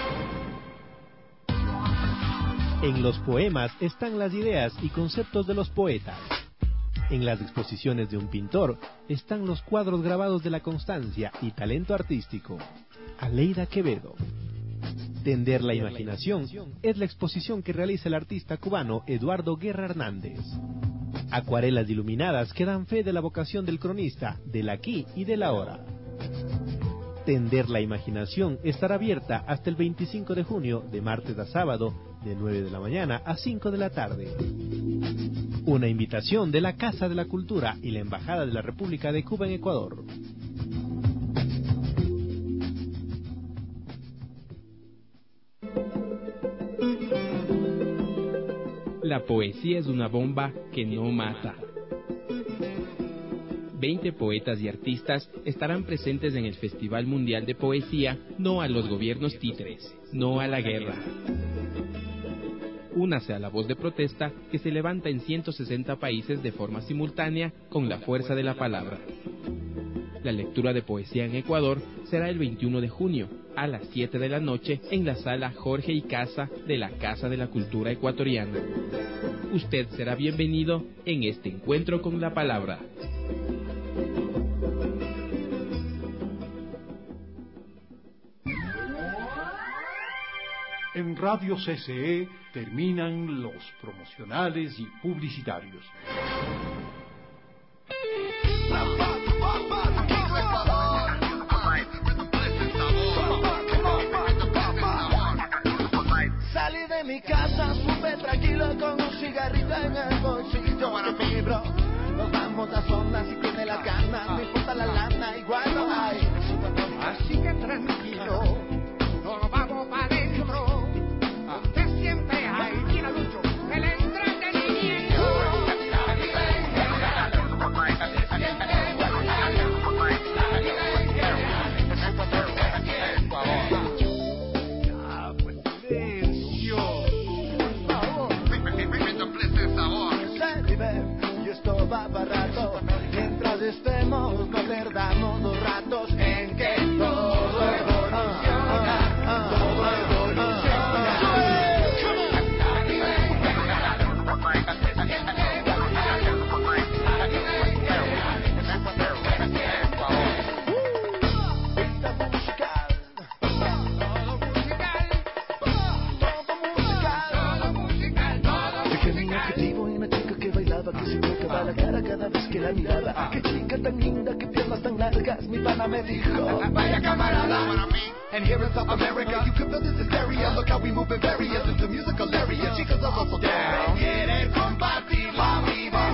[SPEAKER 17] En los poemas están las ideas y conceptos de los poetas. En las exposiciones de un pintor están los cuadros grabados de la constancia y talento artístico. Aleida Quevedo. Tender la imaginación es la exposición que realiza el artista cubano Eduardo Guerra Hernández. Acuarelas iluminadas que dan fe de la vocación del cronista, del aquí y del ahora. Tender la imaginación estará abierta hasta el veinticinco de junio, de martes a sábado, de nueve de la mañana a cinco de la tarde. Una invitación de la Casa de la Cultura y la Embajada de la República de Cuba en Ecuador.
[SPEAKER 12] La poesía es una bomba que no mata. veinte poetas y artistas estarán presentes en el Festival Mundial de Poesía No a los Gobiernos Títeres, No a la Guerra. Únase a la voz de protesta que se levanta en ciento sesenta países de forma simultánea con la fuerza de la palabra. La lectura de poesía en Ecuador será el veintiuno de junio a las siete de la noche en la sala Jorge y Casa de la Casa de la Cultura Ecuatoriana. Usted será bienvenido en este encuentro con la palabra.
[SPEAKER 1] En Radio C C E terminan los promocionales y publicitarios.
[SPEAKER 3] Salí de mi casa súper tranquilo con un cigarrillo en el bolsillo. Bueno, mi bro, nos vamos a zonas si tiene las ganas, no importa la lana, igual lo hay. Así que tranquilo, nos vamos para adentro, donde siempre hay, mira Lucho, el entretenimiento. Ah, pues silencio. Y esto va para rato, mientras estemos, no perdamos los ratos en que todo evoluciona, todo evoluciona. La cara cada vez que la miraba. Qué chica tan linda, qué piernas tan largas. Mi pana me dijo, vaya camarada. And here in South America, you can feel this hysteria. Look how we move in various into musical area. Chicas are also down. Quiere compartir la vida.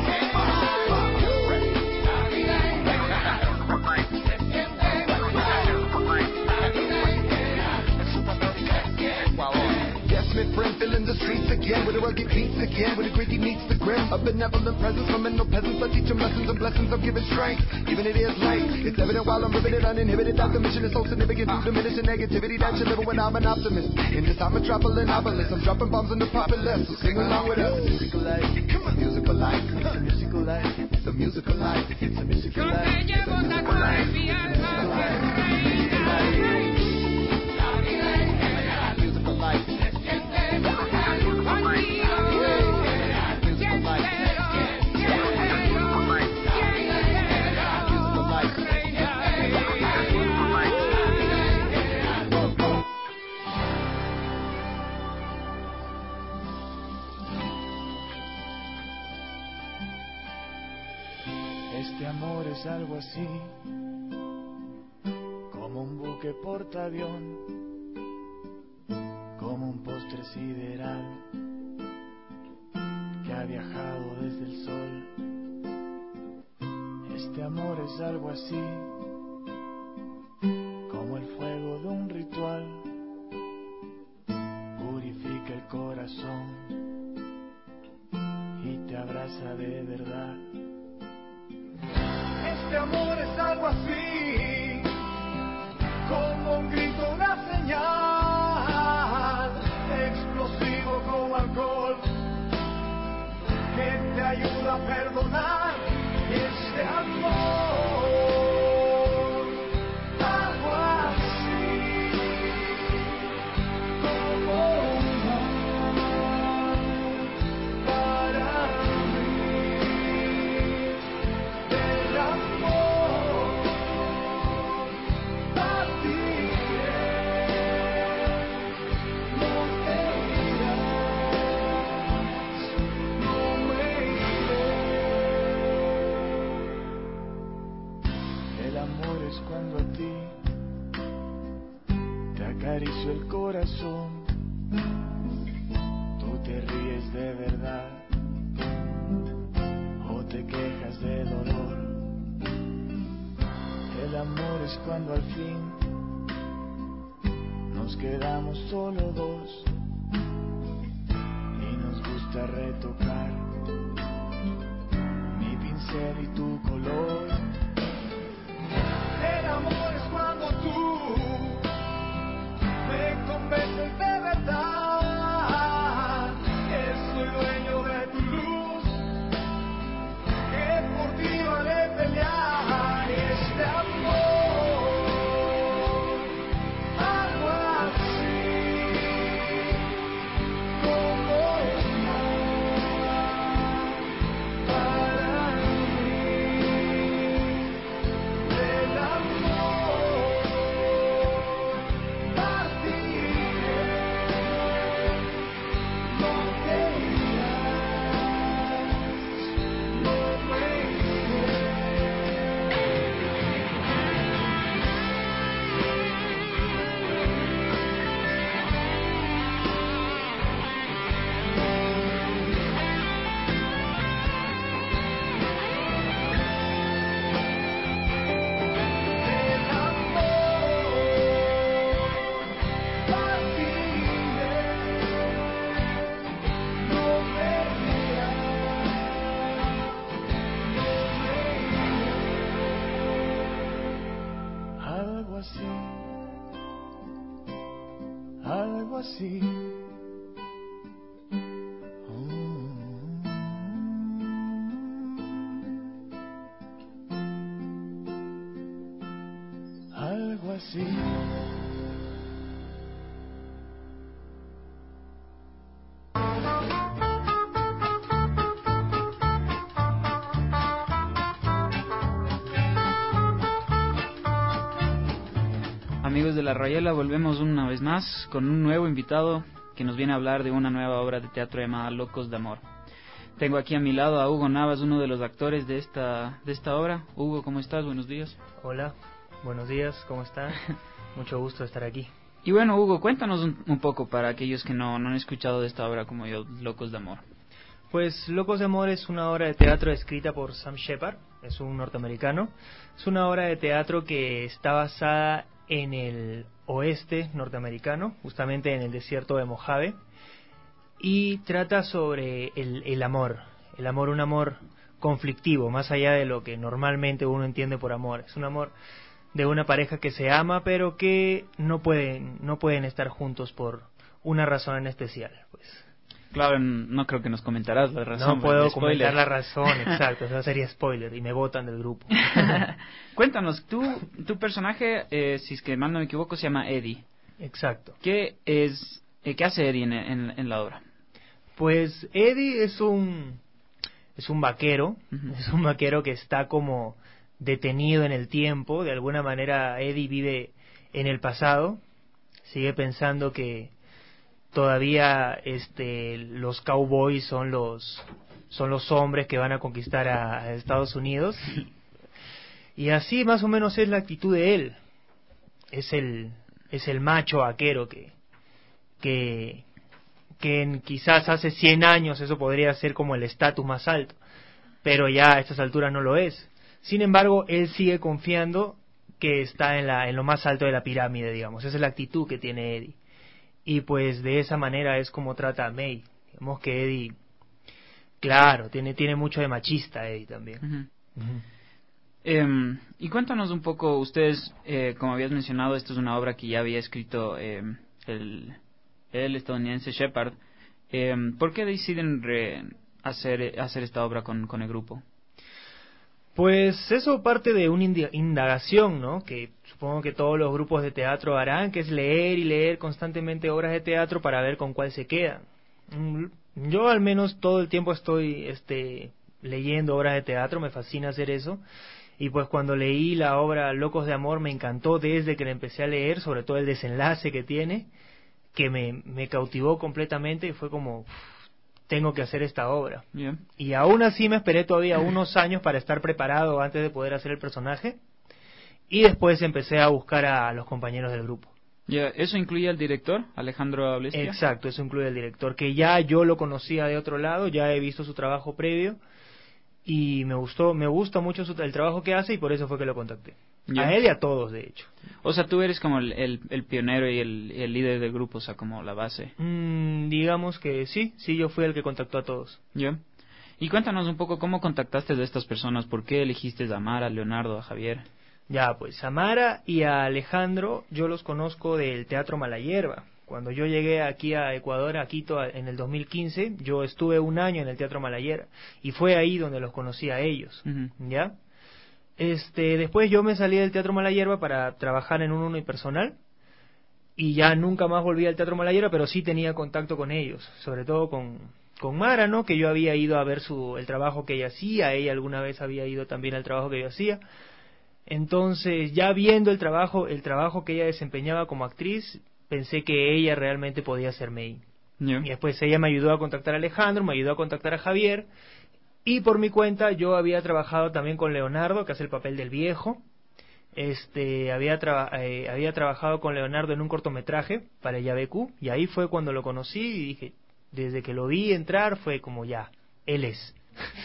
[SPEAKER 3] Smith friend filling the streets again with a rugged beats again with a gritty meets the grim. A benevolent presence from no peasants. I teach them lessons and blessings. I'm giving strength, even if it is light. It's evident while I'm riveted, uninhibited. That the mission is so significant to diminish the negativity that you live when I'm an optimist. In this time of trouble and obelisk, I'm dropping bombs on the populace. So sing along with us. Musical life, come on, musical life. It's a musical life. It's a musical life. It's a musical life. It's a musical life. Musical life. Este amor es algo así, como un buque portaavión, como un postre sideral que ha viajado desde el sol. Este amor es algo así, como el fuego de un ritual, purifica el corazón y te abraza de verdad. Este amor es algo así, como un grito, una señal, explosivo como alcohol, que te ayuda a perdonar. Este amor, algo así, como un mar para mí. Del amor partiré, no te irás, no me iré. El amor es cuando a ti te acaricio el corazón, tú te ríes de verdad o te quejas de dolor. El amor es cuando al fin nos quedamos solo dos y nos gusta retocar mi pincel y tu color. El amor es cuando tú me convences de verdad que
[SPEAKER 21] así. Algo así.
[SPEAKER 13] Amigos de La Rayuela, volvemos una vez más con un nuevo invitado que nos viene a hablar de una nueva obra de teatro llamada Locos de Amor. Tengo aquí a mi lado a Hugo Navas, uno de los actores de esta de esta obra. Hugo, ¿cómo estás? Buenos días.
[SPEAKER 14] Hola, buenos días, ¿cómo están? Mucho gusto estar aquí.
[SPEAKER 13] Y bueno, Hugo, cuéntanos un, un poco para aquellos que no, no han escuchado de esta obra como yo, Locos de Amor.
[SPEAKER 14] Pues Locos de Amor es una obra de teatro escrita por Sam Shepard, es un norteamericano. Es una obra de teatro que está basada en el oeste norteamericano, justamente en el desierto de Mojave, y trata sobre el, el amor, el amor, un amor conflictivo, más allá de lo que normalmente uno entiende por amor. Es un amor de una pareja que se ama, pero que no pueden, no pueden estar juntos por una razón en especial, pues.
[SPEAKER 13] Claro, no creo que nos comentarás la razón.
[SPEAKER 14] No puedo comentar la razón, exacto, eso sería spoiler y me botan del grupo.
[SPEAKER 13] Cuéntanos, tú, tu personaje, eh, si es que mal no me equivoco, se llama Eddie.
[SPEAKER 14] Exacto.
[SPEAKER 13] ¿Qué es, eh, qué hace Eddie en, en, en la obra?
[SPEAKER 14] Pues Eddie es un, es un vaquero, uh-huh. es un vaquero que está como detenido en el tiempo. De alguna manera Eddie vive en el pasado, sigue pensando que todavía este los cowboys son los son los hombres que van a conquistar a, a Estados Unidos y, y así más o menos es la actitud de él. Es el es el macho vaquero que que que en, quizás hace cien años eso podría ser como el estatus más alto, pero ya a estas alturas no lo es. Sin embargo, él sigue confiando que está en la en lo más alto de la pirámide, digamos. Esa es la actitud que tiene Eddie. Y pues de esa manera es como trata a May. Digamos que Eddie, claro, tiene tiene mucho de machista Eddie también.
[SPEAKER 13] Uh-huh. Uh-huh. Eh, y cuéntanos un poco, ustedes, eh, como habías mencionado, esto es una obra que ya había escrito eh, el, el estadounidense Shepard. Eh, ¿Por qué deciden re hacer, hacer esta obra con, con el grupo?
[SPEAKER 14] Pues eso parte de una indagación, ¿no? Que supongo que todos los grupos de teatro harán, que es leer y leer constantemente obras de teatro para ver con cuál se quedan. Yo al menos todo el tiempo estoy este, leyendo obras de teatro, me fascina hacer eso. Y pues cuando leí la obra Locos de Amor me encantó desde que la empecé a leer, sobre todo el desenlace que tiene, que me, me cautivó completamente y fue como, tengo que hacer esta obra.
[SPEAKER 13] Yeah.
[SPEAKER 14] Y aún así me esperé todavía unos años para estar preparado antes de poder hacer el personaje. Y después empecé a buscar a los compañeros del grupo.
[SPEAKER 13] Yeah. ¿Eso incluye al director, Alejandro Ablestia?
[SPEAKER 14] Exacto, eso incluye al director, que ya yo lo conocía de otro lado, ya he visto su trabajo previo. Y me gustó, me gusta mucho su, el trabajo que hace y por eso fue que lo contacté. Yeah. A él y a todos, de hecho.
[SPEAKER 13] O sea, tú eres como el, el, el pionero y el, el líder del grupo, o sea, como la base.
[SPEAKER 14] Mm, digamos que sí, sí, yo fui el que contactó a todos.
[SPEAKER 13] Ya. Yeah. Y cuéntanos un poco cómo contactaste de estas personas, por qué elegiste a Mara, a Leonardo, a Javier.
[SPEAKER 14] Ya, pues a Mara y a Alejandro yo los conozco del Teatro Malayerba. Cuando yo llegué aquí a Ecuador, a Quito, en el dos mil quince, yo estuve un año en el Teatro Malayerba y fue ahí donde los conocí a ellos, uh-huh. ¿ya? Este, después yo me salí del Teatro Malayerba para trabajar en un unipersonal y ya nunca más volví al Teatro Malayerba, pero sí tenía contacto con ellos, sobre todo con, con Mara, ¿no? Que yo había ido a ver su el trabajo que ella hacía, ella alguna vez había ido también al trabajo que yo hacía. Entonces, ya viendo el trabajo, el trabajo que ella desempeñaba como actriz, pensé que ella realmente podía ser May.
[SPEAKER 13] Yeah.
[SPEAKER 14] Y después ella me ayudó a contactar a Alejandro, me ayudó a contactar a Javier, y por mi cuenta yo había trabajado también con Leonardo, que hace el papel del viejo. Este, había, traba, eh, había trabajado con Leonardo en un cortometraje para Yabecu, y ahí fue cuando lo conocí y dije, desde que lo vi entrar fue como ya, él es.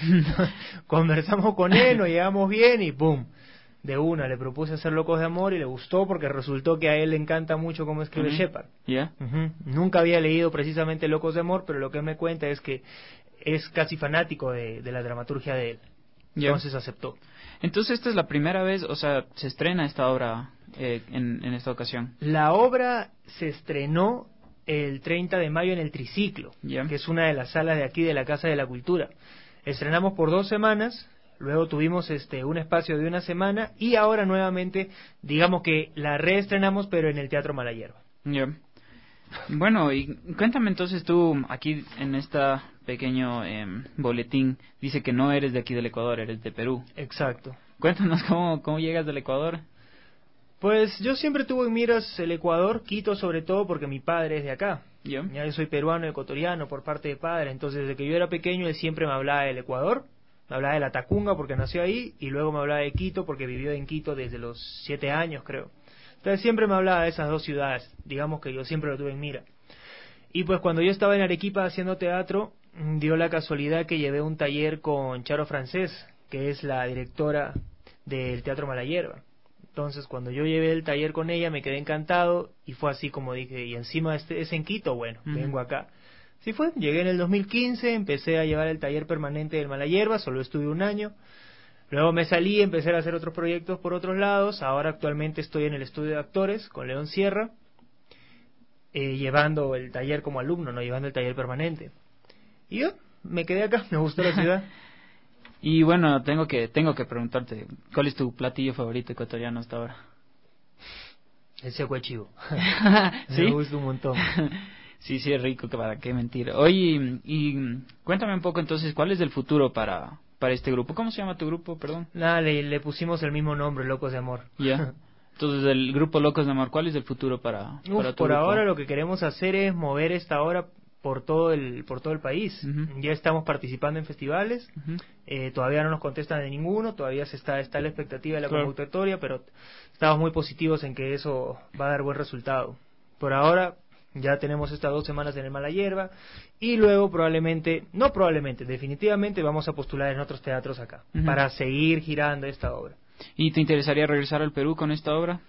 [SPEAKER 14] Conversamos con él, nos llevamos bien y ¡pum! De una, le propuse hacer Locos de Amor y le gustó porque resultó que a él le encanta mucho cómo escribe uh-huh. Shepard.
[SPEAKER 13] Yeah.
[SPEAKER 14] Uh-huh. Nunca había leído precisamente Locos de Amor, pero lo que él me cuenta es que es casi fanático de, de la dramaturgia de él. Yeah. Entonces aceptó.
[SPEAKER 13] Entonces esta es la primera vez, o sea, se estrena esta obra eh, en, en esta ocasión.
[SPEAKER 14] La obra se estrenó el treinta de mayo en el Triciclo,
[SPEAKER 13] yeah.
[SPEAKER 14] que es una de las salas de aquí de la Casa de la Cultura. Estrenamos por dos semanas, luego tuvimos este un espacio de una semana y ahora nuevamente, digamos que la reestrenamos, pero en el Teatro Malayerba.
[SPEAKER 13] Yeah. Bueno, y cuéntame entonces tú, aquí en este pequeño eh, boletín, dice que no eres de aquí del Ecuador, eres de Perú.
[SPEAKER 14] Exacto.
[SPEAKER 13] Cuéntanos cómo, cómo llegas del Ecuador.
[SPEAKER 14] Pues yo siempre tuve en miras el Ecuador, Quito sobre todo, porque mi padre es de acá.
[SPEAKER 13] Yeah.
[SPEAKER 14] Ya yo soy peruano, ecuatoriano por parte de padre, entonces desde que yo era pequeño él siempre me hablaba del Ecuador, me hablaba de la Tacunga porque nació ahí, y luego me hablaba de Quito porque vivió en Quito desde los siete años, creo. Entonces siempre me hablaba de esas dos ciudades, digamos que yo siempre lo tuve en mira. Y pues cuando yo estaba en Arequipa haciendo teatro, dio la casualidad que llevé un taller con Charo Francés, que es la directora del Teatro Malayerba. Entonces cuando yo llevé el taller con ella me quedé encantado y fue así como dije, y encima este es en Quito, bueno, uh-huh. vengo acá. Sí fue, llegué en el dos mil quince, empecé a llevar el taller permanente del Malayerba, solo estuve un año. Luego me salí, empecé a hacer otros proyectos por otros lados. Ahora actualmente estoy en el estudio de actores con León Sierra, eh, llevando el taller como alumno, no llevando el taller permanente. Y yo me quedé acá, me gustó la ciudad.
[SPEAKER 13] Y bueno, tengo que tengo que preguntarte, ¿cuál es tu platillo favorito ecuatoriano hasta ahora?
[SPEAKER 14] El seco de chivo.
[SPEAKER 13] ¿Sí?
[SPEAKER 14] Me gusta un montón.
[SPEAKER 13] Sí, sí, es rico, que para qué mentir. Oye, y, y cuéntame un poco entonces, ¿cuál es el futuro para... para este grupo? ¿Cómo se llama tu grupo, perdón?
[SPEAKER 14] Nada, le, le pusimos el mismo nombre, Locos de Amor.
[SPEAKER 13] Ya. Yeah. Entonces, el grupo Locos de Amor, ¿cuál es el futuro para,
[SPEAKER 14] Uf,
[SPEAKER 13] para tu
[SPEAKER 14] por
[SPEAKER 13] grupo?
[SPEAKER 14] ahora lo que queremos hacer es mover esta obra por todo el por todo el país. Uh-huh. Ya estamos participando en festivales, uh-huh. eh, todavía no nos contestan de ninguno, todavía se está está la expectativa de la claro. convocatoria, pero estamos muy positivos en que eso va a dar buen resultado. Por ahora ya tenemos estas dos semanas en el Malayerba y luego probablemente, no probablemente, definitivamente vamos a postular en otros teatros acá uh-huh. para seguir girando esta obra.
[SPEAKER 13] ¿Y te interesaría regresar al Perú con esta obra?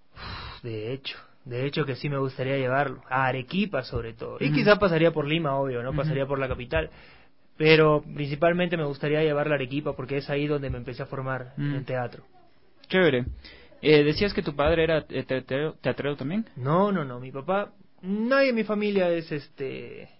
[SPEAKER 14] Uf, de hecho, de hecho que sí me gustaría llevarlo, a Arequipa sobre todo, uh-huh. y quizá pasaría por Lima, obvio, no uh-huh. pasaría por la capital, pero principalmente me gustaría llevarla a Arequipa porque es ahí donde me empecé a formar uh-huh. en teatro.
[SPEAKER 13] Chévere. Eh, ¿Decías que tu padre era teatrero, teatrero también?
[SPEAKER 14] No, no, no, mi papá... Nadie en mi familia es este...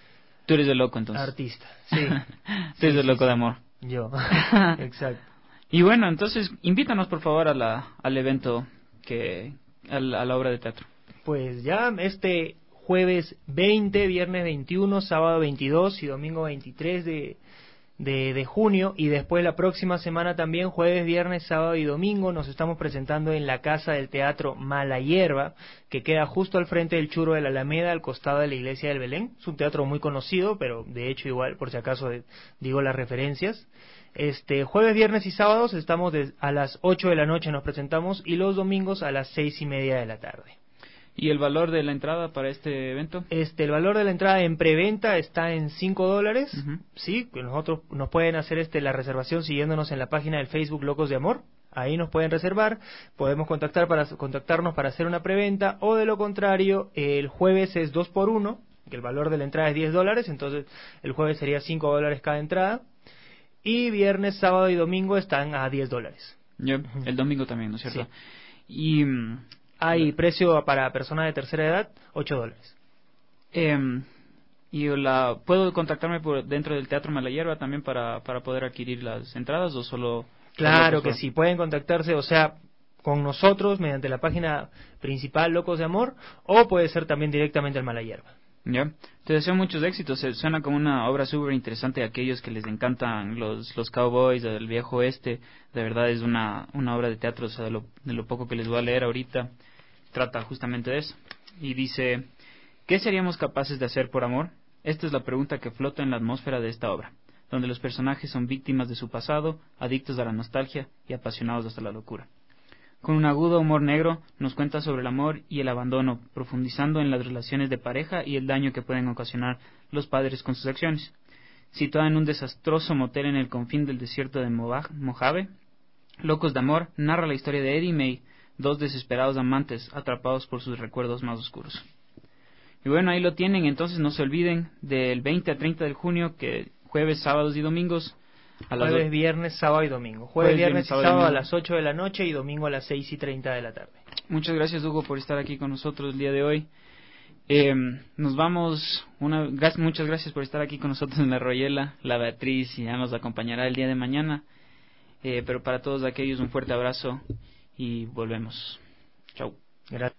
[SPEAKER 13] Tú eres el loco entonces.
[SPEAKER 14] Artista, sí.
[SPEAKER 13] Tú
[SPEAKER 14] sí,
[SPEAKER 13] eres el
[SPEAKER 14] sí,
[SPEAKER 13] loco
[SPEAKER 14] sí.
[SPEAKER 13] de amor.
[SPEAKER 14] Yo, exacto.
[SPEAKER 13] Y bueno, entonces invítanos por favor a la, al evento, que a la, a la obra de teatro.
[SPEAKER 14] Pues ya este jueves veinte, viernes veintiuno, sábado veintidós y domingo veintitrés de... De, de junio, y después la próxima semana también, jueves, viernes, sábado y domingo, nos estamos presentando en la Casa del Teatro Malayerba, que queda justo al frente del Churro de la Alameda, al costado de la Iglesia del Belén. Es un teatro muy conocido, pero de hecho igual, por si acaso de, digo las referencias. Este jueves, viernes y sábados estamos de, a las ocho de la noche nos presentamos, y los domingos a las seis y media de la tarde.
[SPEAKER 13] ¿Y el valor de la entrada para este evento?
[SPEAKER 14] Este, el valor de la entrada en preventa está en cinco dólares, uh-huh. sí, que nosotros nos pueden hacer este la reservación siguiéndonos en la página del Facebook Locos de Amor, ahí nos pueden reservar, podemos contactar para contactarnos para hacer una preventa, o de lo contrario, el jueves es dos por uno, que el valor de la entrada es diez dólares, entonces el jueves sería cinco dólares cada entrada, y viernes, sábado y domingo están a diez dólares.
[SPEAKER 13] Yo, uh-huh. El domingo también, ¿no es cierto?
[SPEAKER 14] Sí. Y... Hay precio para personas de tercera edad, ocho dólares.
[SPEAKER 13] Eh, ¿Y la puedo contactarme por dentro del Teatro Malayerba también para, para poder adquirir las entradas o solo...?
[SPEAKER 14] Claro que sí, pueden contactarse, o sea, con nosotros mediante la página principal Locos de Amor, o puede ser también directamente al Malayerba.
[SPEAKER 13] Ya, te deseo muchos éxitos. Se suena como una obra súper interesante a aquellos que les encantan los los cowboys del viejo oeste. De verdad es una una obra de teatro, o sea, de lo, de lo poco que les voy a leer ahorita, trata justamente de eso. Y dice, ¿qué seríamos capaces de hacer por amor? Esta es la pregunta que flota en la atmósfera de esta obra, donde los personajes son víctimas de su pasado, adictos a la nostalgia y apasionados hasta la locura. Con un agudo humor negro, nos cuenta sobre el amor y el abandono, profundizando en las relaciones de pareja y el daño que pueden ocasionar los padres con sus acciones. Situada en un desastroso motel en el confín del desierto de Mojave, Locos de Amor narra la historia de Eddie y May, dos desesperados amantes atrapados por sus recuerdos más oscuros. Y bueno, ahí lo tienen, entonces no se olviden del veinte a treinta de junio, que jueves, sábados y domingos, a las
[SPEAKER 14] jueves, viernes, sábado y domingo. Jueves, jueves viernes y sábado, sábado a las ocho de la noche y domingo a las seis y treinta de la tarde.
[SPEAKER 13] Muchas gracias, Hugo, por estar aquí con nosotros el día de hoy. Eh, nos vamos, una, gas, muchas gracias por estar aquí con nosotros en La Royela. La Beatriz ya nos acompañará el día de mañana. Eh, pero para todos aquellos un fuerte abrazo y volvemos. Chau.
[SPEAKER 14] Gracias.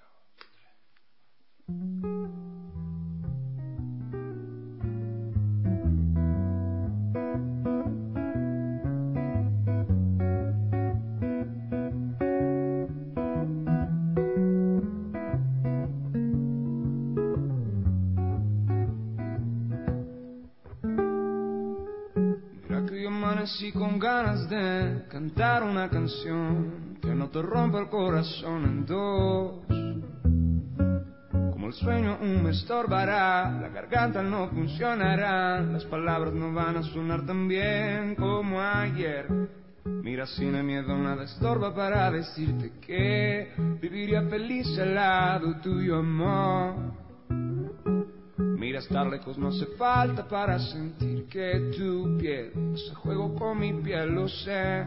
[SPEAKER 15] Amanecí con ganas de cantar una canción que no te rompa el corazón en dos. Como el sueño aún me estorbará, la garganta no funcionará, las palabras no van a sonar tan bien como ayer. Mira, sin miedo nada estorba para decirte que viviría feliz al lado tuyo, amor. Mira, estar lejos no hace falta para sentir que tu piel se juego con mi piel, lo sé.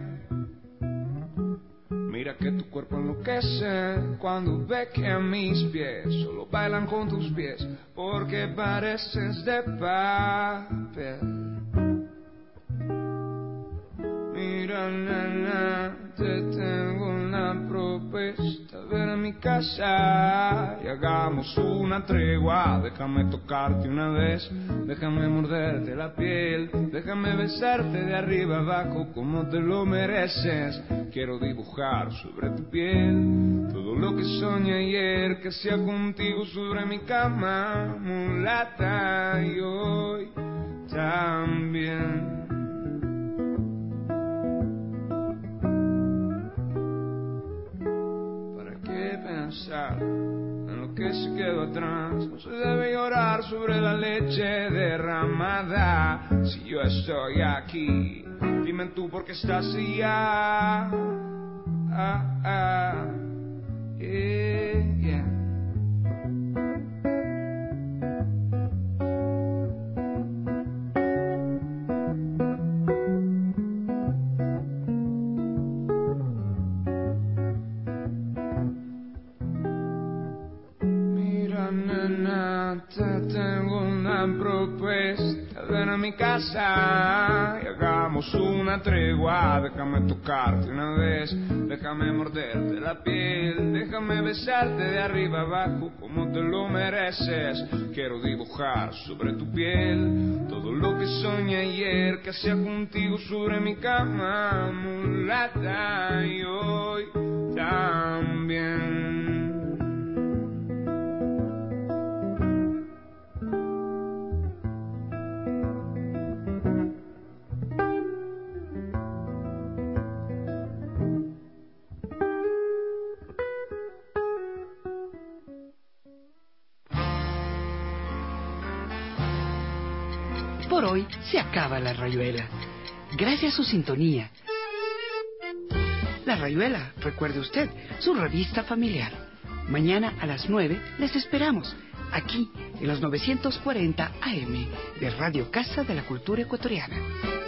[SPEAKER 15] Mira que tu cuerpo enloquece cuando ve que a mis pies solo bailan con tus pies, porque pareces de papel. Mira, nena, te tengo una propuesta. Ven a mi casa y hagamos una tregua. Déjame tocarte una vez, déjame morderte la piel, déjame besarte de arriba abajo como te lo mereces. Quiero dibujar sobre tu piel todo lo que soñé ayer, que sea contigo sobre mi cama, mulata, y hoy también. Pensar en lo que se quedó atrás, no se debe llorar sobre la leche derramada. Si yo estoy aquí, dime tú por qué estás allá. Ah, ah, yeah, yeah. Te tengo una propuesta. Ven a mi casa y hagamos una tregua. Déjame tocarte una vez, déjame morderte la piel, déjame besarte de arriba abajo como te lo mereces. Quiero dibujar sobre tu piel todo lo que soñé ayer, que sea contigo sobre mi cama, mulata, y hoy también.
[SPEAKER 16] Por hoy se acaba La Rayuela. Gracias a su sintonía. La Rayuela, recuerde usted, su revista familiar. Mañana a las nueve les esperamos, aquí en los novecientos cuarenta A M de Radio Casa de la Cultura Ecuatoriana.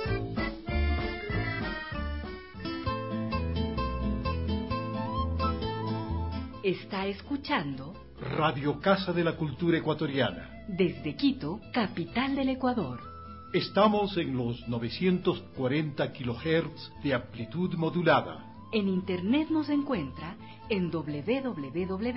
[SPEAKER 2] Está escuchando
[SPEAKER 1] Radio Casa de la Cultura Ecuatoriana.
[SPEAKER 2] Desde Quito, capital del Ecuador.
[SPEAKER 1] Estamos en los novecientos cuarenta kilohertz de amplitud modulada.
[SPEAKER 2] En internet nos encuentra en doble u doble u doble u